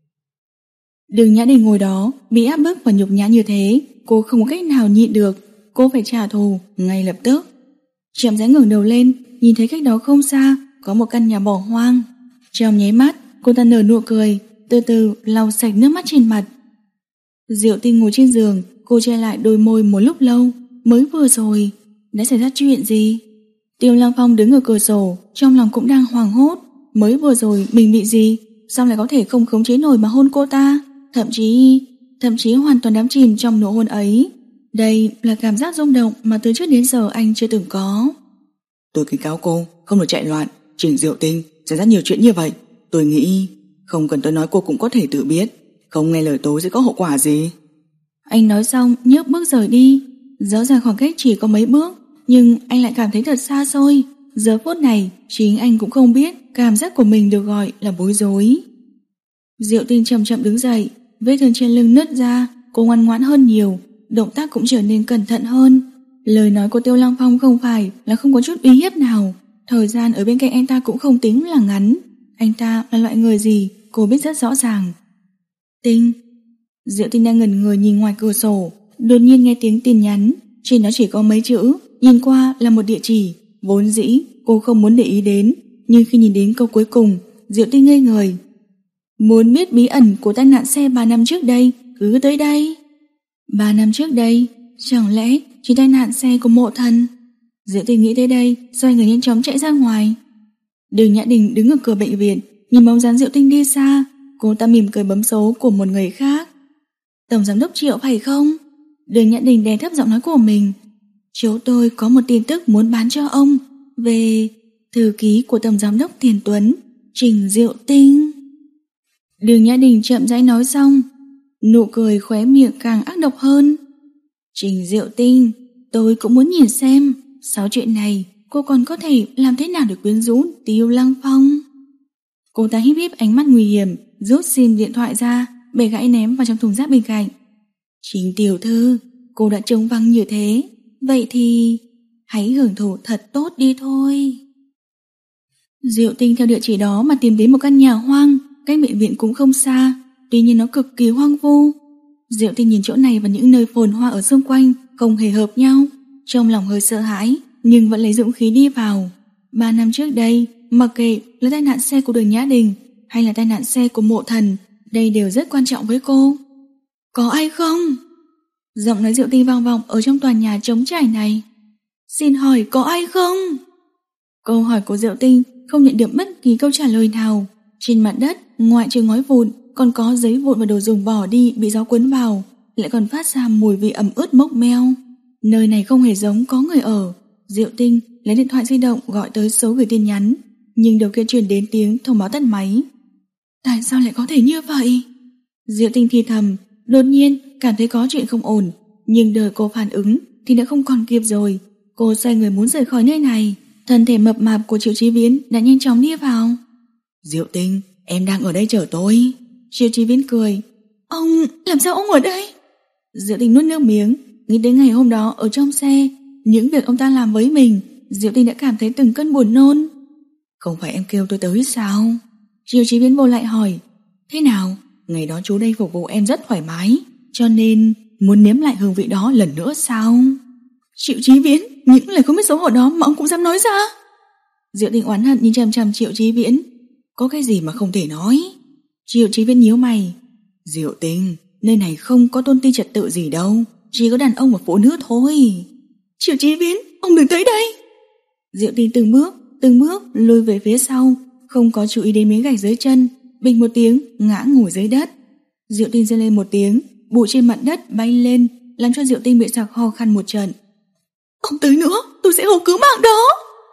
Đường Nhã Đình ngồi đó, bị áp bức và nhục nhã như thế, cô không có cách nào nhịn được, cô phải trả thù ngay lập tức. Chậm rãi ngẩng đầu lên, nhìn thấy cách đó không xa có một căn nhà bỏ hoang. Trong nháy mắt, cô ta nở nụ cười, từ từ lau sạch nước mắt trên mặt. Diệu Tinh ngồi trên giường, cô che lại đôi môi một lúc lâu. Mới vừa rồi đã xảy ra chuyện gì? Tiêu Lăng Phong đứng ở cửa sổ, trong lòng cũng đang hoảng hốt. Mới vừa rồi mình bị gì? Sao lại có thể không khống chế nổi mà hôn cô ta? Thậm chí Thậm chí hoàn toàn đắm chìm trong nụ hôn ấy. Đây là cảm giác rung động mà từ trước đến giờ anh chưa từng có. Tôi cảnh cáo cô không được chạy loạn. Trình Diệu Tinh xảy ra nhiều chuyện như vậy, tôi nghĩ không cần tôi nói cô cũng có thể tự biết. Không nghe lời tôi sẽ có hậu quả gì. Anh nói xong nhấc bước rời đi. Rõ ràng khoảng cách chỉ có mấy bước, nhưng anh lại cảm thấy thật xa xôi. Giờ phút này chính anh cũng không biết cảm giác của mình được gọi là bối rối. Diệu Tinh chậm chậm đứng dậy, vết thương trên lưng nứt ra, cô ngoan ngoãn hơn nhiều, động tác cũng trở nên cẩn thận hơn. Lời nói của Tiêu Lăng Phong không phải là không có chút uy hiếp nào, Thời gian ở bên cạnh anh ta cũng không tính là ngắn. Anh ta là loại người gì cô biết rất rõ ràng. Tinh. Diệu Tinh đang ngẩn người nhìn ngoài cửa sổ, đột nhiên nghe tiếng tin nhắn. Trên đó chỉ có mấy chữ, nhìn qua là một địa chỉ. Vốn dĩ cô không muốn để ý đến, nhưng khi nhìn đến câu cuối cùng, Diệu Tinh ngây người. Muốn biết bí ẩn của tai nạn xe ba năm trước đây, cứ tới đây. Ba năm trước đây, chẳng lẽ chỉ tai nạn xe của Mộ Thần? Diệu Tinh nghĩ tới đây, xoay người nhanh chóng chạy ra ngoài. Đường Nhã Đình đứng ở cửa bệnh viện, nhìn bóng dáng Diệu Tinh đi xa, cô ta mỉm cười bấm số của một người khác. Tổng giám đốc Triệu phải không? Đường Nhã Đình đè thấp giọng nói của mình. Chỗ tôi có một tin tức muốn bán cho ông về thư ký của tổng giám đốc Tiền Tuấn, Trình Diệu Tinh. Đường Nhã Đình chậm rãi nói xong, nụ cười khóe miệng càng ác độc hơn. Trình Diệu Tinh, tôi cũng muốn nhìn xem sau chuyện này cô còn có thể làm thế nào để quyến rũ Tiêu Lăng Phong. Cô ta híp híp ánh mắt nguy hiểm, rút sim điện thoại ra, bẻ gãy ném vào trong thùng rác bên cạnh. Trình tiểu thư, cô đã trông văng như thế, vậy thì hãy hưởng thụ thật tốt đi thôi. Diệu Tinh theo địa chỉ đó mà tìm đến một căn nhà hoang, cách bệnh viện cũng không xa, tuy nhiên nó cực kỳ hoang vu. Diệu Tinh nhìn chỗ này và những nơi phồn hoa ở xung quanh không hề hợp nhau, trong lòng hơi sợ hãi, nhưng vẫn lấy dũng khí đi vào. Ba năm trước đây, mặc kệ là tai nạn xe của Đường Nhã Đình hay là tai nạn xe của Mộ Thần, đây đều rất quan trọng với cô. Có ai không? Giọng nói Diệu Tinh vang vọng ở trong tòa nhà trống trải này. Xin hỏi có ai không? Câu hỏi của Diệu Tinh không nhận được bất kỳ câu trả lời nào. Trên mặt đất, ngoại trừ ngói vụn, còn có giấy vụn và đồ dùng bỏ đi bị gió cuốn vào, lại còn phát ra mùi vị ẩm ướt mốc meo. Nơi này không hề giống có người ở. Diệu Tinh lấy điện thoại di động gọi tới số gửi tin nhắn, nhưng đầu kia truyền đến tiếng thông báo tắt máy. Tại sao lại có thể như vậy? Diệu Tinh thì thầm, đột nhiên cảm thấy có chuyện không ổn, nhưng đợi cô phản ứng thì đã không còn kịp rồi. Cô xoay người muốn rời khỏi nơi này. Thân thể mập mạp của Triệu Chí Viễn đã nhanh chóng đi vào. Diệu Tinh, em đang ở đây chờ tôi. Triệu Chí Viễn cười. Ông, làm sao ông ở đây? Diệu Tinh nuốt nước miếng, nghĩ đến ngày hôm đó ở trong xe, những việc ông ta làm với mình, Diệu Tinh đã cảm thấy từng cơn buồn nôn. Không phải em kêu tôi tới sao? Triệu Chí Viễn vô lại hỏi. Thế nào? Ngày đó chú đây phục vụ em rất thoải mái, cho nên muốn nếm lại hương vị đó lần nữa sao? Triệu Chí Viễn, những lời không biết xấu hổ đó mà ông cũng dám nói ra. Diệu Tinh oán hận nhìn chằm chằm Triệu Chí Viễn. Có cái gì mà không thể nói? Triệu Chí Viễn nhíu mày. Diệu Tinh, nơi này không có tôn ti trật tự gì đâu, chỉ có đàn ông và phụ nữ thôi. Triệu Chí Viễn, ông đừng tới đây. Diệu Tinh từng bước, từng bước lùi về phía sau, không có chú ý đến miếng gạch dưới chân, bình một tiếng ngã ngồi dưới đất. Diệu Tinh rên lên một tiếng, bụi trên mặt đất bay lên, làm cho Diệu Tinh bị sặc ho khan một trận. Ông tới nữa, tôi sẽ hô cứu mạng đó.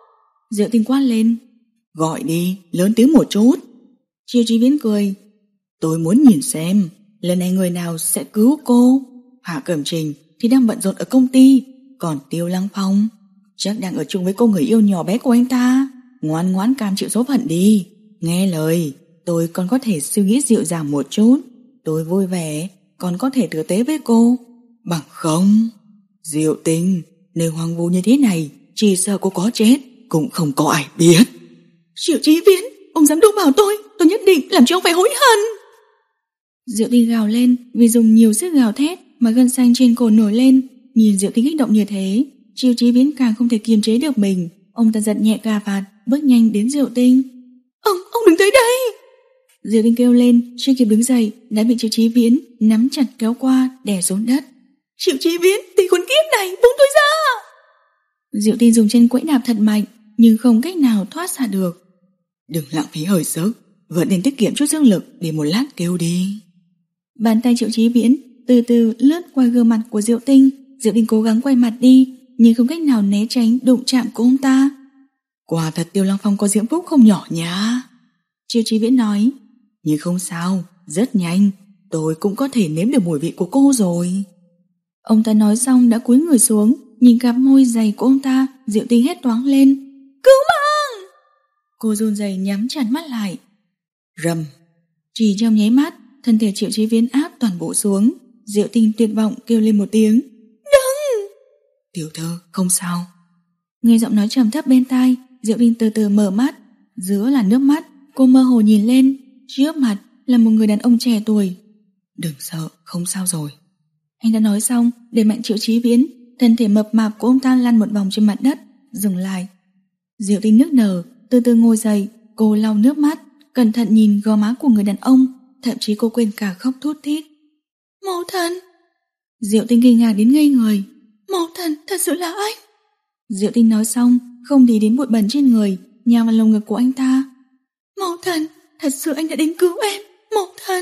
Diệu Tinh quát lên. Gọi đi, lớn tiếng một chút. Triệu Chí Viễn cười. Tôi muốn nhìn xem lần này người nào sẽ cứu cô. Hạ Cẩm Trình thì đang bận rộn ở công ty, còn Tiêu Lăng Phong chắc đang ở chung với cô người yêu nhỏ bé của anh ta. Ngoan ngoãn cam chịu số phận đi. Nghe lời, tôi còn có thể suy nghĩ dịu dàng một chút. Tôi vui vẻ, còn có thể tử tế với cô. Bằng không, Diệu Tinh, nơi hoang vu như thế này, chỉ sợ cô có chết cũng không có ai biết. Triệu Chí Viễn, ông dám đụng vào tôi, tôi nhất định làm cho ông phải hối hận. Diệu Tinh gào lên, vì dùng nhiều sức gào thét mà gân xanh trên cổ nổi lên. Nhìn Diệu Tinh kích động như thế, Triệu Chí Viễn càng không thể kiềm chế được mình. Ông ta giật nhẹ cà vạt, bước nhanh đến Diệu Tinh. Ông, ông đừng tới đây. Diệu Tinh kêu lên, chưa kịp đứng dậy đã bị Triệu Chí Viễn nắm chặt kéo qua, đè xuống đất. Triệu Chí Viễn, tên con kiếp này, buông tôi ra. Diệu Tinh dùng chân quẫy đạp thật mạnh, nhưng không cách nào thoát ra được. Đừng lãng phí hơi sức, vẫn nên tiết kiệm chút sức lực để một lát kêu đi. Bàn tay Triệu Chí Viễn từ từ lướt qua gương mặt của Diệu Tinh. Diệu Tinh cố gắng quay mặt đi, nhưng không cách nào né tránh đụng chạm của ông ta. Quả thật Tiêu Lăng Phong có diễm phúc không nhỏ nhá. Triệu Chí Viễn nói. Nhưng không sao, rất nhanh tôi cũng có thể nếm được mùi vị của cô rồi. Ông ta nói xong đã cúi người xuống, nhìn cặp môi dày của ông ta. Diệu Tinh hét toáng lên. Cứu mạng! Cô run rẩy nhắm chặt mắt lại. Rầm. Chỉ trong nháy mắt, thân thể Triệu Chí Viễn áp toàn bộ xuống. Diệu Tinh tuyệt vọng kêu lên một tiếng. Đừng! Tiểu thư, không sao. Nghe giọng nói trầm thấp bên tai, Diệu Tinh từ từ mở mắt. Giữa là nước mắt, cô mơ hồ nhìn lên. Trước mặt là một người đàn ông trẻ tuổi. Đừng sợ, không sao rồi. Anh đã nói xong, để mạnh Triệu Chí Viễn. Thân thể mập mạp của ông ta lăn một vòng trên mặt đất, dừng lại. Diệu Tinh nức nở, từ từ ngồi dậy. Cô lau nước mắt, cẩn thận nhìn gò má của người đàn ông. Thậm chí cô quên cả khóc thút thít. Mẫu thân. Diệu Tinh kinh ngạc đến ngây người. Mẫu thân, thật sự là anh. Diệu Tinh nói xong, không đi đến bụi bẩn trên người, nhào vào lồng ngực của anh ta. Mẫu thân, thật sự anh đã đến cứu em. Mẫu thân.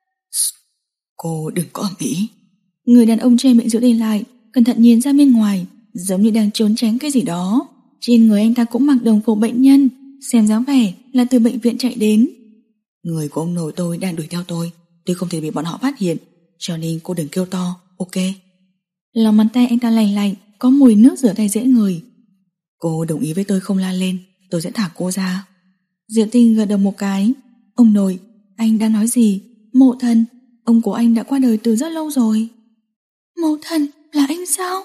Cô đừng có ầm ĩ. Người đàn ông che miệng Diệu Tinh lại, cẩn thận nhìn ra bên ngoài, giống như đang trốn tránh cái gì đó. Trên người anh ta cũng mặc đồng phục bệnh nhân, xem dáng vẻ là từ bệnh viện chạy đến. Người của ông nội tôi đang đuổi theo tôi, tôi không thể bị bọn họ phát hiện, cho nên cô đừng kêu to, ok? Lòng bàn tay anh ta lành lạnh, có mùi nước rửa tay dễ ngửi. Cô đồng ý với tôi không la lên, tôi sẽ thả cô ra. Diệu Tinh gật đầu một cái. Ông nội, anh đang nói gì? Mộ thân, ông của anh đã qua đời từ rất lâu rồi. Mộ thân, là anh sao?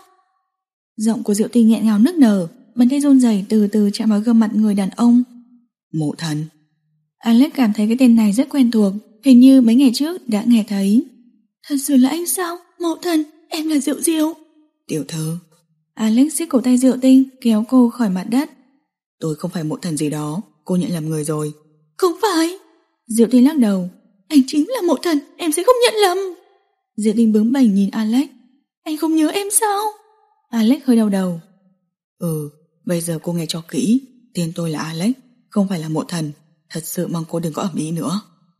Giọng của Diệu Tinh nghẹn ngào nức nở, bàn tay run rẩy từ từ chạm vào gương mặt người đàn ông. Mộ thân. Alex cảm thấy cái tên này rất quen thuộc, hình như mấy ngày trước đã nghe thấy. Thật sự là anh sao? Mộ thân, em là Diệu Diệu. Tiểu thư. Alex siết cổ tay Diệu Tinh, kéo cô khỏi mặt đất. Tôi không phải mộ thần gì đó, cô nhận lầm người rồi. Không phải. Diệu Tinh lắc đầu. Anh chính là mộ thần, em sẽ không nhận lầm. Diệu Tinh bướng bỉnh nhìn Alex. Anh không nhớ em sao? Alex hơi đau đầu. Ừ, bây giờ cô nghe cho kỹ, tên tôi là Alex, không phải là mộ thần. Thật sự mong cô đừng có ầm ĩ nữa.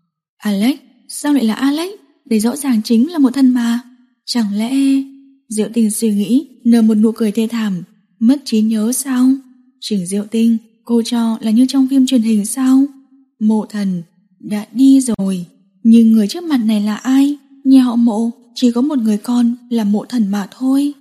Alex? Sao lại là Alex? Đây rõ ràng chính là một thân mà. Chẳng lẽ... Diệu Tinh suy nghĩ, nở một nụ cười thê thảm. Mất trí nhớ sao? Trình Diệu Tinh, cô cho là như trong phim truyền hình sao? Mộ thần đã đi rồi, nhưng người trước mặt này là ai? Nhà họ Mộ chỉ có một người con là mộ thần mà thôi.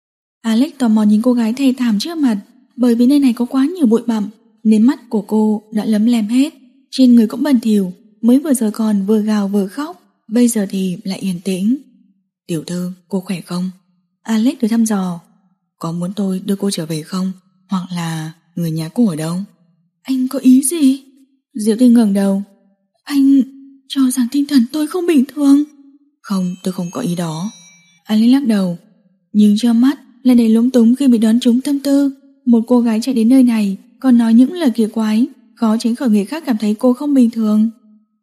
Alex tò mò nhìn cô gái thê thảm trước mặt. Bởi vì nơi này có quá nhiều bụi bặm nên mắt của cô đã lấm lem hết, trên người cũng bẩn thỉu. Mới vừa rồi còn vừa gào vừa khóc, bây giờ thì lại yên tĩnh. Tiểu thư, cô khỏe không? Alex được thăm dò. Có muốn tôi đưa cô trở về không? Hoặc là người nhà cô ở đâu? Anh có ý gì? Diệu Tinh ngẩng đầu. Anh cho rằng tinh thần tôi không bình thường. Không, tôi không có ý đó. Alex lắc đầu. Nhưng trong mắt lại đầy lúng túng khi bị đoán trúng tâm tư. Một cô gái chạy đến nơi này còn nói những lời kỳ quái, khó tránh khỏi người khác cảm thấy cô không bình thường.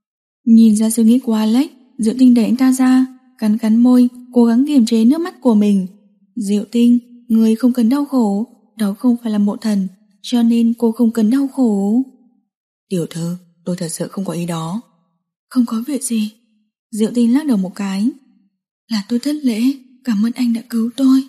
Nhìn ra suy nghĩ của Alex, Diệu Tinh đẩy anh ta ra, cắn cắn môi, cố gắng kiềm chế nước mắt của mình. Diệu Tinh, người không cần đau khổ, đó không phải là mộ thần, cho nên cô không cần đau khổ. Tiểu thư, tôi thật sự không có ý đó. Không có việc gì. Diệu Tinh lắc đầu một cái. Là tôi thất lễ, cảm ơn anh đã cứu tôi.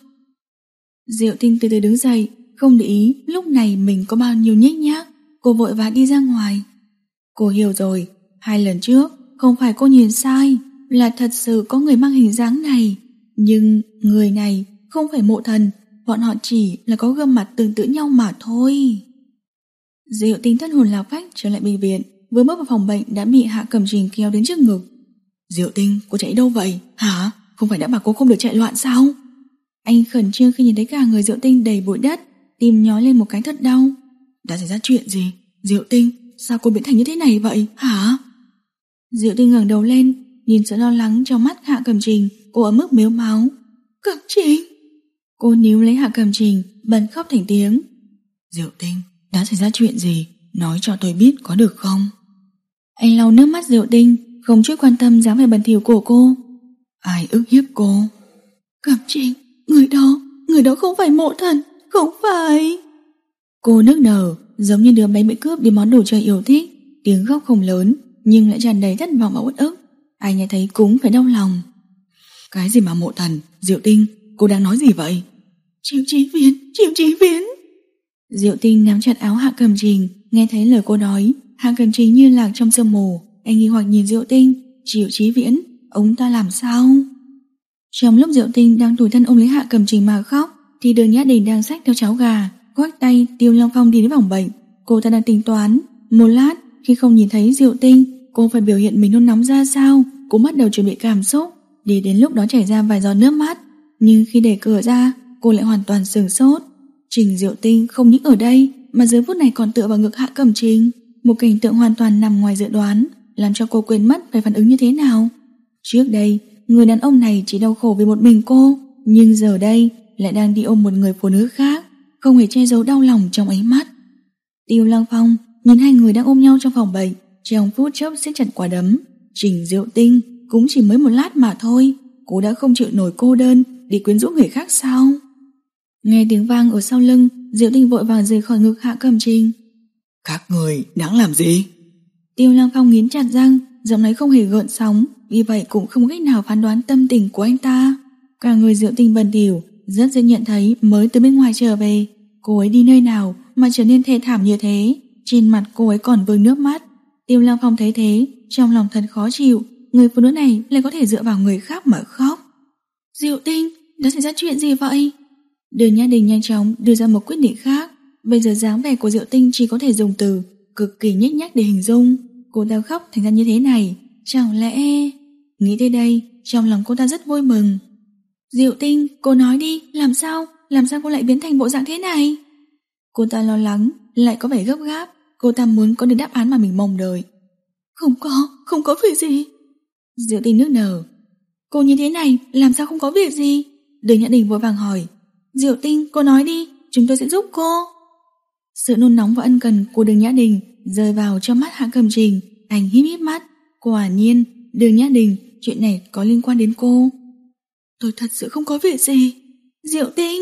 Diệu Tinh từ từ đứng dậy, không để ý lúc này mình có bao nhiêu nhếch nhác. Cô vội vã đi ra ngoài. Cô hiểu rồi, hai lần trước không phải cô nhìn sai, là thật sự có người mang hình dáng này. Nhưng người này không phải mộ thần, bọn họ chỉ là có gương mặt tương tự nhau mà thôi. Diệu Tinh thất hồn lạc phách trở lại bệnh viện, vừa bước vào phòng bệnh đã bị Hạ Cẩm Trình kéo đến trước ngực. Diệu Tinh, cô chạy đâu vậy? Hả? Không phải đã bảo cô không được chạy loạn sao? Anh khẩn trương khi nhìn thấy cả người Diệu Tinh đầy bụi đất, tim nhói lên một cái thật đau. Đã xảy ra chuyện gì? Diệu Tinh, sao cô biến thành như thế này vậy? Hả? Diệu Tinh ngẩng đầu lên, nhìn sự lo lắng trong mắt Hạ Cẩm Trình, cô ở mức mếu máu. Cẩm Trình! Cô níu lấy Hạ Cẩm Trình, bật khóc thành tiếng. Diệu Tinh, đã xảy ra chuyện gì? Nói cho tôi biết có được không? Anh lau nước mắt Diệu Tinh, không chút quan tâm dáng vẻ bẩn thỉu của cô. Ai ức hiếp cô? Cẩm Trình, người đó, người đó không phải mộ thần, không phải. Cô nức nở, giống như đứa bé bị cướp đi món đồ chơi yêu thích. Tiếng khóc không lớn, nhưng lại tràn đầy thất vọng và uất ức. Ai nghe thấy cũng phải đau lòng. Cái gì mà mộ thần? Diệu Tinh, cô đang nói gì vậy? Triệu Chí Viễn, Triệu Chí Viễn. Diệu Tinh nắm chặt áo Hạ Cẩm Trình, nghe thấy lời cô nói. Hạ Cẩm Trình như lạc trong sương mù. Anh nghi hoặc nhìn Diệu Tinh. Triệu Chí Viễn, ông ta làm sao? Trong lúc Diệu Tinh đang tủi thân ôm lấy Hạ Cẩm Trình mà khóc, thì Đường Nhã Đình đang xách theo cháu gà, khoác tay Tiêu Long Phong đi đến phòng bệnh. Cô ta đang tính toán. Một lát, khi không nhìn thấy Diệu Tinh, cô phải biểu hiện mình nôn nóng ra sao. Cô bắt đầu chuẩn bị cảm xúc, để đến lúc đó chảy ra vài giọt nước mắt. Nhưng khi đẩy cửa ra, cô lại hoàn toàn sửng sốt. Trình Diệu Tinh không những ở đây, mà giờ phút này còn tựa vào ngực Hạ Cẩm Trình. Một cảnh tượng hoàn toàn nằm ngoài dự đoán, làm cho cô quên mất phải phản ứng như thế nào. Trước đây, người đàn ông này chỉ đau khổ vì một mình cô, nhưng giờ đây lại đang đi ôm một người phụ nữ khác, không hề che giấu đau lòng trong ánh mắt. Tiêu Lăng Phong nhìn hai người đang ôm nhau trong phòng bệnh, trong phút chốc siết chặt quả đấm. Trình Diệu Tinh cũng chỉ mới một lát mà thôi, cô đã không chịu nổi cô đơn đi quyến rũ người khác sao? Nghe tiếng vang ở sau lưng, Diệu Tinh vội vàng rời khỏi ngực Hạ Cẩm Trình. Các người đang làm gì? Tiêu Lăng Phong nghiến chặt răng, giọng nói không hề gợn sóng, vì vậy cũng không cách nào phán đoán tâm tình của anh ta. Cả người Diệu Tinh bần tiểu, rất dễ nhận thấy mới từ bên ngoài trở về. Cô ấy đi nơi nào mà trở nên thê thảm như thế? Trên mặt cô ấy còn vương nước mắt. Tiêu Lăng Phong thấy thế, trong lòng thật khó chịu. Người phụ nữ này lại có thể dựa vào người khác mà khóc. Diệu Tinh, đã xảy ra chuyện gì vậy? Đường Nhã Đình nhanh chóng đưa ra một quyết định khác. Bây giờ dáng vẻ của Diệu Tinh chỉ có thể dùng từ cực kỳ nhếch nhác để hình dung. Cô ta khóc thành ra như thế này, chẳng lẽ... Nghĩ tới đây, trong lòng cô ta rất vui mừng. Diệu Tinh, cô nói đi, làm sao? Làm sao cô lại biến thành bộ dạng thế này? Cô ta lo lắng, lại có vẻ gấp gáp. Cô ta muốn có được đáp án mà mình mong đợi. Không có, không có việc gì. Diệu Tinh nức nở. Cô như thế này, làm sao không có việc gì? Đường Nhã Đình vội vàng hỏi. Diệu Tinh, cô nói đi, chúng tôi sẽ giúp cô. Sự nôn nóng và ân cần của Đường Nhã Đình rơi vào trong mắt Hạ Cẩm Trình. Anh híp híp mắt. Quả nhiên, Đường Nhã Đình, chuyện này có liên quan đến cô. Tôi thật sự không có việc gì. Diệu Tinh.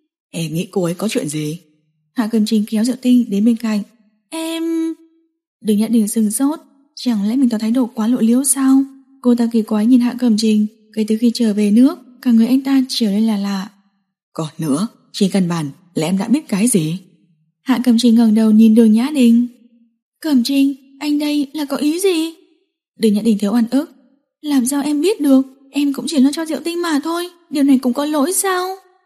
Em nghĩ cô ấy có chuyện gì? Hạ Cẩm Trình kéo Diệu Tinh đến bên cạnh. Em... Đường Nhã Đình sừng sốt. Chẳng lẽ mình tỏ thái độ quá lộ liễu sao? Cô ta kỳ quái nhìn Hạ Cẩm Trình. Kể từ khi trở về nước, cả người anh ta trở nên là lạ. Còn nữa, trên căn bản là em đã biết cái gì? Hạ Cẩm Trình ngẩng đầu nhìn Đường Nhã Đình. Cẩm Trình, anh đây là có ý gì? Đường Nhã Đình thiếu oan ức. Làm sao em biết được? Em cũng chỉ lo cho Diệu Tinh mà thôi. Điều này cũng có lỗi sao?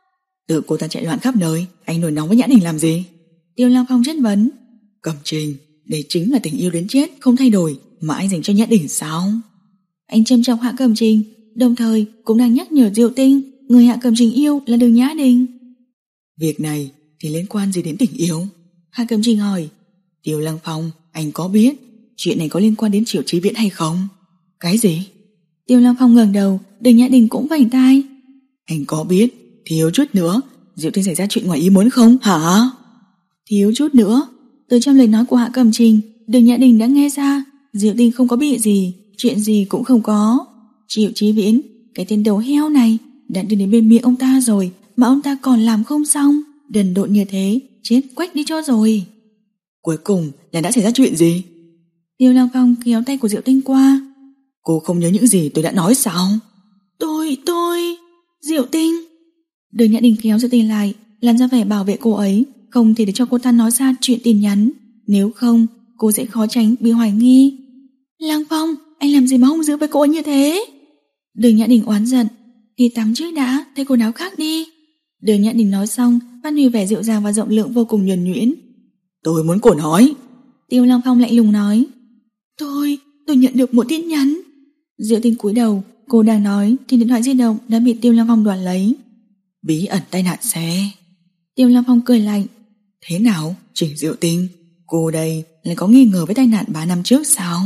Tự cô ta chạy loạn khắp nơi, anh nổi nóng với Nhã Đình làm gì? Tiêu Lăng Phong chất vấn. Cẩm Trình, đây chính là tình yêu đến chết không thay đổi mà anh dành cho Nhã Đình sao? Anh châm chọc Hạ Cẩm Trình, đồng thời cũng đang nhắc nhở Diệu Tinh người Hạ Cẩm Trình yêu là Đường Nhã Đình. Việc này thì liên quan gì đến tình yêu? Hạ Cẩm Trình hỏi. Tiêu Lăng Phong, anh có biết chuyện này có liên quan đến Triệu Chí Viễn hay không? Cái gì? Tiêu Lăng Phong ngẩng đầu, Đường Nhã Đình cũng vảnh tai. Anh có biết thiếu chút nữa Diệu Tinh xảy ra chuyện ngoài ý muốn không hả? Thiếu chút nữa. Từ trong lời nói của Hạ Cẩm Trình, Đường Nhã Đình đã nghe ra Diệu Tinh không có bị gì, chuyện gì cũng không có. Triệu Chí Viễn, cái tên đầu heo này, đã đưa đến bên miệng ông ta rồi mà ông ta còn làm không xong. Đần độn như thế, chết quách đi cho rồi. Cuối cùng là đã xảy ra chuyện gì? Tiêu Lăng Phong kéo tay của Diệu Tinh qua. Cô không nhớ những gì tôi đã nói sao? Tôi, tôi... Diệu Tinh. Đường Nhã Đình kéo Diệu Tinh lại, làm ra vẻ bảo vệ cô ấy, không thể để cho cô ta nói ra chuyện tin nhắn. Nếu không, cô sẽ khó tránh bị hoài nghi. Lăng Phong, anh làm gì mà hung dữ với cô ấy như thế? Đường Nhã Đình oán giận. Đi tắm trước đã, thay quần áo khác đi. Đường Nhã Đình nói xong, phát huy vẻ dịu dàng và rộng lượng vô cùng nhuần nhuyễn. Tôi muốn cô nói. Tiêu Lăng Phong lạnh lùng nói. Tôi, tôi nhận được một tin nhắn. Diệu Tinh cúi đầu, cô đang nói thì điện thoại di động đã bị Tiêu Lăng Phong đoạt lấy. Bí ẩn tai nạn xe. Tiêu Lăng Phong cười lạnh. Thế nào, Trình Diệu Tinh, cô đây lại có nghi ngờ với tai nạn ba năm trước sao?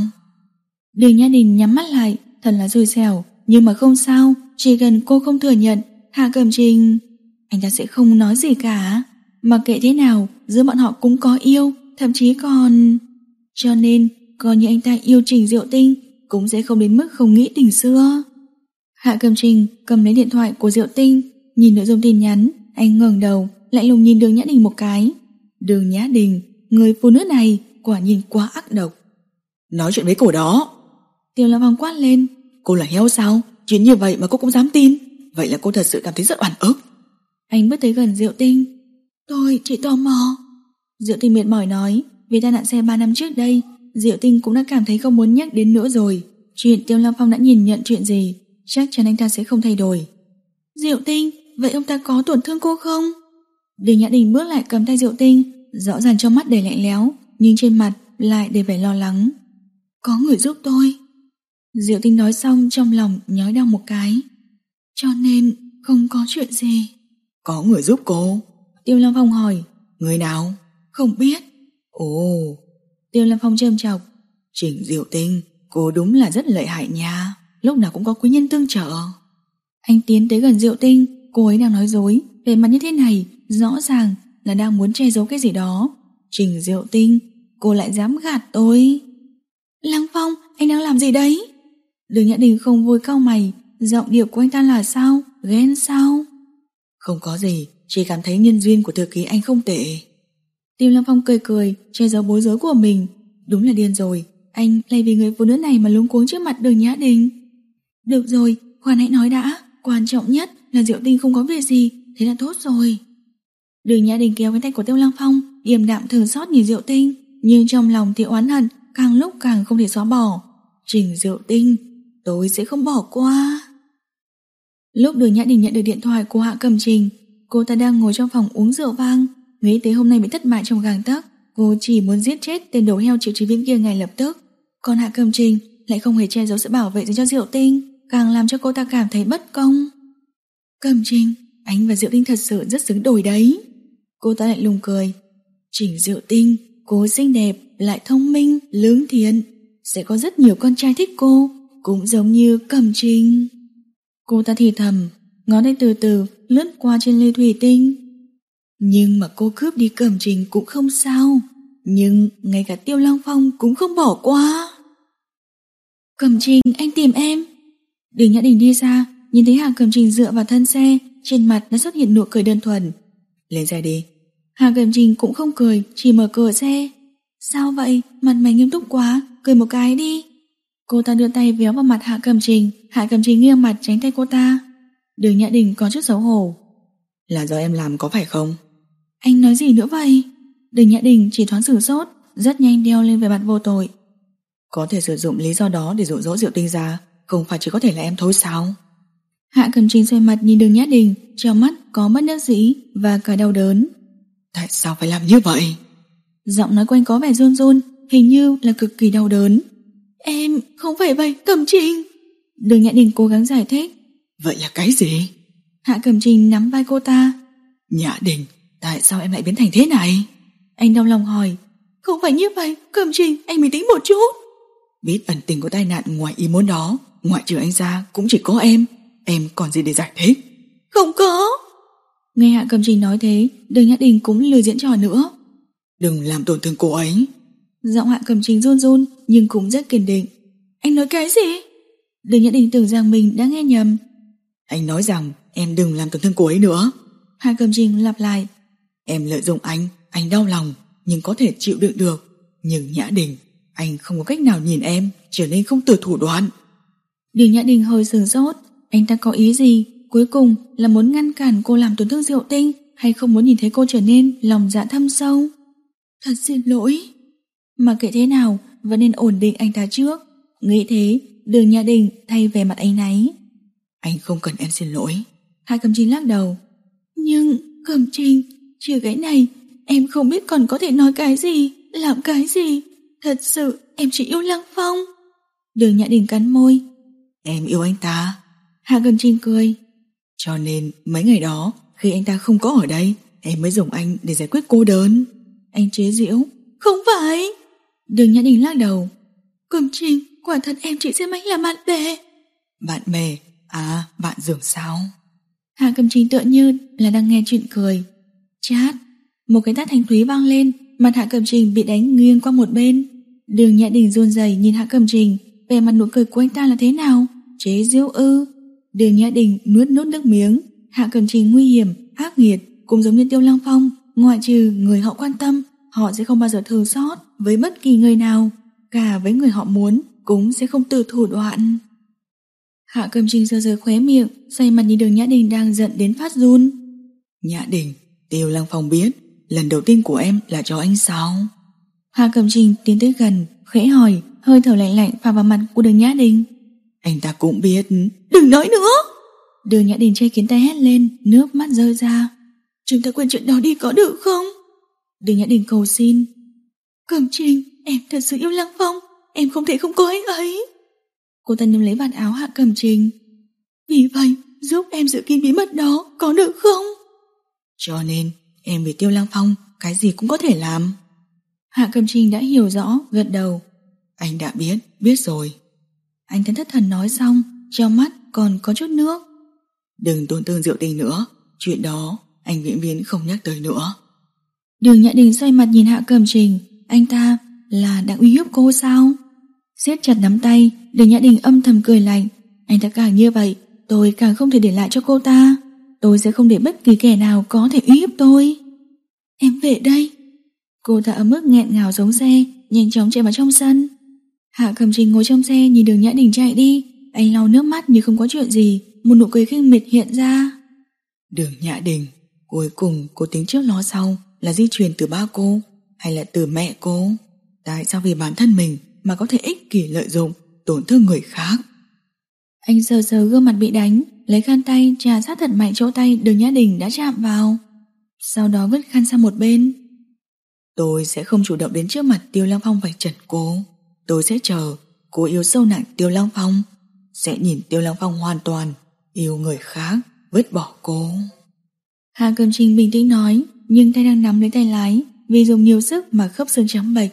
Đường Nhã Đình nhắm mắt lại, thật là xui xẻo, nhưng mà không sao, chỉ cần cô không thừa nhận, Hạ Cẩm Trình, anh ta sẽ không nói gì cả. Mặc kệ thế nào, giữa bọn họ cũng có yêu, thậm chí còn... Cho nên, coi như anh ta yêu Trình Diệu Tinh, cũng sẽ không đến mức không nghĩ tình xưa. Hạ Cẩm Trình cầm lấy điện thoại của Diệu Tinh, nhìn nội dung tin nhắn, anh ngẩng đầu, lại lùng nhìn Đường Nhã Đình một cái. Đường Nhã Đình, người phụ nữ này quả nhìn quá ác độc. Nói chuyện với cô đó. Tiêu Lăng Phong quát lên. Cô là heo sao? Chuyện như vậy mà cô cũng dám tin? Vậy là cô thật sự cảm thấy rất oan ức. Anh bước tới gần Diệu Tinh. Tôi chỉ tò mò. Diệu Tinh mệt mỏi nói. Vì tai nạn xe ba năm trước đây, Diệu Tinh cũng đã cảm thấy không muốn nhắc đến nữa rồi. Chuyện Tiêu Lăng Phong đã nhìn nhận chuyện gì, chắc chắn anh ta sẽ không thay đổi. Diệu Tinh, vậy ông ta có tổn thương cô không? Đường Nhã Đình bước lại cầm tay Diệu Tinh, rõ ràng trong mắt đầy lạnh lẽo, nhưng trên mặt lại đầy vẻ lo lắng. Có người giúp tôi. Diệu Tinh nói xong trong lòng nhói đau một cái. Cho nên không có chuyện gì. Có người giúp cô? Tiêu Lăng Phong hỏi. Người nào? Không biết. Ồ, Tiêu Lăng Phong trầm chọc. Trình Diệu Tinh, cô đúng là rất lợi hại nha, lúc nào cũng có quý nhân tương trợ. Anh tiến tới gần Diệu Tinh, cô ấy đang nói dối, vẻ mặt như thế này, rõ ràng là đang muốn che giấu cái gì đó. Trình Diệu Tinh, cô lại dám gạt tôi. Lăng Phong, anh đang làm gì đấy? Đường Nhã Đình không vui cau mày, giọng điệu của anh ta là sao? Ghen sao? Không có gì, chỉ cảm thấy nhân duyên của thư ký anh không tệ. Tiêu Lăng Phong cười cười, che giấu bối rối của mình. Đúng là điên rồi, anh lại vì người phụ nữ này mà luống cuống trước mặt Đường Nhã Đình. Được rồi, khoan hãy nói đã, quan trọng nhất là Diệu Tinh không có việc gì, thế là tốt rồi. Đường Nhã Đình kéo cái tay của Tiêu Lăng Phong, điềm đạm thương xót nhìn Diệu Tinh, nhưng trong lòng thì oán hận càng lúc càng không thể xóa bỏ. Trình Diệu Tinh, tôi sẽ không bỏ qua. Lúc Đường Nhã Đình nhận được điện thoại của Hạ Cẩm Trình, cô ta đang ngồi trong phòng uống rượu vang, nghĩ tới hôm nay bị thất bại trong gang tấc, cô chỉ muốn giết chết tên đầu heo Triệu Chí Viễn kia ngay lập tức. Còn Hạ Cẩm Trình lại không hề che giấu sự bảo vệ dành cho Diệu Tinh, càng làm cho cô ta cảm thấy bất công. Cẩm Trình, anh và Diệu Tinh thật sự rất xứng đôi đấy. Cô ta lạnh lùng cười. Trình Diệu Tinh, cô xinh đẹp, lại thông minh, lương thiện, sẽ có rất nhiều con trai thích cô, cũng giống như Cẩm Trình. Cô ta thì thầm, ngón tay từ từ lướt qua trên ly thủy tinh. Nhưng mà cô cướp đi Cẩm Trình cũng không sao, nhưng ngay cả Tiêu Lăng Phong cũng không bỏ qua. Cẩm Trình, anh tìm em. Đường Nhã Đình đi ra, nhìn thấy Hạ Cẩm Trình dựa vào thân xe, trên mặt đã xuất hiện nụ cười đơn thuần. Lên xe đi. Hạ Cẩm Trình cũng không cười, chỉ mở cửa xe. Sao vậy, mặt mày nghiêm túc quá, cười một cái đi. Cô ta đưa tay véo vào mặt Hạ Cẩm Trình. Hạ Cẩm Trình nghiêng mặt tránh tay cô ta. Đường Nhã Đình có chút xấu hổ. Là do em làm có phải không? Anh nói gì nữa vậy? Đường Nhã Đình chỉ thoáng sửng sốt, rất nhanh đeo lên vẻ mặt vô tội. Có thể sử dụng lý do đó để dụ dỗ Diệu Tinh ra, không phải chỉ có thể là em thôi sao? Hạ Cẩm Trình xoay mặt nhìn Đường Nhã Đình, trong mắt có bất đắc dĩ và cả đau đớn. Tại sao phải làm như vậy? Giọng nói của anh có vẻ run run, hình như là cực kỳ đau đớn. Em không phải vậy, Cẩm Trình. Đường Nhã Đình cố gắng giải thích. Vậy là cái gì? Hạ Cẩm Trình nắm vai cô ta. Nhã Đình, tại sao em lại biến thành thế này? Anh đau lòng hỏi. Không phải như vậy, Cẩm Trình, anh bình tĩnh một chút. Biết ẩn tình của tai nạn ngoài ý muốn đó, ngoại trừ anh ra cũng chỉ có em. Em còn gì để giải thích? Không có. Nghe Hạ Cẩm Trình nói thế, Đường Nhã Đình cũng lười diễn trò nữa. Đừng làm tổn thương cô ấy. Giọng Hạ Cẩm Trình run run nhưng cũng rất kiên định. Anh nói cái gì? Đường Nhã Đình tưởng rằng mình đã nghe nhầm. Anh nói rằng em đừng làm tổn thương cô ấy nữa. Hạ Cẩm Trình lặp lại. Em lợi dụng anh, anh đau lòng nhưng có thể chịu đựng được. Nhưng Nhã Đình, anh không có cách nào nhìn em trở nên không từ thủ đoạn. Đường Nhã Đình hơi sửng sốt. Anh ta có ý gì? Cuối cùng là muốn ngăn cản cô làm tổn thương Diệu Tinh, hay không muốn nhìn thấy cô trở nên lòng dạ thâm sâu? Thật xin lỗi. Mà kệ thế nào vẫn nên ổn định anh ta trước. Nghĩ thế, Đường Nhã Đình thay về mặt áy náy. Anh không cần em xin lỗi. Hạ Cẩm Trình lắc đầu. Nhưng Cẩm Trình, trừ cái này em không biết còn có thể nói cái gì, làm cái gì. Thật sự em chỉ yêu Lăng Phong. Đường Nhã Đình cắn môi. Em yêu anh ta. Hạ Cẩm Trình cười. Cho nên mấy ngày đó, khi anh ta không có ở đây, em mới dùng anh để giải quyết cô đơn. Anh chế giễu. Không phải. Đường Nhã Đình lắc đầu. Cẩm Trình, quả thật em chỉ xem anh là bạn bè. Bạn bè? À, bạn giường sao? Hạ Cẩm Trình tựa như là đang nghe chuyện cười. Chát. Một cái tát thanh thúy vang lên, mặt Hạ Cẩm Trình bị đánh nghiêng qua một bên. Đường Nhã Đình run rẩy nhìn Hạ Cẩm Trình, vẻ mặt nụ cười của anh ta là thế nào? Chế giễu ư? Đường Nhã Đình nuốt nốt nước miếng. Hạ Cẩm Trình nguy hiểm, ác nghiệt, cũng giống như Tiêu Lăng Phong, ngoại trừ người họ quan tâm, họ sẽ không bao giờ thương xót với bất kỳ người nào, cả với người họ muốn cũng sẽ không từ thủ đoạn. Hạ Cẩm Trình giơ giơ khóe miệng, xoay mặt nhìn Đường Nhã Đình đang giận đến phát run. Nhã Đình, Tiêu Lăng Phong biết lần đầu tiên của em là cho anh sao? Hạ Cẩm Trình tiến tới gần, khẽ hỏi, hơi thở lạnh lạnh phả vào mặt của Đường Nhã Đình. Anh ta cũng biết. Đừng nói nữa. Đường Nhã Đình che kín tay hét lên, nước mắt rơi ra. Chúng ta quên chuyện đó đi có được không? Đường Nhã Đình cầu xin. Cẩm Trình, em thật sự yêu Lăng Phong, em không thể không có anh ấy. Cô ta nắm lấy vạt áo Hạ Cẩm Trình. Vì vậy, giúp em giữ kín bí mật đó có được không? Cho nên em vì Tiêu Lăng Phong cái gì cũng có thể làm. Hạ Cẩm Trình đã hiểu rõ, gật đầu. Anh đã biết, biết rồi. Anh thẫn thất thần nói xong, trong mắt còn có chút nước. Đừng tổn thương Diệu Tinh nữa, chuyện đó anh vĩnh viễn không nhắc tới nữa. Đường Nhã Đình xoay mặt nhìn Hạ Cẩm Trình. Anh ta là đang uy hiếp cô sao? Siết chặt nắm tay, Đường Nhã Đình âm thầm cười lạnh. Anh ta càng như vậy, tôi càng không thể để lại cho cô ta. Tôi sẽ không để bất kỳ kẻ nào có thể uy hiếp tôi. Em về đây. Cô ta ở mức nghẹn ngào giống xe, nhanh chóng chạy vào trong sân. Hạ Cẩm Trình ngồi trong xe nhìn Đường Nhã Đình chạy đi. Anh lau nước mắt như không có chuyện gì. Một nụ cười khinh miệt hiện ra. Đường Nhã Đình, cuối cùng cô tính trước nó sau là di truyền từ ba cô hay là từ mẹ cô? Tại sao vì bản thân mình mà có thể ích kỷ lợi dụng, tổn thương người khác? Anh sờ sờ gương mặt bị đánh, lấy khăn tay chà sát thật mạnh chỗ tay Đường Nhã Đình đã chạm vào. Sau đó vứt khăn sang một bên. Tôi sẽ không chủ động đến trước mặt Tiêu Lăng Phong vạch trần cô. Tôi sẽ chờ cô yêu sâu nặng Tiêu Lăng Phong, sẽ nhìn Tiêu Lăng Phong hoàn toàn yêu người khác, vứt bỏ cô. Hạ Cẩm Trình bình tĩnh nói, nhưng tay đang nắm lấy tay lái, vì dùng nhiều sức mà khớp xương trắng bệch.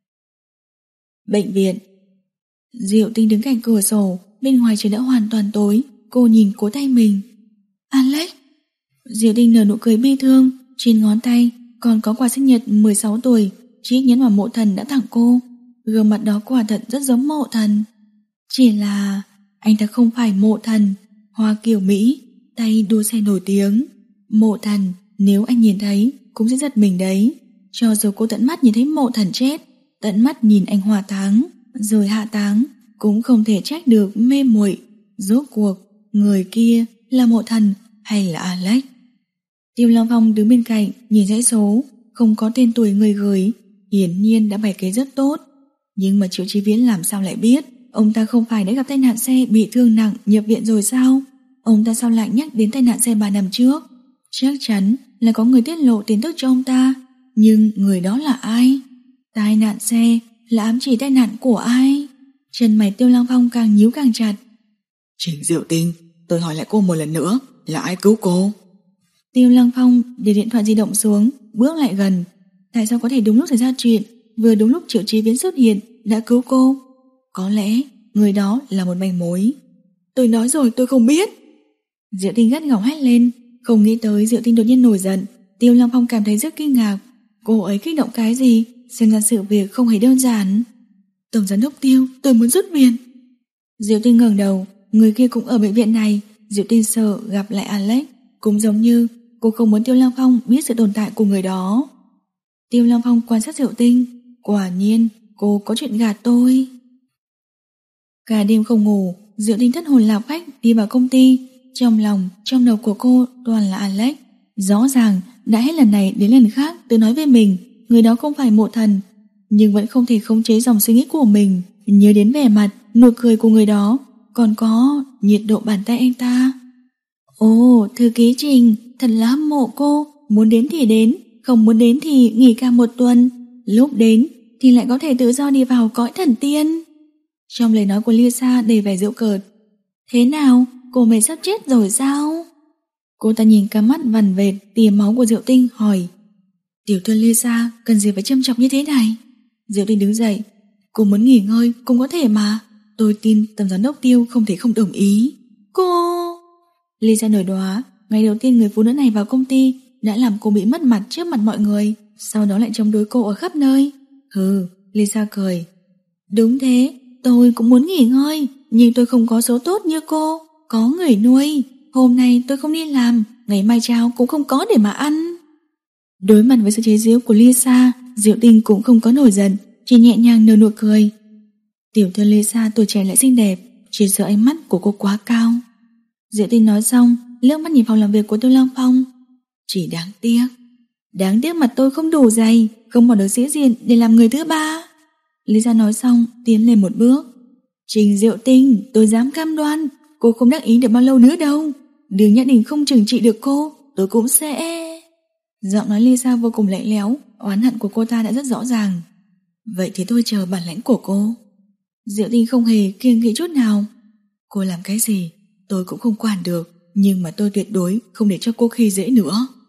Bệnh viện. Diệu Tinh đứng cạnh cửa sổ, bên ngoài trời đã hoàn toàn tối. Cô nhìn cố tay mình. Alex. Diệu Tinh nở nụ cười bi thương, trên ngón tay còn có quà sinh nhật mười sáu tuổi, chiếc nhẫn mà Mộ Thần đã tặng cô. Gương mặt đó quả thật rất giống Mộ Thần. Chỉ là anh ta không phải Mộ Thần, hoa kiểu Mỹ, tay đua xe nổi tiếng. Mộ Thần, nếu anh nhìn thấy cũng sẽ giật mình đấy. Cho dù cô tận mắt nhìn thấy Mộ Thần chết, tận mắt nhìn anh hỏa táng rồi hạ táng, cũng không thể trách được mê muội. Rốt cuộc người kia là Mộ Thần hay là Alex? Tiêu Lăng Phong đứng bên cạnh nhìn dãy số không có tên tuổi người gửi, hiển nhiên đã bày kế rất tốt. Nhưng mà Triệu Chí Viễn làm sao lại biết ông ta không phải đã gặp tai nạn xe bị thương nặng nhập viện rồi sao? Ông ta sao lại nhắc đến tai nạn xe ba năm trước? Chắc chắn là có người tiết lộ tin tức cho ông ta. Nhưng người đó là ai? Tai nạn xe là ám chỉ tai nạn của ai? Chân mày Tiêu Lăng Phong càng nhíu càng chặt. Trình Diệu Tinh, tôi hỏi lại cô một lần nữa, là ai cứu cô? Tiêu Lăng Phong để điện thoại di động xuống, bước lại gần. Tại sao có thể đúng lúc xảy ra chuyện, vừa đúng lúc Triệu Chí Viễn xuất hiện đã cứu cô? Có lẽ người đó là một manh mối. Tôi nói rồi, tôi không biết. Diệu Tinh gắt gỏng hét lên. Không nghĩ tới Diệu Tinh đột nhiên nổi giận. Tiêu Lăng Phong cảm thấy rất kinh ngạc. Cô ấy kích động cái gì? Xem ra sự việc không hề đơn giản. Tổng giám đốc Tiêu, tôi muốn rút viện. Diệu Tinh ngẩng đầu, người kia cũng ở bệnh viện này. Diệu Tinh sợ gặp lại Alex, cũng giống như cô không muốn Tiêu Lăng Phong biết sự tồn tại của người đó. Tiêu Lăng Phong quan sát Diệu Tinh. Quả nhiên cô có chuyện gạt tôi. Cả đêm không ngủ, Diệu Tinh thất hồn lạc phách đi vào công ty. Trong lòng, trong đầu của cô toàn là Alex. Rõ ràng đã hết lần này đến lần khác tự nói với mình người đó không phải Mộ Thần, nhưng vẫn không thể khống chế dòng suy nghĩ của mình. Nhớ đến vẻ mặt, nụ cười của người đó, còn có nhiệt độ bàn tay anh ta. Ồ, thư ký Trình, thật là hâm mộ cô. Muốn đến thì đến, không muốn đến thì nghỉ cả một tuần. Lúc đến thì lại có thể tự do đi vào cõi thần tiên. Trong lời nói của Lisa đầy vẻ giễu cợt. Thế nào, cô mày sắp chết rồi sao? Cô ta nhìn cả mắt vằn vệt tia máu của Diệu Tinh hỏi. Tiểu thư Lisa, cần gì phải châm chọc như thế này? Diệu Tinh đứng dậy. Cô muốn nghỉ ngơi cũng có thể mà. Tôi tin tổng giám đốc Tiêu không thể không đồng ý. Cô... Lisa nổi đoá. Ngày đầu tiên người phụ nữ này vào công ty đã làm cô bị mất mặt trước mặt mọi người, sau đó lại chống đối cô ở khắp nơi. Hừ, Lisa cười. Đúng thế, tôi cũng muốn nghỉ ngơi, nhưng tôi không có số tốt như cô, có người nuôi. Hôm nay tôi không đi làm, ngày mai cháo cũng không có để mà ăn. Đối mặt với sự chế giễu của Lisa, Diệu Tinh cũng không có nổi giận, chỉ nhẹ nhàng nở nụ cười. Tiểu thư Lisa tuổi trẻ lại xinh đẹp, chỉ sợ ánh mắt của cô quá cao. Diệu Tinh nói xong, liếc mắt nhìn phòng làm việc của Tiêu Lăng Phong. Chỉ đáng tiếc, đáng tiếc mặt tôi không đủ dày, không bỏ được sĩ diện để làm người thứ ba. Lisa nói xong, tiến lên một bước. Trình Diệu Tinh, tôi dám cam đoan, cô không đắc ý được bao lâu nữa đâu. Đường Nhã Đình không trừng trị được cô, tôi cũng sẽ... Giọng nói Lisa vô cùng lạnh lẽo, oán hận của cô ta đã rất rõ ràng. Vậy thì tôi chờ bản lãnh của cô. Diệu Tinh không hề kiêng kỵ chút nào. Cô làm cái gì tôi cũng không quản được, nhưng mà tôi tuyệt đối không để cho cô khi dễ nữa.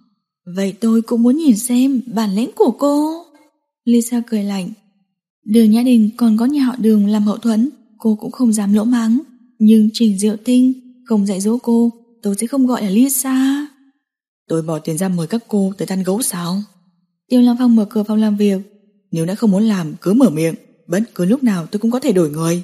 Vậy tôi cũng muốn nhìn xem bản lĩnh của cô. Lisa cười lạnh. Đường Nhã Đình còn có nhà họ Đường làm hậu thuẫn, cô cũng không dám lỗ mắng. Nhưng Trình Diệu Tinh không dạy dỗ cô, tôi sẽ không gọi là Lisa. Tôi bỏ tiền ra mời các cô tới than gẫu sao? Tiêu Lăng Phong mở cửa phòng làm việc. Nếu đã không muốn làm cứ mở miệng, bất cứ lúc nào tôi cũng có thể đổi người.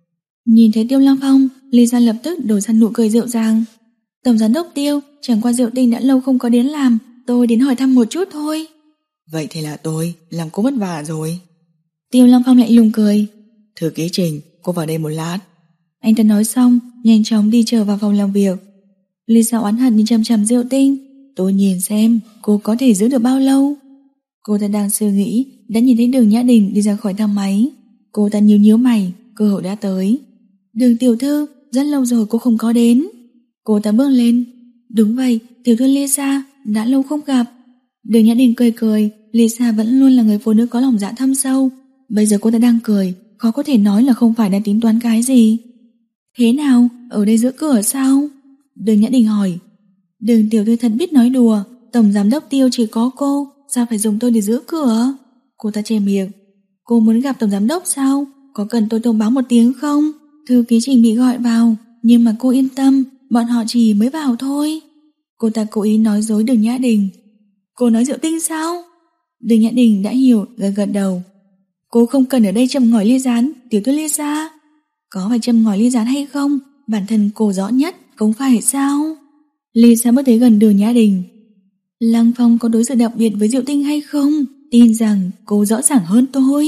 Nhìn thấy Tiêu Lăng Phong, Lisa lập tức đổi sang nụ cười dịu dàng. Tổng giám đốc Tiêu, chẳng qua Diệu Tinh đã lâu không có đến làm, tôi đến hỏi thăm một chút thôi. Vậy thì là tôi làm cô vất vả rồi. Tiêu Lăng Phong lại lùng cười. Thư ký Trình, cô vào đây một lát. Anh ta nói xong, nhanh chóng đi trở vào phòng làm việc. Lisa oán hận nhìn chằm chằm Diệu Tinh. Tôi nhìn xem cô có thể giữ được bao lâu. Cô ta đang suy nghĩ, đã nhìn thấy Đường Nhã Đình đi ra khỏi thang máy. Cô ta nhíu nhíu mày, cơ hội đã tới. Đường tiểu thư, rất lâu rồi cô không có đến. Cô ta bước lên. Đúng vậy, tiểu thư Lisa, đã lâu không gặp. Đường Nhã Đình cười cười. Lisa vẫn luôn là người phụ nữ có lòng dạ thâm sâu. Bây giờ cô ta đang cười, khó có thể nói là không phải đang tính toán cái gì. Thế nào, ở đây giữa cửa sao? Đường Nhã Đình hỏi. Đường tiểu thư thật biết nói đùa, tổng giám đốc Tiêu chỉ có cô, sao phải dùng tôi để giữ cửa? Cô ta che miệng. Cô muốn gặp tổng giám đốc sao? Có cần tôi thông báo một tiếng không? Thư ký Trình bị gọi vào, nhưng mà cô yên tâm, bọn họ chỉ mới vào thôi. Cô ta cố ý nói dối Đường Nhã Đình. Cô nói Diệu Tinh sao? Đường Nhã Đình đã hiểu, gật gật đầu. Cô không cần ở đây châm ngòi ly gián, tiểu thư Lisa. Có phải châm ngòi ly gián hay không? Bản thân cô rõ nhất, không phải sao? Lisa bước tới gần Đường Nhã Đình. Lăng Phong có đối xử đặc biệt với Diệu Tinh hay không? Tin rằng cô rõ ràng hơn tôi.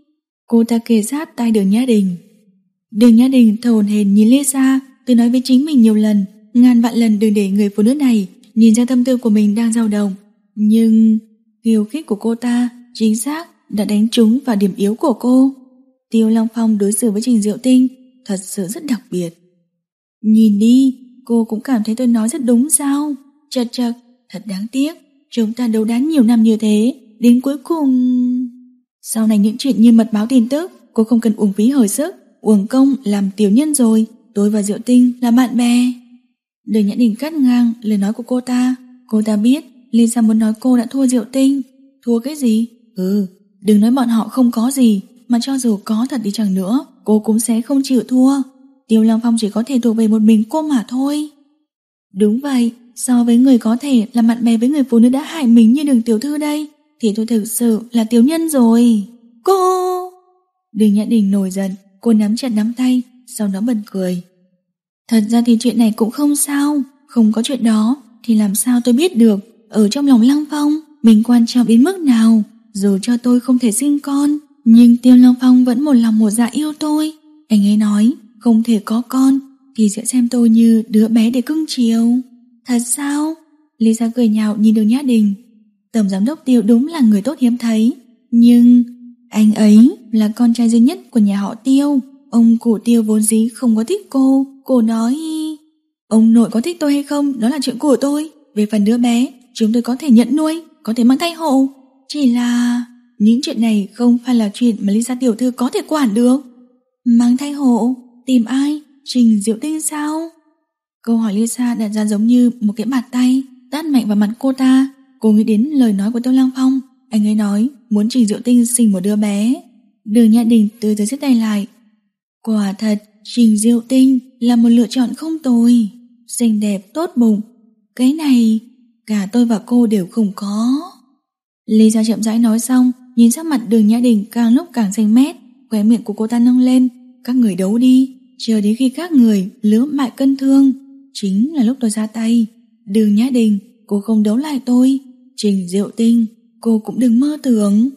Cô ta kề sát tai Đường Nhã Đình. Đường Nhã Đình thở hổn hển nhìn Lisa. Tôi nói với chính mình nhiều lần, ngàn vạn lần đừng để người phụ nữ này nhìn ra tâm tư của mình đang dao động. Nhưng khiêu khích của cô ta chính xác đã đánh trúng vào điểm yếu của cô. Tiêu Lăng Phong đối xử với Trình Diệu Tinh thật sự rất đặc biệt. Nhìn đi, cô cũng cảm thấy tôi nói rất đúng sao? Chật chật, thật đáng tiếc, chúng ta đấu đá nhiều năm như thế, đến cuối cùng... Sau này những chuyện như mật báo tin tức, cô không cần uổng phí hồi sức, uổng công làm tiểu nhân rồi. Tôi và Diệu Tinh là bạn bè. Đường Nhã Đình cắt ngang lời nói của cô ta. Cô ta biết Lisa muốn nói cô đã thua Diệu Tinh. Thua cái gì? Ừ, đừng nói bọn họ không có gì, mà cho dù có thật đi chăng nữa, cô cũng sẽ không chịu thua. Tiêu Lăng Phong chỉ có thể thuộc về một mình cô mà thôi. Đúng vậy, so với người có thể là bạn bè với người phụ nữ đã hại mình như Đường tiểu thư đây, thì tôi thực sự là tiểu nhân rồi. Cô... Đường Nhã Đình nổi giận, cô nắm chặt nắm tay, sau đó bật cười. Thật ra thì chuyện này cũng không sao, không có chuyện đó thì làm sao tôi biết được ở trong lòng Lăng Phong mình quan trọng đến mức nào. Dù cho tôi không thể sinh con, nhưng Tiêu Lăng Phong vẫn một lòng một dạ yêu tôi. Anh ấy nói không thể có con thì sẽ xem tôi như đứa bé để cưng chiều. Thật sao? Lisa cười nhạo nhìn Đường Nhã Đình. Tổng giám đốc Tiêu đúng là người tốt hiếm thấy, nhưng anh ấy là con trai duy nhất của nhà họ Tiêu. Ông cụ Tiêu vốn dĩ không có thích cô. Cô nói ông nội có thích tôi hay không đó là chuyện của tôi. Về phần đứa bé, chúng tôi có thể nhận nuôi, có thể mang thai hộ. Chỉ là những chuyện này không phải là chuyện mà Lisa tiểu thư có thể quản được. Mang thai hộ? Tìm ai? Trình Diệu Tinh sao? Câu hỏi Lisa đặt ra giống như một cái bạt tay tát mạnh vào mặt cô ta. Cô nghĩ đến lời nói của Tiêu Lăng Phong. Anh ấy nói muốn Trình Diệu Tinh sinh một đứa bé. Đường Nhã Đình từ từ siết tay lại. Quả thật Trình Diệu Tinh là một lựa chọn không tồi, xinh đẹp tốt bụng. Cái này cả tôi và cô đều không có. Lisa chậm rãi nói xong, nhìn sắc mặt Đường Nhã Đình càng lúc càng xanh mét. Khóe miệng của cô ta nâng lên. Các người đấu đi, chờ đến khi các người lứa mại cân thương, chính là lúc tôi ra tay. Đường Nhã Đình, cô không đấu lại tôi. Trình Diệu Tinh, cô cũng đừng mơ tưởng.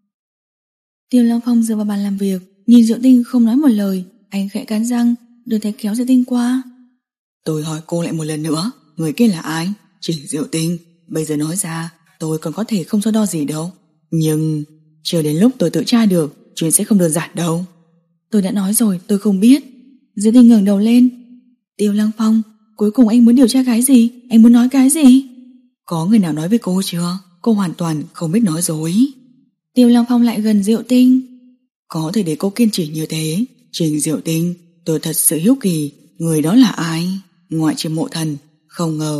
Tiêu Lăng Phong dựa vào bàn làm việc, nhìn Diệu Tinh không nói một lời. Anh khẽ cắn răng, đưa tay kéo Diệu Tinh qua. Tôi hỏi cô lại một lần nữa, người kia là ai? Trình Diệu Tinh. Bây giờ nói ra tôi còn có thể không so đo gì đâu, nhưng chờ đến lúc tôi tự tra được, chuyện sẽ không đơn giản đâu. Tôi đã nói rồi, tôi không biết. Diệu Tinh ngẩng đầu lên. Tiêu Lăng Phong, cuối cùng anh muốn điều tra cái gì? Anh muốn nói cái gì? Có người nào nói với cô chưa? Cô hoàn toàn không biết nói dối. Tiêu Lăng Phong lại gần Diệu Tinh. Có thể để cô kiên trì như thế. Trình Diệu Tinh, tôi thật sự hiếu kỳ, người đó là ai? Ngoại trừ Mộ Thần, không ngờ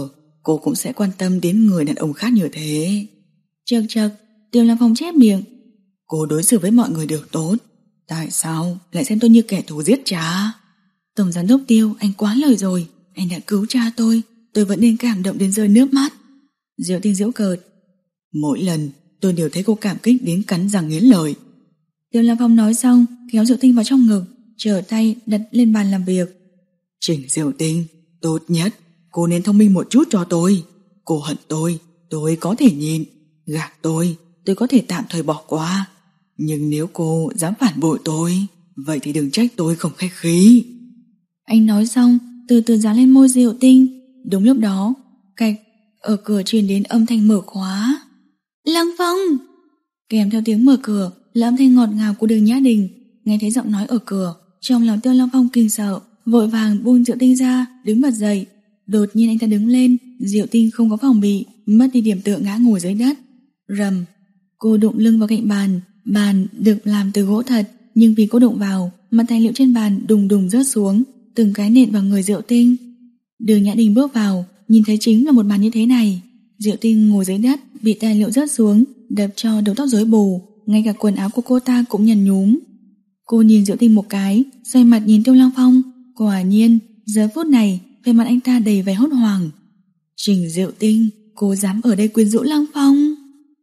cô cũng sẽ quan tâm đến người đàn ông khác như thế. Chật chật, Tiêu Lăng Phong chép miệng. Cô đối xử với mọi người đều tốt, tại sao lại xem tôi như kẻ thù giết cha? Tổng giám đốc Tiêu, anh quá lời rồi. Anh đã cứu cha tôi, tôi vẫn nên cảm động đến rơi nước mắt. Diệu Tinh giễu cợt. Mỗi lần tôi đều thấy cô cảm kích đến cắn răng nghiến lợi. Tiêu Lăng Phong nói xong, kéo Diệu Tinh vào trong ngực, trở tay đặt lên bàn làm việc. Trình Diệu Tinh, tốt nhất cô nên thông minh một chút cho tôi. Cô hận tôi, tôi có thể nhịn. Gạt tôi, tôi có thể tạm thời bỏ qua. Nhưng nếu cô dám phản bội tôi, vậy thì đừng trách tôi không khách khí. Anh nói xong, từ từ dán lên môi Diệu Tinh. Đúng lúc đó, cạch, ở cửa truyền đến âm thanh mở khóa. Lăng Phong! Kèm theo tiếng mở cửa là âm thanh ngọt ngào của Đường Nhã Đình. Nghe thấy giọng nói ở cửa, trong lòng Tiêu Lăng Phong kinh sợ, vội vàng buông Diệu Tinh ra, đứng bật dậy. Đột nhiên anh ta đứng lên, Diệu Tinh không có phòng bị, mất đi điểm tựa ngã ngồi dưới đất. Rầm, cô đụng lưng vào cạnh bàn. Bàn được làm từ gỗ thật, nhưng vì cô đụng vào, mặt tài liệu trên bàn đùng đùng rớt xuống, từng cái nện vào người Diệu Tinh. Đường Nhã Đình bước vào, nhìn thấy chính là một màn như thế này. Diệu Tinh ngồi dưới đất, bị tài liệu rớt xuống, đập cho đầu tóc rối bù, ngay cả quần áo của cô ta cũng nhần nhúm. Cô nhìn Diệu Tinh một cái, xoay mặt nhìn Tiêu Lăng Phong. Quả nhiên, giờ phút này, vẻ mặt anh ta đầy vẻ hốt hoảng. Trình Diệu Tinh, cô dám ở đây quyến rũ Lăng Phong?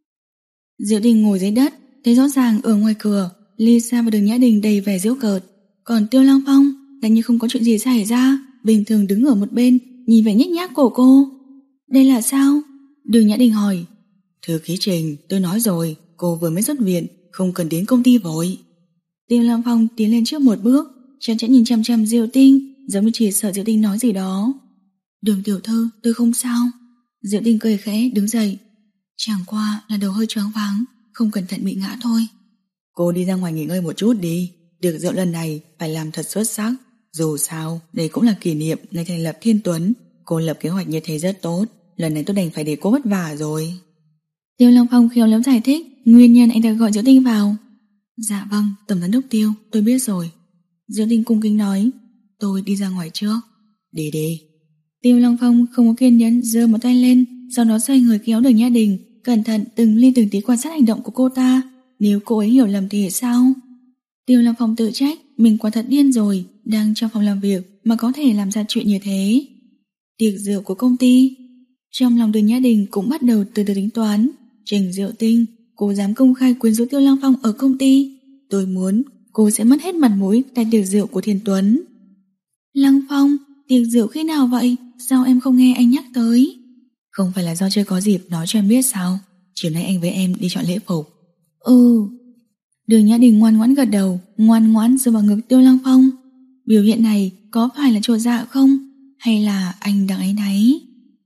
Diệu Tinh ngồi dưới đất, thấy rõ ràng ở ngoài cửa, Lisa và Đường Nhã Đình đầy vẻ giễu cợt, còn Tiêu Lăng Phong lại như không có chuyện gì xảy ra, bình thường đứng ở một bên, nhìn vẻ nhếch nhác của cô. Đây là sao? Đường Nhã Đình hỏi. Thư ký Trình, tôi nói rồi, cô vừa mới xuất viện, không cần đến công ty vội. Tiêu Lăng Phong tiến lên trước một bước, chăm chăm nhìn chăm chăm Diệu Tinh, giống như chỉ sợ Diệu Tinh nói gì đó. Đường tiểu thư, tôi không sao. Diệu Tinh cười khẽ đứng dậy. Chẳng qua là đầu hơi choáng váng, không cẩn thận bị ngã thôi. Cô đi ra ngoài nghỉ ngơi một chút đi, tiệc rượu lần này phải làm thật xuất sắc. Dù sao, đây cũng là kỷ niệm ngày thành lập Thiên Tuấn. Cô lập kế hoạch như thế rất tốt, lần này tôi đành phải để cô vất vả rồi. Tiêu Lăng Phong khéo léo giải thích nguyên nhân anh ta gọi Diệu Tinh vào. Dạ vâng, tổng giám đốc Tiêu, tôi biết rồi. Diệu Tinh cung kính nói. Tôi đi ra ngoài trước. Đi đi. Tiêu Lăng Phong không có kiên nhẫn, giơ một tay lên, sau đó xoay người kéo Đường Nhã Đình, cẩn thận từng ly từng tí quan sát hành động của cô ta. Nếu cô ấy hiểu lầm thì sao? Tiêu Lăng Phong tự trách mình quả thật điên rồi, đang trong phòng làm việc mà có thể làm ra chuyện như thế. Tiệc rượu của công ty. Trong lòng Đường Nhã Đình cũng bắt đầu từ từ tính toán. Trình Diệu Tinh, cô dám công khai quyến rũ Tiêu Lăng Phong ở công ty, tôi muốn cô sẽ mất hết mặt mũi tại tiệc rượu của Thiên Tuấn. Lăng Phong, tiệc rượu khi nào vậy? Sao em không nghe anh nhắc tới? Không phải là do chưa có dịp nói cho em biết sao? Chiều nay anh với em đi chọn lễ phục. Ừ. Đường Nhã Đình ngoan ngoãn gật đầu, ngoan ngoãn dựa vào ngực Tiêu Lăng Phong. Biểu hiện này có phải là chột dạ không? Hay là anh đang áy náy?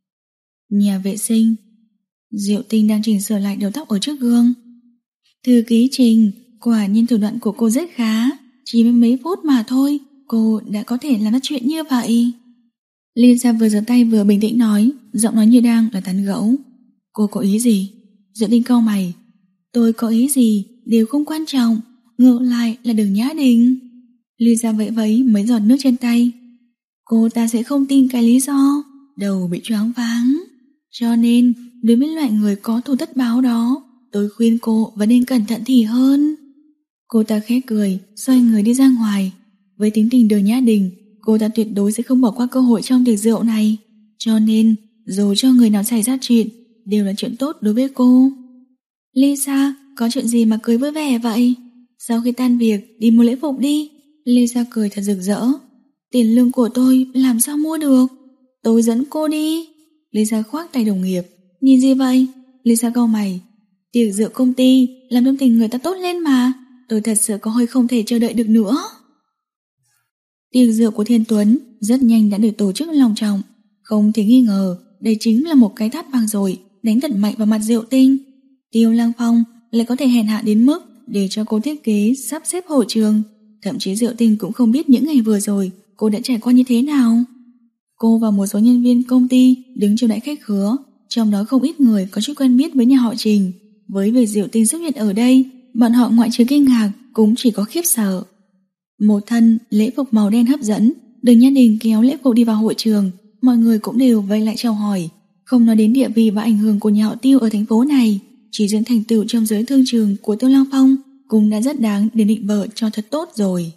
Nhà vệ sinh. Diệu Tinh đang chỉnh sửa lại đầu tóc ở trước gương. Thư ký Trình, quả nhiên thủ đoạn của cô rất khá. Chỉ với mấy phút mà thôi, cô đã có thể làm ra chuyện như vậy. Lisa vừa giơ tay vừa bình tĩnh nói, giọng nói như đang là tán gẫu. Cô có ý gì? Diệu Tinh cau mày. Tôi có ý gì đều không quan trọng, ngược lại là Đường Nhã Đình. Lisa vẫy vẫy mấy giọt nước trên tay. Cô ta sẽ không tin cái lý do đầu bị choáng váng. Cho nên đối với loại người có thù tất báo đó, tôi khuyên cô vẫn nên cẩn thận thì hơn. Cô ta khẽ cười, xoay người đi ra ngoài. Với tính tình Đường Nhã Đình, cô ta tuyệt đối sẽ không bỏ qua cơ hội trong tiệc rượu này. Cho nên dù cho người nào xảy ra chuyện, đều là chuyện tốt đối với cô. Lisa, có chuyện gì mà cười vui vẻ vậy? Sau khi tan việc, đi mua lễ phục đi. Lisa cười thật rực rỡ. Tiền lương của tôi làm sao mua được? Tôi dẫn cô đi. Lisa khoác tay đồng nghiệp. Nhìn gì vậy? Lisa cau mày. Tiệc rượu công ty làm tâm tình người ta tốt lên mà. Tôi thật sự có hơi không thể chờ đợi được nữa. Tiệc rượu của Thiên Tuấn rất nhanh đã được tổ chức long trọng. Không thể nghi ngờ, đây chính là một cái tát vang dội đánh thật mạnh vào mặt Diệu Tinh. Tiêu Lăng Phong lại có thể hèn hạ đến mức để cho cô thiết kế sắp xếp hội trường. Thậm chí Diệu Tinh cũng không biết những ngày vừa rồi cô đã trải qua như thế nào. Cô và một số nhân viên công ty đứng chiêu đãi khách khứa, trong đó không ít người có chút quen biết với nhà họ Trình. Với việc Diệu Tinh xuất hiện ở đây, bọn họ ngoại trừ kinh ngạc cũng chỉ có khiếp sợ. Một thân lễ phục màu đen hấp dẫn, Đường Nhã Đình kéo lễ phục đi vào hội trường, mọi người cũng đều vây lại chào hỏi. Không nói đến địa vị và ảnh hưởng của nhà họ Tiêu ở thành phố này, chỉ riêng thành tựu trong giới thương trường của Tiêu Lăng Phong cũng đã rất đáng để định vợ cho thật tốt rồi.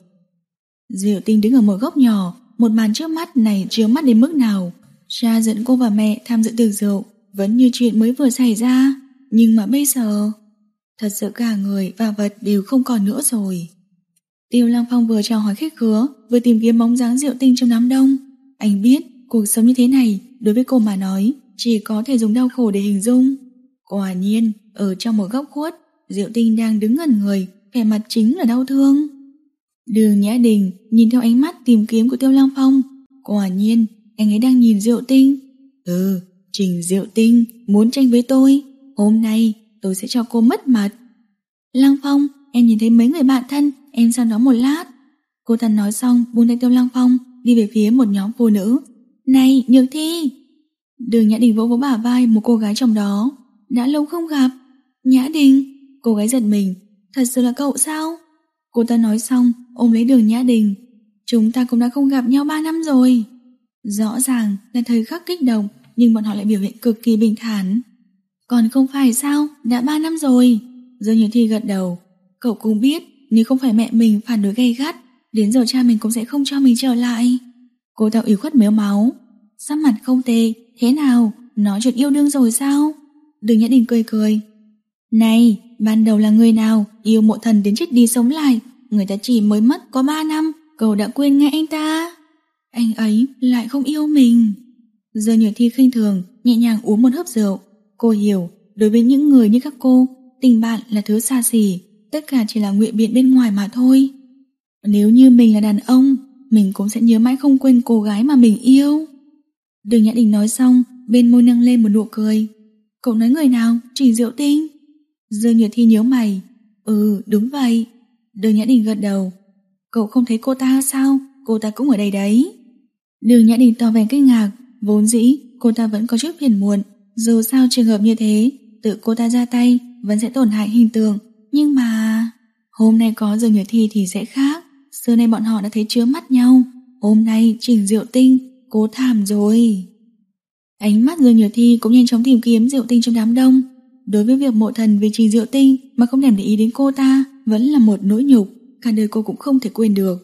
Diệu Tinh đứng ở một góc nhỏ, một màn trước mắt này chứa mắt đến mức nào. Cha dẫn cô và mẹ tham dự tiệc rượu vẫn như chuyện mới vừa xảy ra, nhưng mà bây giờ thật sự cả người và vật đều không còn nữa rồi. Tiêu Lăng Phong vừa chào hỏi khách khứa, vừa tìm kiếm bóng dáng Diệu Tinh trong đám đông. Anh biết cuộc sống như thế này đối với cô mà nói chỉ có thể dùng đau khổ để hình dung. Quả nhiên ở trong một góc khuất, Diệu Tinh đang đứng ngẩn người, vẻ mặt chính là đau thương. Đường Nhã Đình nhìn theo ánh mắt tìm kiếm của Tiêu Lăng Phong. Quả nhiên anh ấy đang nhìn Diệu Tinh. Ừ, Trình Diệu Tinh muốn tranh với tôi, hôm nay tôi sẽ cho cô mất mặt. Lăng Phong, em nhìn thấy mấy người bạn thân, em sang đó một lát. Cô ta nói xong buông tay Tiêu Lăng Phong, đi về phía một nhóm phụ nữ. Này Nhược Thi! Đường Nhã Đình vỗ vỗ bả vai một cô gái trong đó. Đã lâu không gặp. Nhã Đình! Cô gái giật mình. Thật sự là cậu sao? Cô ta nói xong ôm lấy Đường Nhã Đình. Chúng ta cũng đã không gặp nhau ba năm rồi. Rõ ràng là thời khắc kích động, nhưng bọn họ lại biểu hiện cực kỳ bình thản. Còn không phải sao, đã ba năm rồi. Dương Nhược Thi gật đầu. Cậu cũng biết, nếu không phải mẹ mình phản đối gay gắt, đến giờ cha mình cũng sẽ không cho mình trở lại. Cô ta ủy khuất mếu máu. Sắc mặt không tệ, thế nào, nói chuyện yêu đương rồi sao? Đường Nhã Đình cười cười. Này, ban đầu là người nào yêu Mộ Thần đến chết đi sống lại, người ta chỉ mới mất có ba năm, cậu đã quên ngay anh ta. Anh ấy lại không yêu mình. Dương Nhược Thi khinh thường, nhẹ nhàng uống một hớp rượu. Cô hiểu, đối với những người như các cô, tình bạn là thứ xa xỉ, tất cả chỉ là ngụy biện bên ngoài mà thôi. Nếu như mình là đàn ông, mình cũng sẽ nhớ mãi không quên cô gái mà mình yêu. Đường Nhã Đình nói xong, bên môi nâng lên một nụ cười. Cậu nói người nào? Trình Diệu Tinh? Dương Nhược Thi nhớ mày. Ừ, đúng vậy. Đường Nhã Đình gật đầu. Cậu không thấy cô ta sao? Cô ta cũng ở đây đấy. Đường Nhã Đình tỏ vẻ kinh ngạc. Vốn dĩ cô ta vẫn có chút phiền muộn, dù sao trường hợp như thế tự cô ta ra tay vẫn sẽ tổn hại hình tượng. Nhưng mà hôm nay có Dương Nhược Thi thì sẽ khác. Xưa nay bọn họ đã thấy chứa mắt nhau. Hôm nay Trình Diệu Tinh, cô thảm rồi. Ánh mắt Dương Nhược Thi cũng nhanh chóng tìm kiếm Diệu Tinh trong đám đông. Đối với việc Mộ Thần vì Trình Diệu Tinh mà không thèm để ý đến cô ta vẫn là một nỗi nhục, cả đời cô cũng không thể quên được.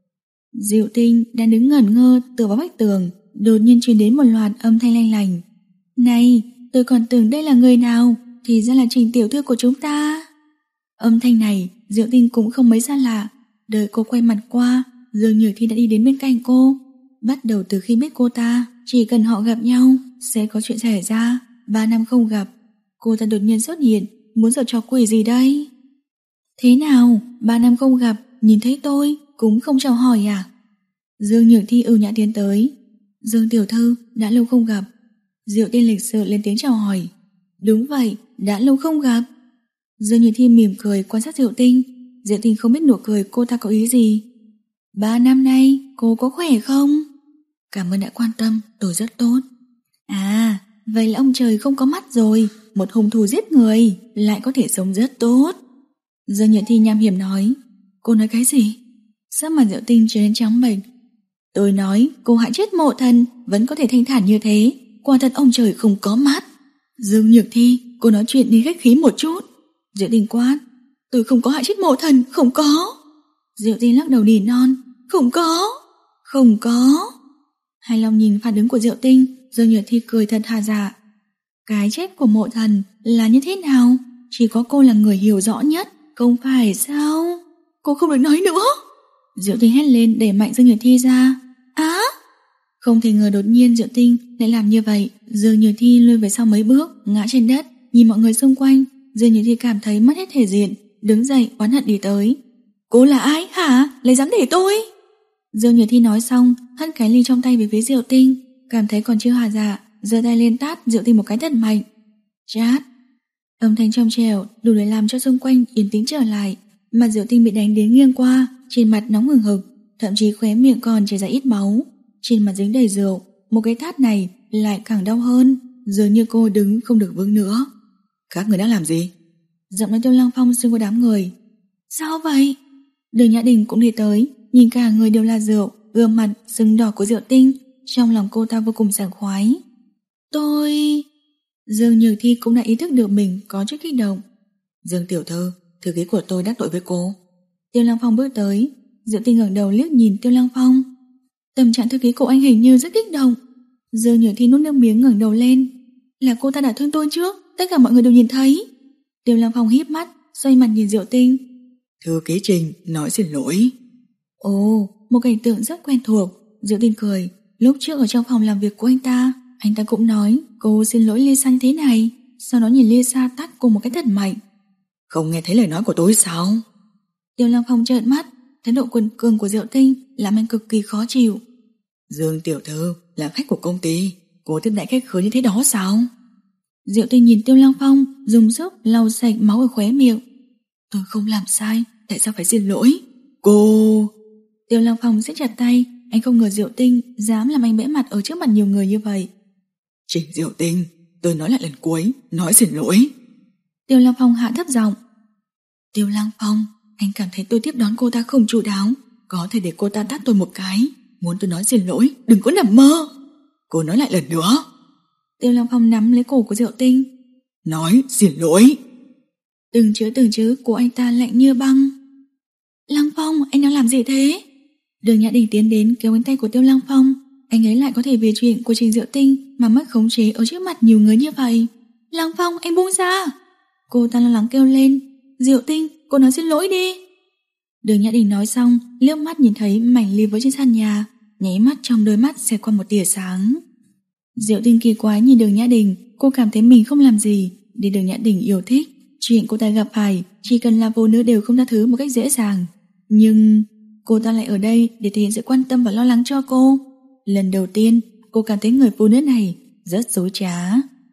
Diệu Tinh đang đứng ngẩn ngơ tựa vào vách tường, đột nhiên truyền đến một loạt âm thanh lanh lành. Này, tôi còn tưởng đây là người nào, thì ra là Trình tiểu thư của chúng ta. Âm thanh này Diệu Tinh cũng không mấy xa lạ. Đợi cô quay mặt qua, Dương Nhược Thi đã đi đến bên cạnh cô. Bắt đầu từ khi biết cô ta, chỉ cần họ gặp nhau sẽ có chuyện xảy ra. Ba năm không gặp, cô ta đột nhiên xuất hiện, muốn giở trò quỷ gì đây? Thế nào, ba năm không gặp, nhìn thấy tôi cũng không chào hỏi à? Dương Nhược Thi ưu nhã tiến tới. Dương tiểu thư, đã lâu không gặp. Diệu Tinh lịch sự lên tiếng chào hỏi. Đúng vậy, đã lâu không gặp. Dương Nhược Thi mỉm cười quan sát Diệu Tinh. Diệu Tinh không biết nụ cười cô ta có ý gì. Ba năm nay cô có khỏe không? Cảm ơn đã quan tâm, tôi rất tốt. À, vậy là ông trời không có mắt rồi. Một hung thủ giết người lại có thể sống rất tốt. Dương Nhược Thi nham hiểm nói. Cô nói cái gì? Sắc mặt Diệu Tinh trở nên trắng bệch. Tôi nói cô hại chết Mộ Thần vẫn có thể thanh thản như thế, quả thật ông trời không có mắt. Dương Nhược Thi, cô nói chuyện đi khách khí một chút. Diệu Tinh quát. Tôi không có hại chết Mộ Thần, không có. Diệu Tinh lắc đầu nỉ non. Không có, không có. Hài lòng nhìn phản ứng của Diệu Tinh, Dương Nhược Thi cười thật hà dạ. Cái chết của Mộ Thần là như thế nào? Chỉ có cô là người hiểu rõ nhất, không phải sao? Cô không được nói nữa. Diệu Tinh hét lên đẩy mạnh Dương Nhược Thi ra. Á! Không thể ngờ đột nhiên Diệu Tinh lại làm như vậy. Dương Nhược Thi lùi về sau mấy bước, ngã trên đất, nhìn mọi người xung quanh. Dương Nhược Thi cảm thấy mất hết thể diện, đứng dậy oán hận đi tới. Cô là ai hả? Lấy dám để tôi? Dương Nhược Thi nói xong, hất cái ly trong tay về phía Diệu Tinh, cảm thấy còn chưa hà dạ, giơ tay lên tát Diệu Tinh một cái thật mạnh. Chát! Âm thanh trong trẻo đủ để làm cho xung quanh yên tĩnh trở lại. Mặt Diệu Tinh bị đánh đến nghiêng qua, trên mặt nóng hừng hực, thậm chí khóe miệng còn chảy ra ít máu, trên mặt dính đầy rượu. Một cái tát này lại càng đau hơn, dường như cô đứng không được vững nữa. Các người đang làm gì? Giọng nói Tiêu Lăng Phong xuyên qua đám người. Sao vậy? Đường Nhã Đình cũng đi tới, nhìn cả người đều là rượu, gương mặt sưng đỏ của Diệu Tinh, trong lòng cô ta vô cùng sảng khoái. Tôi... Dương Nhược Thi cũng đã ý thức được mình có chút kích động. Dương tiểu thư, thư ký của tôi đắc tội với cô. Tiêu Lăng Phong bước tới. Diệu Tinh ngẩng đầu liếc nhìn Tiêu Lăng Phong. Tâm trạng thư ký của anh hình như rất kích động. Dương Nhược Thi nuốt nước miếng ngẩng đầu lên. Là cô ta đã thương tôi trước, tất cả mọi người đều nhìn thấy. Tiêu Lăng Phong híp mắt, xoay mặt nhìn Diệu Tinh. Thư ký Trình nói xin lỗi. Ồ, một cảnh tượng rất quen thuộc. Diệu Tinh cười. Lúc trước ở trong phòng làm việc của anh ta, anh ta cũng nói cô xin lỗi Lisa như thế này. Sau đó nhìn Lisa tát cô một cái thật mạnh. Không nghe thấy lời nói của tôi sao? Tiêu Lăng Phong trợn mắt. Thái độ quần cường của Diệu Tinh làm anh cực kỳ khó chịu. Dương tiểu thư là khách của công ty, cô tiếp đãi khách khứa như thế đó sao? Diệu Tinh nhìn Tiêu Lăng Phong dùng sức lau sạch máu ở khóe miệng. Tôi không làm sai, tại sao phải xin lỗi? Cô... Tiêu Lăng Phong siết chặt tay. Anh không ngờ Diệu Tinh dám làm anh bẽ mặt ở trước mặt nhiều người như vậy. Trình Diệu Tinh, tôi nói lại lần cuối, nói xin lỗi. Tiêu Lăng Phong hạ thấp giọng. Tiêu Lăng Phong, anh cảm thấy tôi tiếp đón cô ta không chu đáo, có thể để cô ta tát tôi một cái. Muốn tôi nói xin lỗi, đừng có nằm mơ. Cô nói lại lần nữa. Tiêu Lăng Phong nắm lấy cổ của Diệu Tinh. Nói xin lỗi. Từng chữ từng chữ của anh ta lạnh như băng. Lăng Phong, anh đang làm gì thế? Đường Nhã Đình tiến đến kéo cánh tay của Tiêu Lăng Phong. Anh ấy lại có thể vì chuyện của Trình Diệu Tinh mà mất khống chế ở trước mặt nhiều người như vậy. Lăng Phong, anh buông ra. Cô ta lo lắng kêu lên. Diệu Tinh, cô nói xin lỗi đi. Đường Nhã Đình nói xong, liếc mắt nhìn thấy mảnh ly với trên sàn nhà, nháy mắt trong đôi mắt xẹt qua một tia sáng. Diệu Tinh kỳ quái nhìn Đường Nhã Đình. Cô cảm thấy mình không làm gì để Đường Nhã Đình yêu thích. Chuyện cô ta gặp phải chỉ cần là phụ nữ đều không tha thứ một cách dễ dàng. Nhưng cô ta lại ở đây để thể hiện sự quan tâm và lo lắng cho cô. Lần đầu tiên cô cảm thấy người phụ nữ này rất dối trá.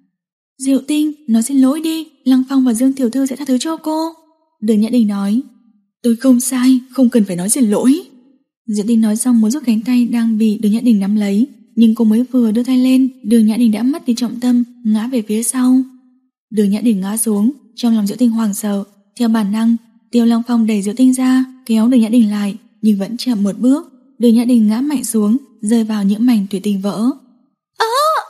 Diệu Tinh, nói xin lỗi đi, Lăng Phong và Dương tiểu thư sẽ tha thứ cho cô. Đường Nhã Đình nói. Tôi không sai, không cần phải nói xin lỗi. Diệu Tinh nói xong muốn rút cánh tay đang bị Đường Nhã Đình nắm lấy, nhưng cô mới vừa đưa tay lên, Đường Nhã Đình đã mất đi trọng tâm, ngã về phía sau. Đường Nhã Đình ngã xuống, trong lòng Diệu Tinh hoảng sợ. Theo bản năng, Tiêu Lăng Phong đẩy Diệu Tinh ra, kéo Đường Nhã Đình lại, nhưng vẫn chậm một bước. Đường Nhã Đình ngã mạnh xuống, rơi vào những mảnh thủy tinh vỡ. À!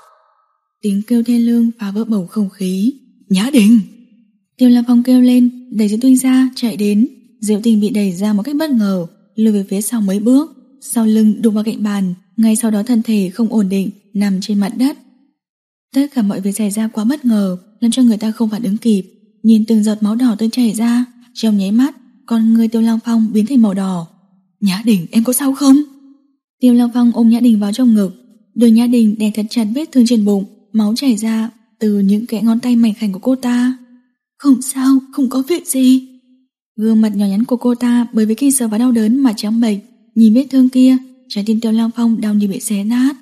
Tiếng kêu thê lương phá vỡ bầu không khí. Nhã Đình! Tiêu Lăng Phong kêu lên, đẩy Diệu Tinh ra, chạy đến. Diệu Tinh bị đẩy ra một cách bất ngờ, lùi về phía sau mấy bước, sau lưng đụng vào cạnh bàn, ngay sau đó thân thể không ổn định, nằm trên mặt đất. Tất cả mọi việc xảy ra quá bất ngờ, làm cho người ta không phản ứng kịp. Nhìn từng giọt máu đỏ tươi chảy ra, trong nháy mắt, con người Tiêu Lăng Phong biến thành màu đỏ. Nhã Đình, em có sao không? Tiêu Lăng Phong ôm Nhã Đình vào trong ngực. Đường Nhã Đình đè thật chặt vết thương trên bụng, máu chảy ra từ những kẽ ngón tay mảnh khảnh của cô ta. Không sao, không có việc gì. Gương mặt nhỏ nhắn của cô ta bởi vì kinh sợ và đau đớn mà trắng bệch. Nhìn vết thương kia, trái tim Tiêu Lăng Phong đau như bị xé nát.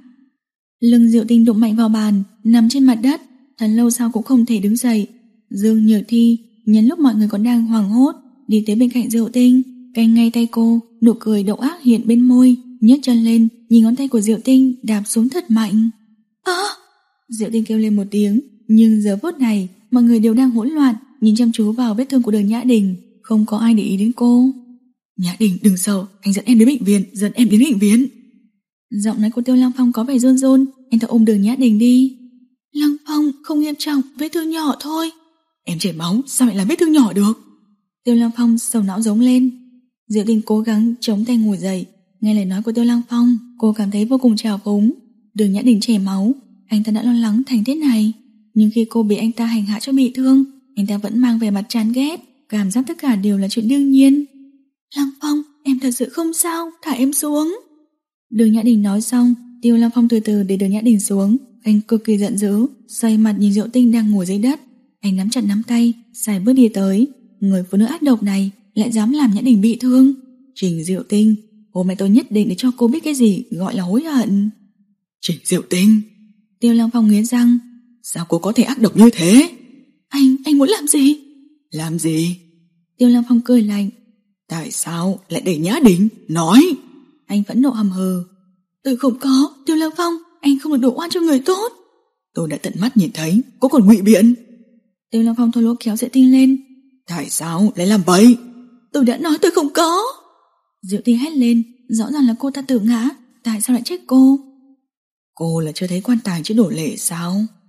Lưng Diệu Tinh đụng mạnh vào bàn, nằm trên mặt đất, thật lâu sau cũng không thể đứng dậy. Dương Nhược Thi nhân lúc mọi người còn đang hoảng hốt đi tới bên cạnh Diệu Tinh, canh ngay tay cô, nụ cười độc ác hiện bên môi, nhấc chân lên, nhìn ngón tay của Diệu Tinh đạp xuống thật mạnh. À! Diệu Tinh kêu lên một tiếng, nhưng giờ phút này mọi người đều đang hỗn loạn, nhìn chăm chú vào vết thương của Đường Nhã Đình, không có ai để ý đến cô. Nhã Đình đừng sợ, anh dẫn em đến bệnh viện, dẫn em đến bệnh viện. Giọng nói của Tiêu Lăng Phong có vẻ run run, anh ta ôm Đường Nhã Đình đi. Lăng Phong, không nghiêm trọng, vết thương nhỏ thôi. Em chảy máu, sao lại là vết thương nhỏ được? Tiêu Lăng Phong sầu não giống lên. Diệu Tinh cố gắng chống tay ngồi dậy, nghe lời nói của Tiêu Lăng Phong, cô cảm thấy vô cùng trào phúng. Đường Nhã Đình chảy máu, anh ta đã lo lắng thành thế này, nhưng khi cô bị anh ta hành hạ cho bị thương, anh ta vẫn mang vẻ mặt chán ghét, cảm giác tất cả đều là chuyện đương nhiên. Lăng Phong, em thật sự không sao, thả em xuống. Đường Nhã Đình nói xong, Tiêu Lăng Phong từ từ để Đường Nhã Đình xuống. Anh cực kỳ giận dữ, xoay mặt nhìn Diệu Tinh đang ngồi dưới đất. Anh nắm chặt nắm tay, xài bước đi tới. Người phụ nữ ác độc này lại dám làm Nhã Đình bị thương. Trình Diệu Tinh, hôm nay tôi nhất định để cho cô biết cái gì gọi là hối hận. Trình Diệu Tinh! Tiêu Lăng Phong nghiến răng. Sao cô có thể ác độc như thế? Anh, anh muốn làm gì? Làm gì? Tiêu Lăng Phong cười lạnh. Tại sao lại để Nhã Đình? Nói! Anh phẫn nộ hầm hừ. Tôi không có, Tiêu Lăng Phong, anh không được đổ oan cho người tốt. Tôi đã tận mắt nhìn thấy, cô còn ngụy biện. Tiêu Lăng Phong thô lỗ kéo Diệu Tinh lên. Tại sao lại làm vậy? Tôi đã nói tôi không có. Diệu Tinh hét lên, rõ ràng là cô ta tự ngã, tại sao lại trách cô? Cô là chưa thấy quan tài chứ đổ lệ sao?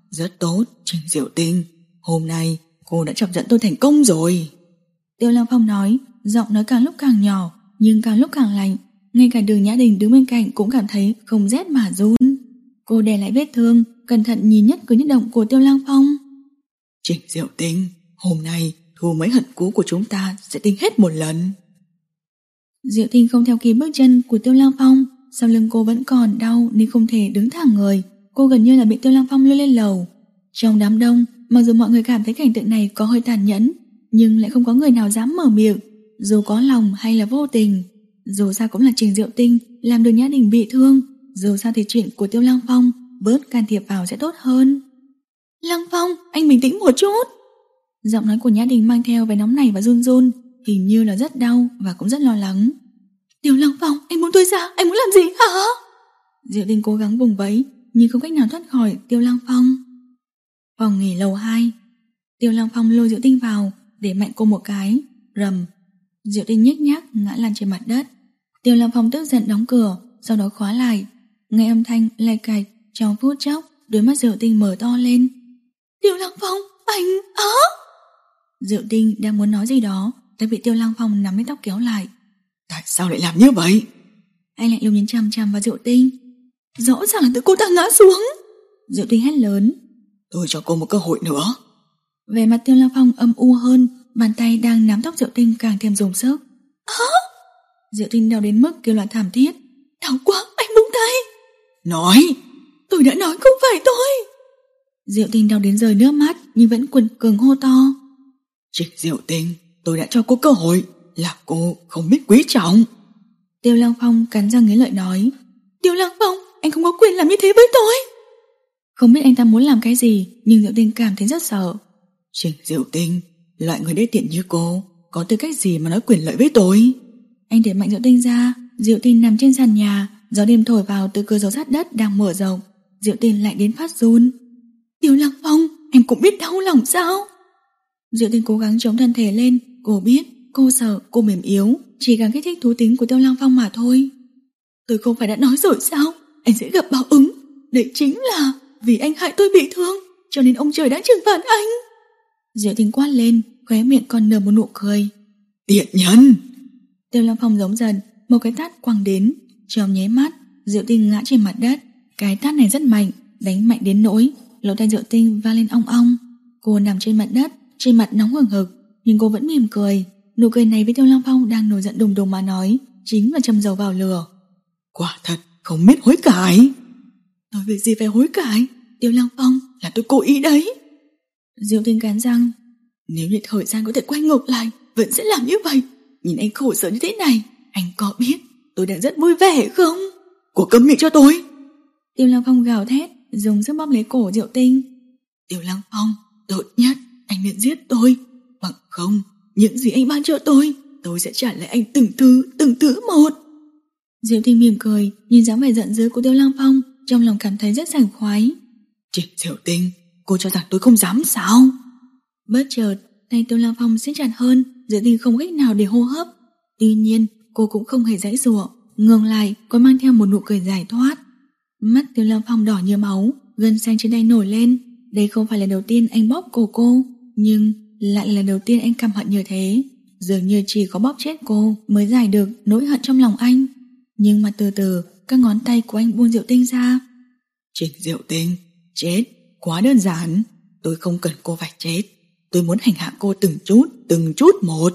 Rất tốt, Trình Diệu Tinh. Hôm nay cô đã chọc giận tôi thành công rồi. Tiêu Lăng Phong nói, giọng nói càng lúc càng nhỏ, nhưng càng lúc càng lạnh. Ngay cả Đường Nhã Đình đứng bên cạnh cũng cảm thấy không rét mà run. Cô đè lại vết thương, cẩn thận nhìn nhất cử nhất động của Tiêu Lăng Phong. Trình Diệu Tinh, hôm nay thù mấy hận cũ của chúng ta sẽ tính hết một lần. Diệu Tinh không theo kịp bước chân của Tiêu Lăng Phong, sau lưng cô vẫn còn đau nên không thể đứng thẳng người. Cô gần như là bị Tiêu Lăng Phong lôi lên lầu. Trong đám đông, mặc dù mọi người cảm thấy cảnh tượng này có hơi tàn nhẫn, nhưng lại không có người nào dám mở miệng, dù có lòng hay là vô tình. Dù sao cũng là Trình Diệu Tinh làm Đường Nhã Đình bị thương, dù sao thì chuyện của Tiêu Lăng Phong bớt can thiệp vào sẽ tốt hơn. Lăng Phong, anh bình tĩnh một chút. Giọng nói của Nhã Đình mang theo vẻ nóng nảy và run run, hình như là rất đau và cũng rất lo lắng. Tiêu Lăng Phong, anh muốn tôi ra, anh muốn làm gì hả? Diệu Tinh cố gắng vùng vẫy nhưng không cách nào thoát khỏi Tiêu Lăng Phong. Phòng nghỉ lầu hai. Tiêu Lăng Phong lôi Diệu Tinh vào, để mạnh cô một cái, rầm. Diệu Tinh nhếch nhác ngã lăn trên mặt đất. Tiêu Lăng Phong tức giận đóng cửa, sau đó khóa lại. Nghe âm thanh lạch cạch, trong phút chốc, đôi mắt Diệu Tinh mở to lên. Tiêu Lăng Phong, anh á! Diệu Tinh đang muốn nói gì đó, đã bị Tiêu Lăng Phong nắm lấy tóc kéo lại. Tại sao lại làm như vậy? Anh lạnh lùng nhìn chằm chằm vào Diệu Tinh. Rõ ràng là tự cô ta ngã xuống. Diệu Tinh hét lớn. Tôi cho cô một cơ hội nữa. Về mặt Tiêu Lăng Phong âm u hơn, bàn tay đang nắm tóc Diệu Tinh càng thêm dùng sức. Á! Diệu Tinh đau đến mức kêu loạn thảm thiết. Đau quá, anh buông tay. Nói. Tôi đã nói không phải tôi. Diệu Tinh đau đến rơi nước mắt nhưng vẫn quần cường hô to. Trình Diệu Tinh, tôi đã cho cô cơ hội, là cô không biết quý trọng. Tiêu Lăng Phong cắn răng nghiến lợi nói. Tiêu Lăng Phong, anh không có quyền làm như thế với tôi. Không biết anh ta muốn làm cái gì, nhưng Diệu Tinh cảm thấy rất sợ. Trình Diệu Tinh, loại người đê tiện như cô có tư cách gì mà nói quyền lợi với tôi? Anh để mạnh Diệu Tinh ra. Diệu Tinh nằm trên sàn nhà, gió đêm thổi vào từ cửa sổ sát đất đang mở rộng. Diệu Tinh lại đến phát run. Tiêu Lăng Phong, em cũng biết đau lòng sao? Diệu Tinh cố gắng chống thân thể lên. Cô biết, cô sợ, cô mềm yếu, chỉ càng kích thích thú tính của Tiêu Lăng Phong mà thôi. Tôi không phải đã nói rồi sao? Anh sẽ gặp báo ứng. Đấy chính là vì anh hại tôi bị thương, cho nên ông trời đã trừng phạt anh. Diệu Tinh quát lên, khóe miệng còn nở một nụ cười. Tiện nhân! Tiêu Lăng Phong giống dần, một cái tát quăng đến. Trong nháy mắt, Diệu Tinh ngã trên mặt đất. Cái tát này rất mạnh, đánh mạnh đến nỗi lỗ tai Diệu Tinh vang lên ong ong. Cô nằm trên mặt đất, trên mặt nóng hừng hực, nhưng cô vẫn mỉm cười. Nụ cười này với Tiêu Lăng Phong đang nổi giận đùng đùng mà nói, chính là châm dầu vào lửa. Quả thật không biết hối cải. Tôi việc gì phải hối cải? Tiêu Lăng Phong, là tôi cố ý đấy. Diệu Tinh cắn răng. Nếu như thời gian có thể quay ngược lại, vẫn sẽ làm như vậy. Nhìn anh khổ sở như thế này, anh có biết tôi đang rất vui vẻ không? Cô câm miệng cho tôi. Tiêu Lăng Phong gào thét, dùng sức bóp lấy cổ Diệu Tinh. Tiêu Lăng Phong, tốt nhất anh nên giết tôi, bằng không những gì anh ban cho tôi, tôi sẽ trả lại anh từng thứ, từng thứ một. Diệu Tinh mỉm cười, nhìn dáng vẻ giận dữ của Tiêu Lăng Phong, trong lòng cảm thấy rất sảng khoái. Trình Diệu Tinh, cô cho rằng tôi không dám sao? Bất chợt, tay Tiêu Lăng Phong siết chặt hơn, Diệu Tinh không cách nào để hô hấp. Tuy nhiên, cô cũng không hề giãy giụa, ngược lại còn mang theo một nụ cười giải thoát. Mắt Tiêu Lăng Phong đỏ như máu, gân xanh trên tay nổi lên. Đây không phải là đầu tiên anh bóp cổ cô, nhưng lại là đầu tiên anh căm hận như thế. Dường như chỉ có bóp chết cô mới giải được nỗi hận trong lòng anh. Nhưng mà từ từ, các ngón tay của anh buông Diệu Tinh ra. Trình Diệu Tinh, chết quá đơn giản. Tôi không cần cô phải chết. Tôi muốn hành hạ cô từng chút, từng chút một.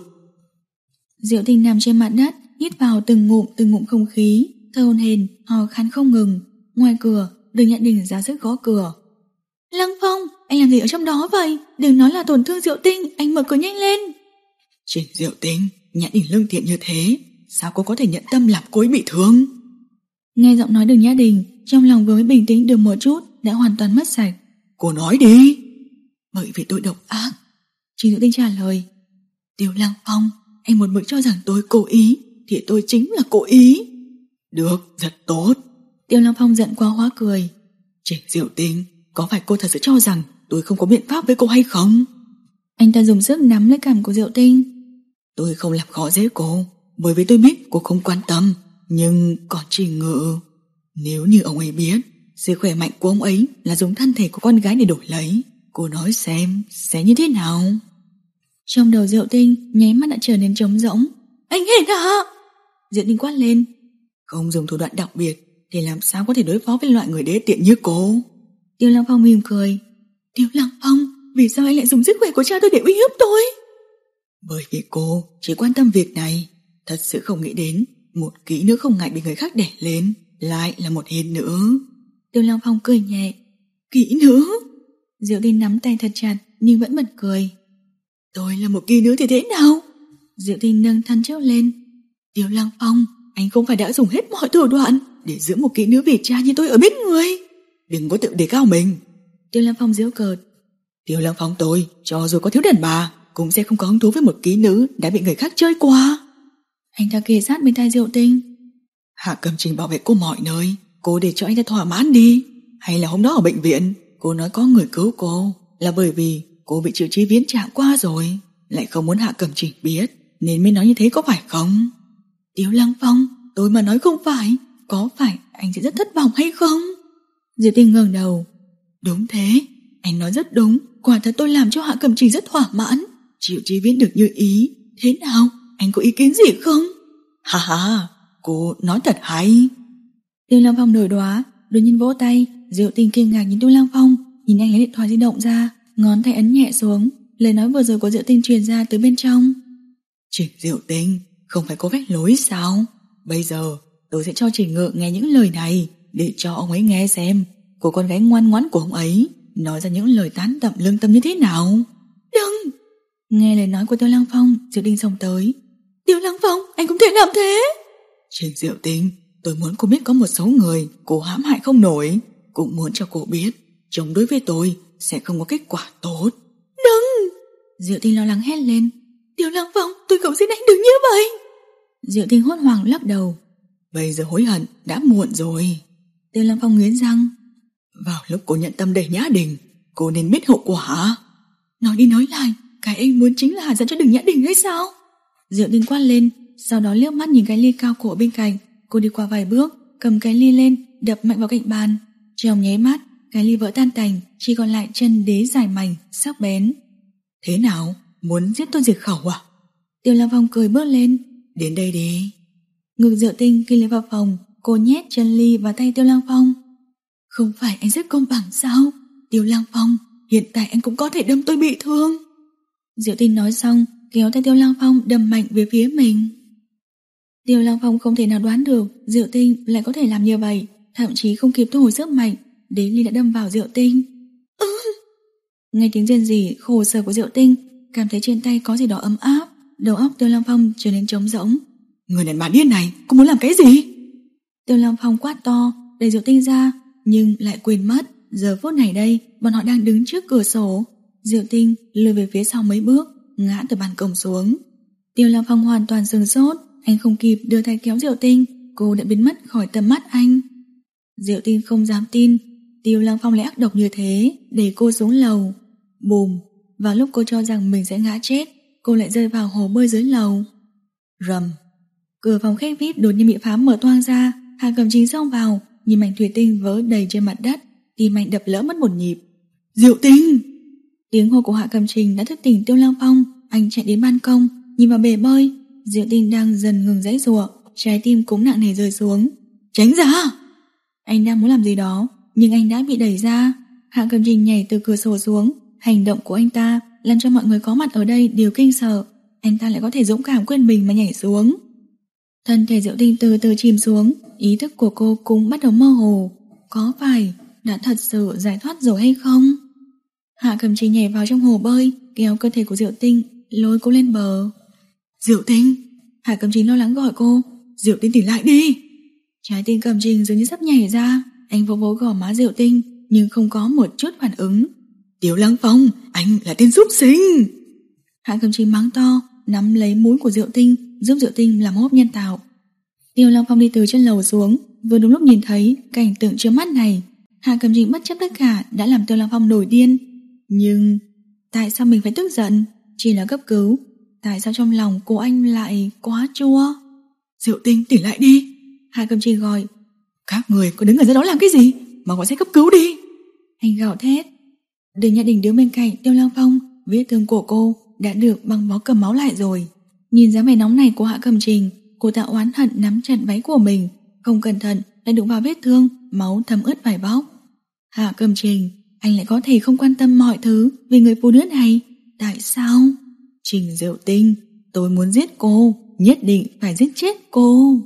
Diệu Tinh nằm trên mặt đất, hít vào từng ngụm từng ngụm không khí, thở hổn hển, hò khan không ngừng. Ngoài cửa, Đường Nhã Đình ra sức gõ cửa. Lăng Phong, anh làm gì ở trong đó vậy? Đừng nói là tổn thương Diệu Tinh, anh mở cửa nhanh lên. Trình Diệu Tinh, Nhã Đình lương thiện như thế, sao cô có thể nhận tâm làm cô ấy bị thương? Nghe giọng nói Đường Nhã Đình, trong lòng vừa mới bình tĩnh được một chút đã hoàn toàn mất sạch. Cô nói đi. Bởi vì tôi độc ác. Trình Diệu Tinh trả lời. Tiêu Lăng Phong, anh một mực cho rằng tôi cố ý, thì tôi chính là cố ý. Được, rất tốt. Tiêu Lăng Phong giận quá hóa cười. Trình Diệu Tinh, có phải cô thật sự cho rằng tôi không có biện pháp với cô hay không? Anh ta dùng sức nắm lấy cằm của Diệu Tinh. Tôi không làm khó dễ cô, bởi vì tôi biết cô không quan tâm. Nhưng còn Trình Ngự, nếu như ông ấy biết Sự khỏe mạnh của ông ấy là dùng thân thể của con gái để đổi lấy. Cô nói xem sẽ như thế nào? Trong đầu Diệu Tinh nháy mắt đã trở nên trống rỗng. Anh Hiền hả? Diệu Tinh quát lên. Không dùng thủ đoạn đặc biệt thì làm sao có thể đối phó với loại người đê tiện như cô? Tiêu Lăng Phong mỉm cười. Tiêu Lăng Phong, vì sao anh lại dùng sức khỏe của cha tôi để uy hiếp tôi? Bởi vì cô chỉ quan tâm việc này. Thật sự không nghĩ đến một kỹ nữ không ngại bị người khác đẻ lên lại là một hiền nữ. Tiêu Lăng Phong cười nhẹ. Kỹ nữ? Diệu Tinh nắm tay thật chặt nhưng vẫn bật cười. Tôi là một kỹ nữ thì thế nào? Diệu Tinh nâng thân trước lên. Tiêu Lăng Phong, anh không phải đã dùng hết mọi thủ đoạn để giữ một kỹ nữ vì cha như tôi ở bên người. Đừng có tự đề cao mình. Tiêu Lăng Phong giễu cợt. Tiêu Lăng Phong tôi, cho dù có thiếu đàn bà, cũng sẽ không có hứng thú với một kỹ nữ đã bị người khác chơi qua. Anh ta kề sát bên tai Diệu Tinh. Hạ Cẩm Trình bảo vệ cô mọi nơi, cô để cho anh ta thỏa mãn đi. Hay là hôm đó ở bệnh viện cô nói có người cứu cô là bởi vì cô bị Triệu Chí Viễn chạm qua rồi, lại không muốn Hạ Cẩm Trình biết nên mới nói như thế, có phải không? Tiêu Lăng Phong, tôi mà nói không phải, có phải anh sẽ rất thất vọng hay không? Diệu Tinh ngẩng đầu. Đúng thế, anh nói rất đúng, quả thật tôi làm cho Hạ Cẩm Trình rất thỏa mãn. Triệu Chí Viễn được như ý. Thế nào, anh có ý kiến gì không? Ha ha, cô nói thật hay. Tiêu Lăng Phong nổi đoá, đột nhiên vỗ tay. Diệu Tinh kinh ngạc nhìn Tiêu Lăng Phong, nhìn anh lấy điện thoại di động ra, ngón tay ấn nhẹ xuống. Lời nói vừa rồi của Diệu Tinh truyền ra từ bên trong. Trình Diệu Tinh, không phải có phép lối sao? Bây giờ tôi sẽ cho Trình Ngự nghe những lời này để cho ông ấy nghe xem cô con gái ngoan ngoãn của ông ấy nói ra những lời tán tận lương tâm như thế nào. Đừng! Nghe lời nói của Tiêu Lăng Phong, Diệu Tinh xông tới. Tiêu Lăng Phong, anh cũng thể làm thế? Trình Diệu Tinh, tôi muốn cô biết có một số người cô hãm hại không nổi, cũng muốn cho cô biết chống đối với tôi sẽ không có kết quả tốt. Đừng! Diệu Tinh lo lắng hét lên. Tiêu Lăng Phong, tôi cầu xin anh đừng như vậy. Diệu Tinh hốt hoảng lắc đầu. Bây giờ hối hận đã muộn rồi. Tiêu Lăng Phong nghiến răng. Vào lúc cô nhận tâm đầy Nhã Đình, cô nên biết hậu quả. Nói đi nói lại, cái anh muốn chính là dẫn cho Đừng Nhã Đình hay sao? Diệu Tinh quát lên, sau đó liếc mắt nhìn cái ly cao cổ bên cạnh. Cô đi qua vài bước, cầm cái ly lên, đập mạnh vào cạnh bàn. Trong nháy mắt, cái ly vỡ tan tành, chỉ còn lại chân đế dài mảnh, sắc bén. Thế nào, muốn giết tôi diệt khẩu à? Tiêu Lăng Phong cười bước lên. Đến đây đi. Ngực Diệu Tinh khi lên vào phòng, cô nhét chân ly vào tay Tiêu Lăng Phong. Không phải anh rất công bằng sao? Tiêu Lăng Phong, hiện tại anh cũng có thể đâm tôi bị thương. Diệu Tinh nói xong, kéo tay Tiêu Lăng Phong đâm mạnh về phía mình. Tiêu Lăng Phong không thể nào đoán được Diệu Tinh lại có thể làm như vậy, thậm chí không kịp thu hồi sức mạnh, đế ly đã đâm vào Diệu Tinh. Ừ. Nghe tiếng rên rỉ khổ sở của Diệu Tinh, cảm thấy trên tay có gì đó ấm áp, đầu óc Tiêu Lăng Phong trở nên trống rỗng. Người đàn bà điên này, cô muốn làm cái gì? Tiêu Lăng Phong quát to, đẩy Diệu Tinh ra, nhưng lại quên mất giờ phút này đây bọn họ đang đứng trước cửa sổ. Diệu Tinh lùi về phía sau mấy bước, ngã từ ban công xuống. Tiêu Lăng Phong hoàn toàn sửng sốt, anh không kịp đưa tay kéo Diệu Tinh, cô đã biến mất khỏi tầm mắt anh. Diệu Tinh không dám tin Tiêu Lăng Phong lại ác độc như thế, đẩy cô xuống lầu. Bùm! Vào lúc cô cho rằng mình sẽ ngã chết, cô lại rơi vào hồ bơi dưới lầu. Rầm! Cửa phòng khách vê i pê đột nhiên bị phá mở toang ra. Hạ Cẩm Trình xông vào, nhìn mảnh thủy tinh vỡ đầy trên mặt đất, tim anh đập lỡ mất một nhịp. Diệu Tinh! Tiếng hô của Hạ Cẩm Trình đã thức tỉnh Tiêu Lăng Phong. Anh chạy đến ban công, nhìn vào bể bơi. Diệu Tinh đang dần ngừng giãy giụa, trái tim cũng nặng nề rơi xuống. Tránh ra! Anh đang muốn làm gì đó, nhưng anh đã bị đẩy ra. Hạ Cẩm Trình nhảy từ cửa sổ xuống. Hành động của anh ta làm cho mọi người có mặt ở đây đều kinh sợ. Anh ta lại có thể dũng cảm quên mình mà nhảy xuống. Thân thể Diệu Tinh từ từ chìm xuống, ý thức của cô cũng bắt đầu mơ hồ. Có phải đã thật sự giải thoát rồi hay không? Hạ Cẩm Trình nhảy vào trong hồ bơi, kéo cơ thể của Diệu Tinh, lôi cô lên bờ. Diệu Tinh! Hạ Cẩm Trình lo lắng gọi cô. Diệu Tinh tỉnh lại đi! Trái tim Cẩm Trình dường như sắp nhảy ra. Anh vỗ vỗ gò má Diệu Tinh, nhưng không có một chút phản ứng. Tiêu Lăng Phong, anh là tên súc sinh! Hạ Cẩm Trình mắng to, nắm lấy mũi của Diệu Tinh, giúp Diệu Tinh làm hô hấp nhân tạo. Tiêu Lăng Phong đi từ trên lầu xuống, vừa đúng lúc nhìn thấy cảnh tượng trước mắt này. Hạ Cẩm Trình bất chấp tất cả đã làm Tiêu Lăng Phong nổi điên. Nhưng tại sao mình phải tức giận? Chỉ là cấp cứu, tại sao trong lòng cô anh lại quá chua? Diệu Tinh tỉnh lại đi! Hạ Cẩm Trình gọi. Các người có đứng ở dưới đó làm cái gì? mà gọi xe cấp cứu đi. Anh gào thét. Đường Nhã Đình đứng bên cạnh Tiêu Lăng Phong, vết thương của cô đã được băng bó cầm máu lại rồi. Nhìn dáng vẻ nóng này của Hạ Cẩm Trình, cô ta oán hận nắm chặt váy của mình, không cẩn thận lại đụng vào vết thương, máu thấm ướt vải bóc. Hạ Cẩm Trình, anh lại có thể không quan tâm mọi thứ vì người phụ nữ này, tại sao? Trình Diệu Tinh, tôi muốn giết cô, nhất định phải giết chết cô.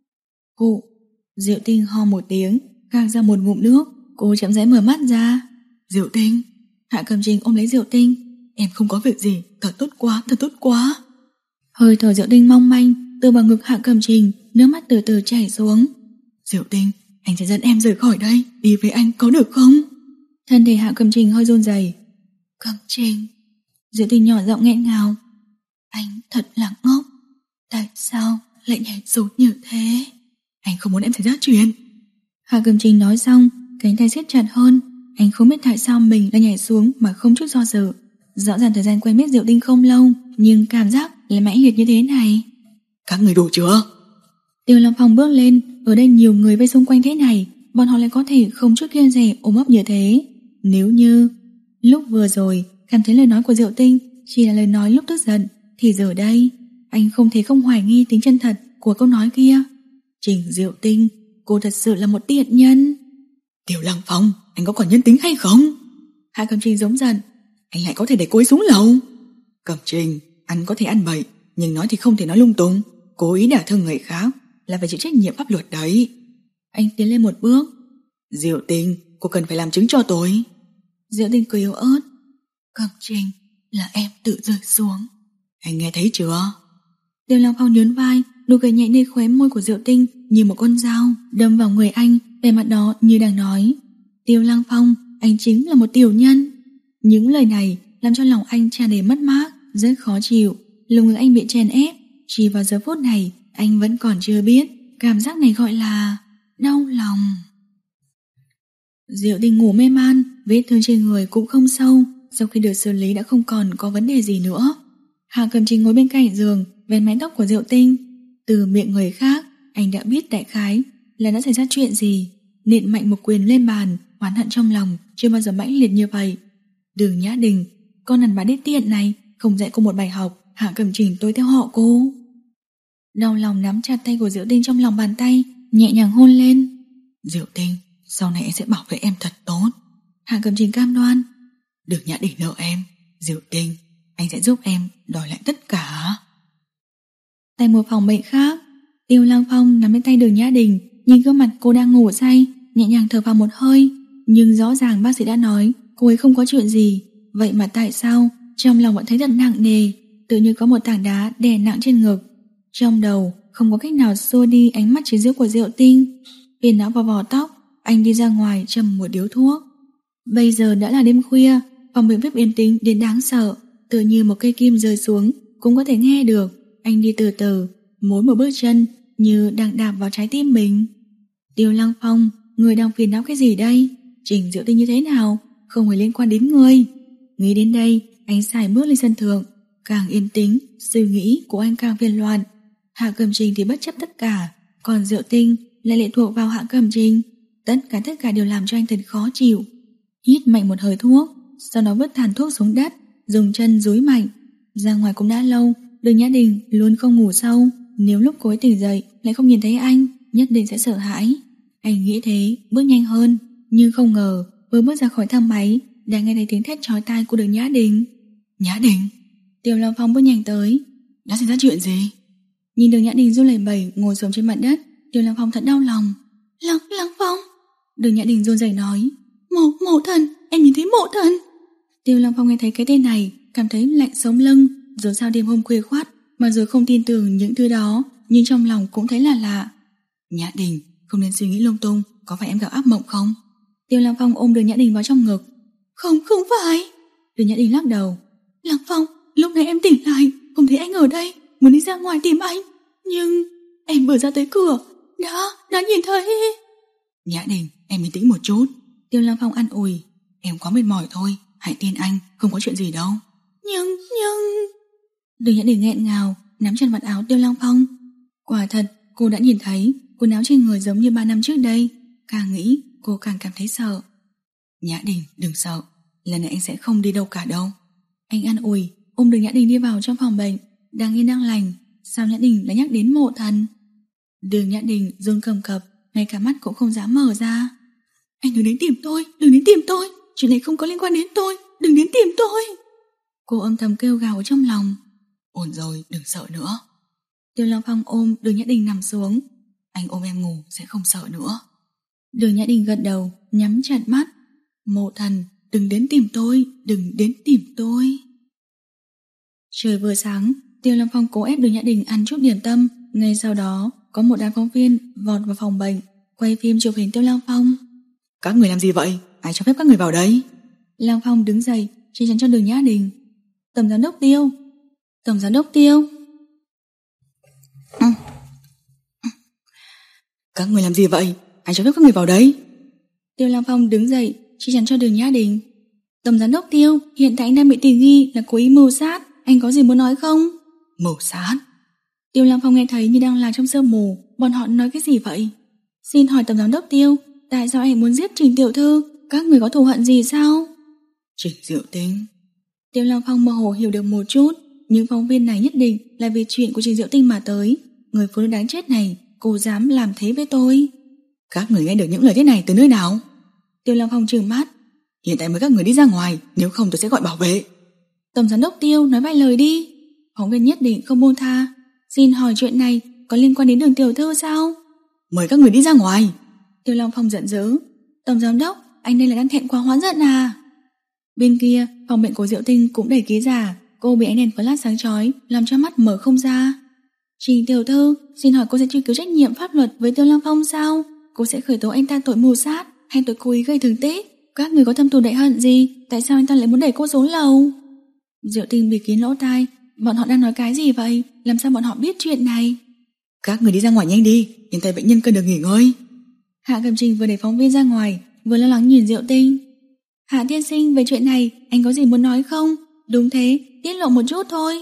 Cô, Diệu Tinh ho một tiếng, khạc ra một ngụm nước, cô chậm rãi mở mắt ra. Diệu Tinh. Hạ Cẩm Trình ôm lấy Diệu Tinh. Em không có việc gì, thật tốt quá, thật tốt quá. Hơi thở Diệu Tinh mong manh từ vào ngực Hạ Cẩm Trình, nước mắt từ từ chảy xuống. Diệu Tinh, anh sẽ dẫn em rời khỏi đây, đi với anh có được không? Thân thể Hạ Cẩm Trình hơi run rẩy. Cẩm Trình. Diệu Tinh nhỏ giọng nghẹn ngào. Anh thật là ngốc. Tại sao lại nhảy xuống như thế? Anh không muốn em xảy ra chuyện. Hạ Cẩm Trình nói xong, cánh tay siết chặt hơn. Anh không biết tại sao mình lại nhảy xuống mà không chút do dự. Rõ ràng thời gian quen biết Diệu Tinh không lâu, nhưng cảm giác lại mãnh liệt như thế này. Các người đủ chưa? Tiêu Long Phong bước lên. Ở đây nhiều người vây xung quanh thế này, bọn họ lại có thể không chút kiêng dè ôm ấp như thế. Nếu như lúc vừa rồi cảm thấy lời nói của Diệu Tinh chỉ là lời nói lúc tức giận, thì giờ đây anh không thể không hoài nghi tính chân thật của câu nói kia. Trình Diệu Tinh, cô thật sự là một tiện nhân. Tiêu Lăng Phong, anh có còn nhân tính hay không? Hạ Cẩm Trình giống giận. Anh lại có thể để cô ấy xuống lầu. Cẩm Trình, anh có thể ăn bậy, nhưng nói thì không thể nói lung tung. Cố ý đả thương người khác là phải chịu trách nhiệm pháp luật đấy. Anh tiến lên một bước. Diệu Tinh, cô cần phải làm chứng cho tôi. Diệu Tinh cười yếu ớt. Cẩm Trình, là em tự rơi xuống. Anh nghe thấy chưa? Tiêu Long Phong nhún vai, nụ cười nhẹ nơi khóe môi của Diệu Tinh như một con dao đâm vào người anh, vẻ mặt đó như đang nói: Tiêu Long Phong, anh chính là một tiểu nhân. Những lời này làm cho lòng anh tràn đầy mất mát, rất khó chịu. Lồng ngực anh bị chèn ép. Chỉ vào giờ phút này anh vẫn còn chưa biết cảm giác này gọi là đau lòng. Diệu Tinh ngủ mê man, vết thương trên người cũng không sâu, sau khi được xử lý đã không còn có vấn đề gì nữa. Hạ Cẩm Trình ngồi bên cạnh giường, vén mái tóc của Diệu Tinh. Từ miệng người khác, anh đã biết đại khái là đã xảy ra chuyện gì. Nện mạnh một quyền lên bàn, oán hận trong lòng chưa bao giờ mãnh liệt như vậy. Đường Nhã Đình, con đàn bà đít tiện này không dạy cô một bài học. Hạ Cẩm Trình tôi theo họ cô. Đau lòng nắm chặt tay của Diệu Tinh trong lòng bàn tay, nhẹ nhàng hôn lên. Diệu Tinh, sau này em sẽ bảo vệ em thật tốt. Hạ Cẩm Trình cam đoan. Đường Nhã Đình nợ em. Diệu Tinh, anh sẽ giúp em đòi lại tất cả. Tại một phòng bệnh khác, Tiêu Lăng Phong nắm lấy tay Đường Nhã Đình, nhìn gương mặt cô đang ngủ say, nhẹ nhàng thở vào một hơi. Nhưng rõ ràng bác sĩ đã nói cô ấy không có chuyện gì. Vậy mà tại sao trong lòng vẫn thấy thật nặng nề, tự như có một tảng đá đè nặng trên ngực. Trong đầu không có cách nào xua đi ánh mắt chế giễu của Diệu Tinh. Viền áo vào vò tóc, anh đi ra ngoài châm một điếu thuốc. Bây giờ đã là đêm khuya, phòng bệnh VIP yên tĩnh đến đáng sợ, tự như một cây kim rơi xuống cũng có thể nghe được. Anh đi từ từ, mỗi một bước chân như đang đạp vào trái tim mình. Tiêu Lăng Phong, người đang phiền não cái gì đây? Trình Diệu Tinh như thế nào? Không hề liên quan đến ngươi. Nghĩ đến đây, anh xài bước lên sân thượng. Càng yên tĩnh, suy nghĩ của anh càng phiền loạn. Hạ Cẩm Trình thì bất chấp tất cả, còn Diệu Tinh lại lệ thuộc vào Hạ Cẩm Trình. Tất cả tất cả đều làm cho anh thật khó chịu. Hít mạnh một hơi thuốc, sau đó vứt tàn thuốc xuống đất, dùng chân dúi mạnh. Ra ngoài cũng đã lâu, Đường Nhã Đình luôn không ngủ sâu. Nếu lúc cô ấy tỉnh dậy lại không nhìn thấy anh, nhất định sẽ sợ hãi. Anh nghĩ thế, bước nhanh hơn, nhưng không ngờ vừa bước ra khỏi thang máy đã nghe thấy tiếng thét chói tai của Đường Nhã Đình. Nhã Đình. Tiêu Long Phong bước nhanh tới. Đã xảy ra chuyện gì? Nhìn Đường Nhã Đình run lẩy bẩy ngồi xổm trên mặt đất, Tiêu Long Phong thật đau lòng. Lăng Lăng Phong. Đường Nhã Đình run rẩy nói. Mộ mộ thần, em nhìn thấy mộ thần. Tiêu Long Phong nghe thấy cái tên này cảm thấy lạnh sống lưng. Dù sao đêm hôm khuya khoắt, mặc dù không tin tưởng những thứ đó, nhưng trong lòng cũng thấy là lạ. Nhã Đình, không nên suy nghĩ lung tung, có phải em gặp ác mộng không? Tiêu Long Phong ôm Đường Nhã Đình vào trong ngực. Không, không phải. Đường Nhã Đình lắc đầu. Lăng Phong, lúc này em tỉnh lại, không thấy anh ở đây, muốn đi ra ngoài tìm anh, nhưng em vừa ra tới cửa, đã, đã nhìn thấy. Nhã Đình, em bình tĩnh một chút. Tiêu Long Phong an ủi. Em quá mệt mỏi thôi, hãy tin anh, không có chuyện gì đâu. Nhưng, nhưng... Đường Nhã Đình nghẹn ngào, nắm chặt vạt áo Tiêu Long Phong. Quả thật, cô đã nhìn thấy quần áo trên người giống như ba năm trước đây. Càng nghĩ, cô càng cảm thấy sợ. Nhã Đình, đừng sợ, lần này anh sẽ không đi đâu cả đâu. Anh an ủi, ôm Đường Nhã Đình đi vào trong phòng bệnh. Đang yên đang lành, sao Nhã Đình lại nhắc đến Mộ Thần? Đường Nhã Đình run cầm cập, ngay cả mắt cũng không dám mở ra. Anh đừng đến tìm tôi, đừng đến tìm tôi, chuyện này không có liên quan đến tôi, đừng đến tìm tôi. Cô âm thầm kêu gào ở trong lòng. Ổn rồi, đừng sợ nữa. Tiêu Long Phong ôm Đường Nhã Đình nằm xuống. Anh ôm em ngủ sẽ không sợ nữa. Đường Nhã Đình gật đầu, nhắm chặt mắt. Mộ Thần, đừng đến tìm tôi, đừng đến tìm tôi. Trời vừa sáng, Tiêu Long Phong cố ép Đường Nhã Đình ăn chút điểm tâm. Ngay sau đó, có một đám phóng viên vọt vào phòng bệnh, quay phim chụp hình Tiêu Long Phong. Các người làm gì vậy? Ai cho phép các người vào đây? Long Phong đứng dậy, che chắn cho Đường Nhã Đình. Tổng giám đốc Tiêu. Tổng giám đốc Tiêu. Ừ. Các người làm gì vậy? Ai cho phép các người vào đây? Tiêu Long Phong đứng dậy, che chắn cho Đường Nhã Đình. Tổng giám đốc Tiêu, hiện tại anh đang bị tình nghi là cố ý mưu sát. Anh có gì muốn nói không? Mưu sát? Tiêu Long Phong nghe thấy như đang lạc trong sương mù. Bọn họ nói cái gì vậy? Xin hỏi tổng giám đốc Tiêu, tại sao anh muốn giết Trình tiểu thư? Các người có thù hận gì sao? Trình Diệu Tinh. Tiêu Long Phong mơ hồ hiểu được một chút. Những phóng viên này nhất định là vì chuyện của Trình Diệu Tinh mà tới. Người phụ nữ đáng chết này, cô dám làm thế với tôi? Các người nghe được những lời thế này từ nơi nào? Tiêu Long Phong trừng mắt. Hiện tại mới các người đi ra ngoài, nếu không tôi sẽ gọi bảo vệ. Tổng giám đốc Tiêu, nói vài lời đi. Phóng viên nhất định không buông tha. Xin hỏi chuyện này có liên quan đến Đường tiểu thư sao? Mời các người đi ra ngoài. Tiêu Long Phong giận dữ. Tổng giám đốc, anh đây là đang thẹn quá hóa giận à? Bên kia, phòng bệnh của Diệu Tinh cũng đầy ký giả. Cô bị ánh đèn flash sáng chói làm cho mắt mở không ra. Trình tiểu thư, xin hỏi cô sẽ truy cứu trách nhiệm pháp luật với Tiêu Long Phong sao? Cô sẽ khởi tố anh ta tội mưu sát hay tội cố ý gây thương tích? Các người có thâm thù đại hận gì? Tại sao anh ta lại muốn đẩy cô xuống lầu? Diệu Tinh bịt kín lỗ tai. Bọn họ đang nói cái gì vậy? Làm sao bọn họ biết chuyện này? Các người đi ra ngoài nhanh đi, hiện tại bệnh nhân cần được nghỉ ngơi. Hạ Cẩm Trình vừa đẩy phóng viên ra ngoài, vừa lo lắng nhìn Diệu Tinh. Hạ tiên sinh, về chuyện này anh có gì muốn nói không? Đúng thế, tiết lộ một chút thôi.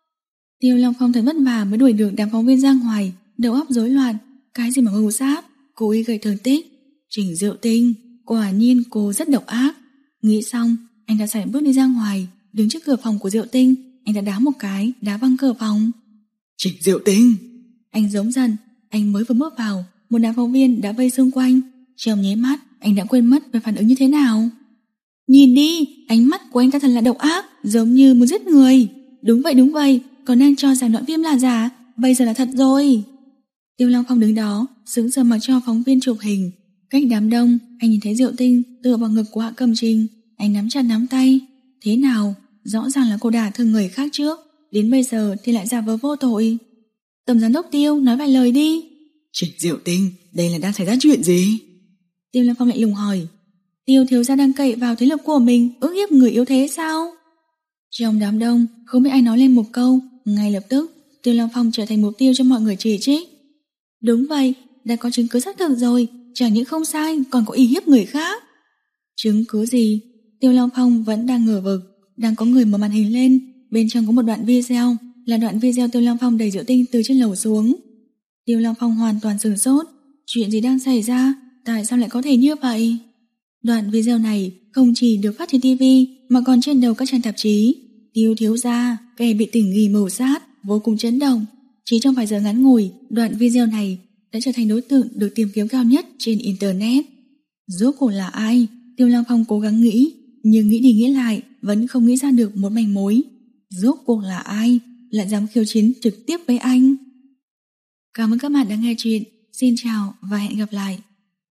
Tiêu Long Phong thật vất vả mới đuổi được đám phóng viên ra ngoài, đầu óc rối loạn. Cái gì mà mưu sát, cố ý gây thương tích. Trình Diệu Tinh, quả nhiên cô rất độc ác. Nghĩ xong, anh đã sải bước đi ra ngoài. Đứng trước cửa phòng của Diệu Tinh, anh đã đá một cái, đá văng cửa phòng. Trình Diệu Tinh. Anh giống dần, anh mới vừa bước vào, một đám phóng viên đã vây xung quanh. Trong nháy mắt, anh đã quên mất về phản ứng như thế nào. Nhìn đi, ánh mắt của anh ta thật là độc ác, giống như muốn giết người. Đúng vậy, đúng vậy, còn đang cho rằng đoạn phim là giả, bây giờ là thật rồi. Tiêu Long Phong đứng đó, sững sờ mặc cho phóng viên chụp hình. Cách đám đông, anh nhìn thấy Diệu Tinh tựa vào ngực của Hạ Cẩm Trình. Anh nắm chặt nắm tay. Thế nào? Rõ ràng là cô đả thương người khác trước, đến bây giờ thì lại giả vờ vô tội. Tổng giám đốc Tiêu, nói vài lời đi. Trình Diệu Tinh, đây là đang xảy ra chuyện gì? Tiêu Long Phong lạnh lùng hỏi. Tiêu thiếu gia đang cậy vào thế lực của mình, ức hiếp người yếu thế sao? Trong đám đông, không biết ai nói lên một câu, ngay lập tức Tiêu Long Phong trở thành mục tiêu cho mọi người chỉ trích. Đúng vậy, đã có chứng cứ xác thực rồi, chẳng những không sai còn có uy hiếp người khác. Chứng cứ gì? Tiêu Long Phong vẫn đang ngờ vực. Đang có người mở màn hình lên, bên trong có một đoạn video, là đoạn video Tiêu Long Phong đẩy Diệu Tinh từ trên lầu xuống. Tiêu Long Phong hoàn toàn sửng sốt. Chuyện gì đang xảy ra? Tại sao lại có thể như vậy? Đoạn video này không chỉ được phát trên ti vi mà còn trên đầu các trang tạp chí. Tiêu thiếu gia, kẻ bị tình nghi mưu sát, vô cùng chấn động. Chỉ trong vài giờ ngắn ngủi, đoạn video này đã trở thành đối tượng được tìm kiếm cao nhất trên internet. Rốt cuộc là ai? Tiêu Long Phong cố gắng nghĩ, nhưng nghĩ đi nghĩ lại vẫn không nghĩ ra được một manh mối. Rốt cuộc là ai lại dám khiêu chiến trực tiếp với anh? Cảm ơn các bạn đã nghe chuyện. Xin chào và hẹn gặp lại.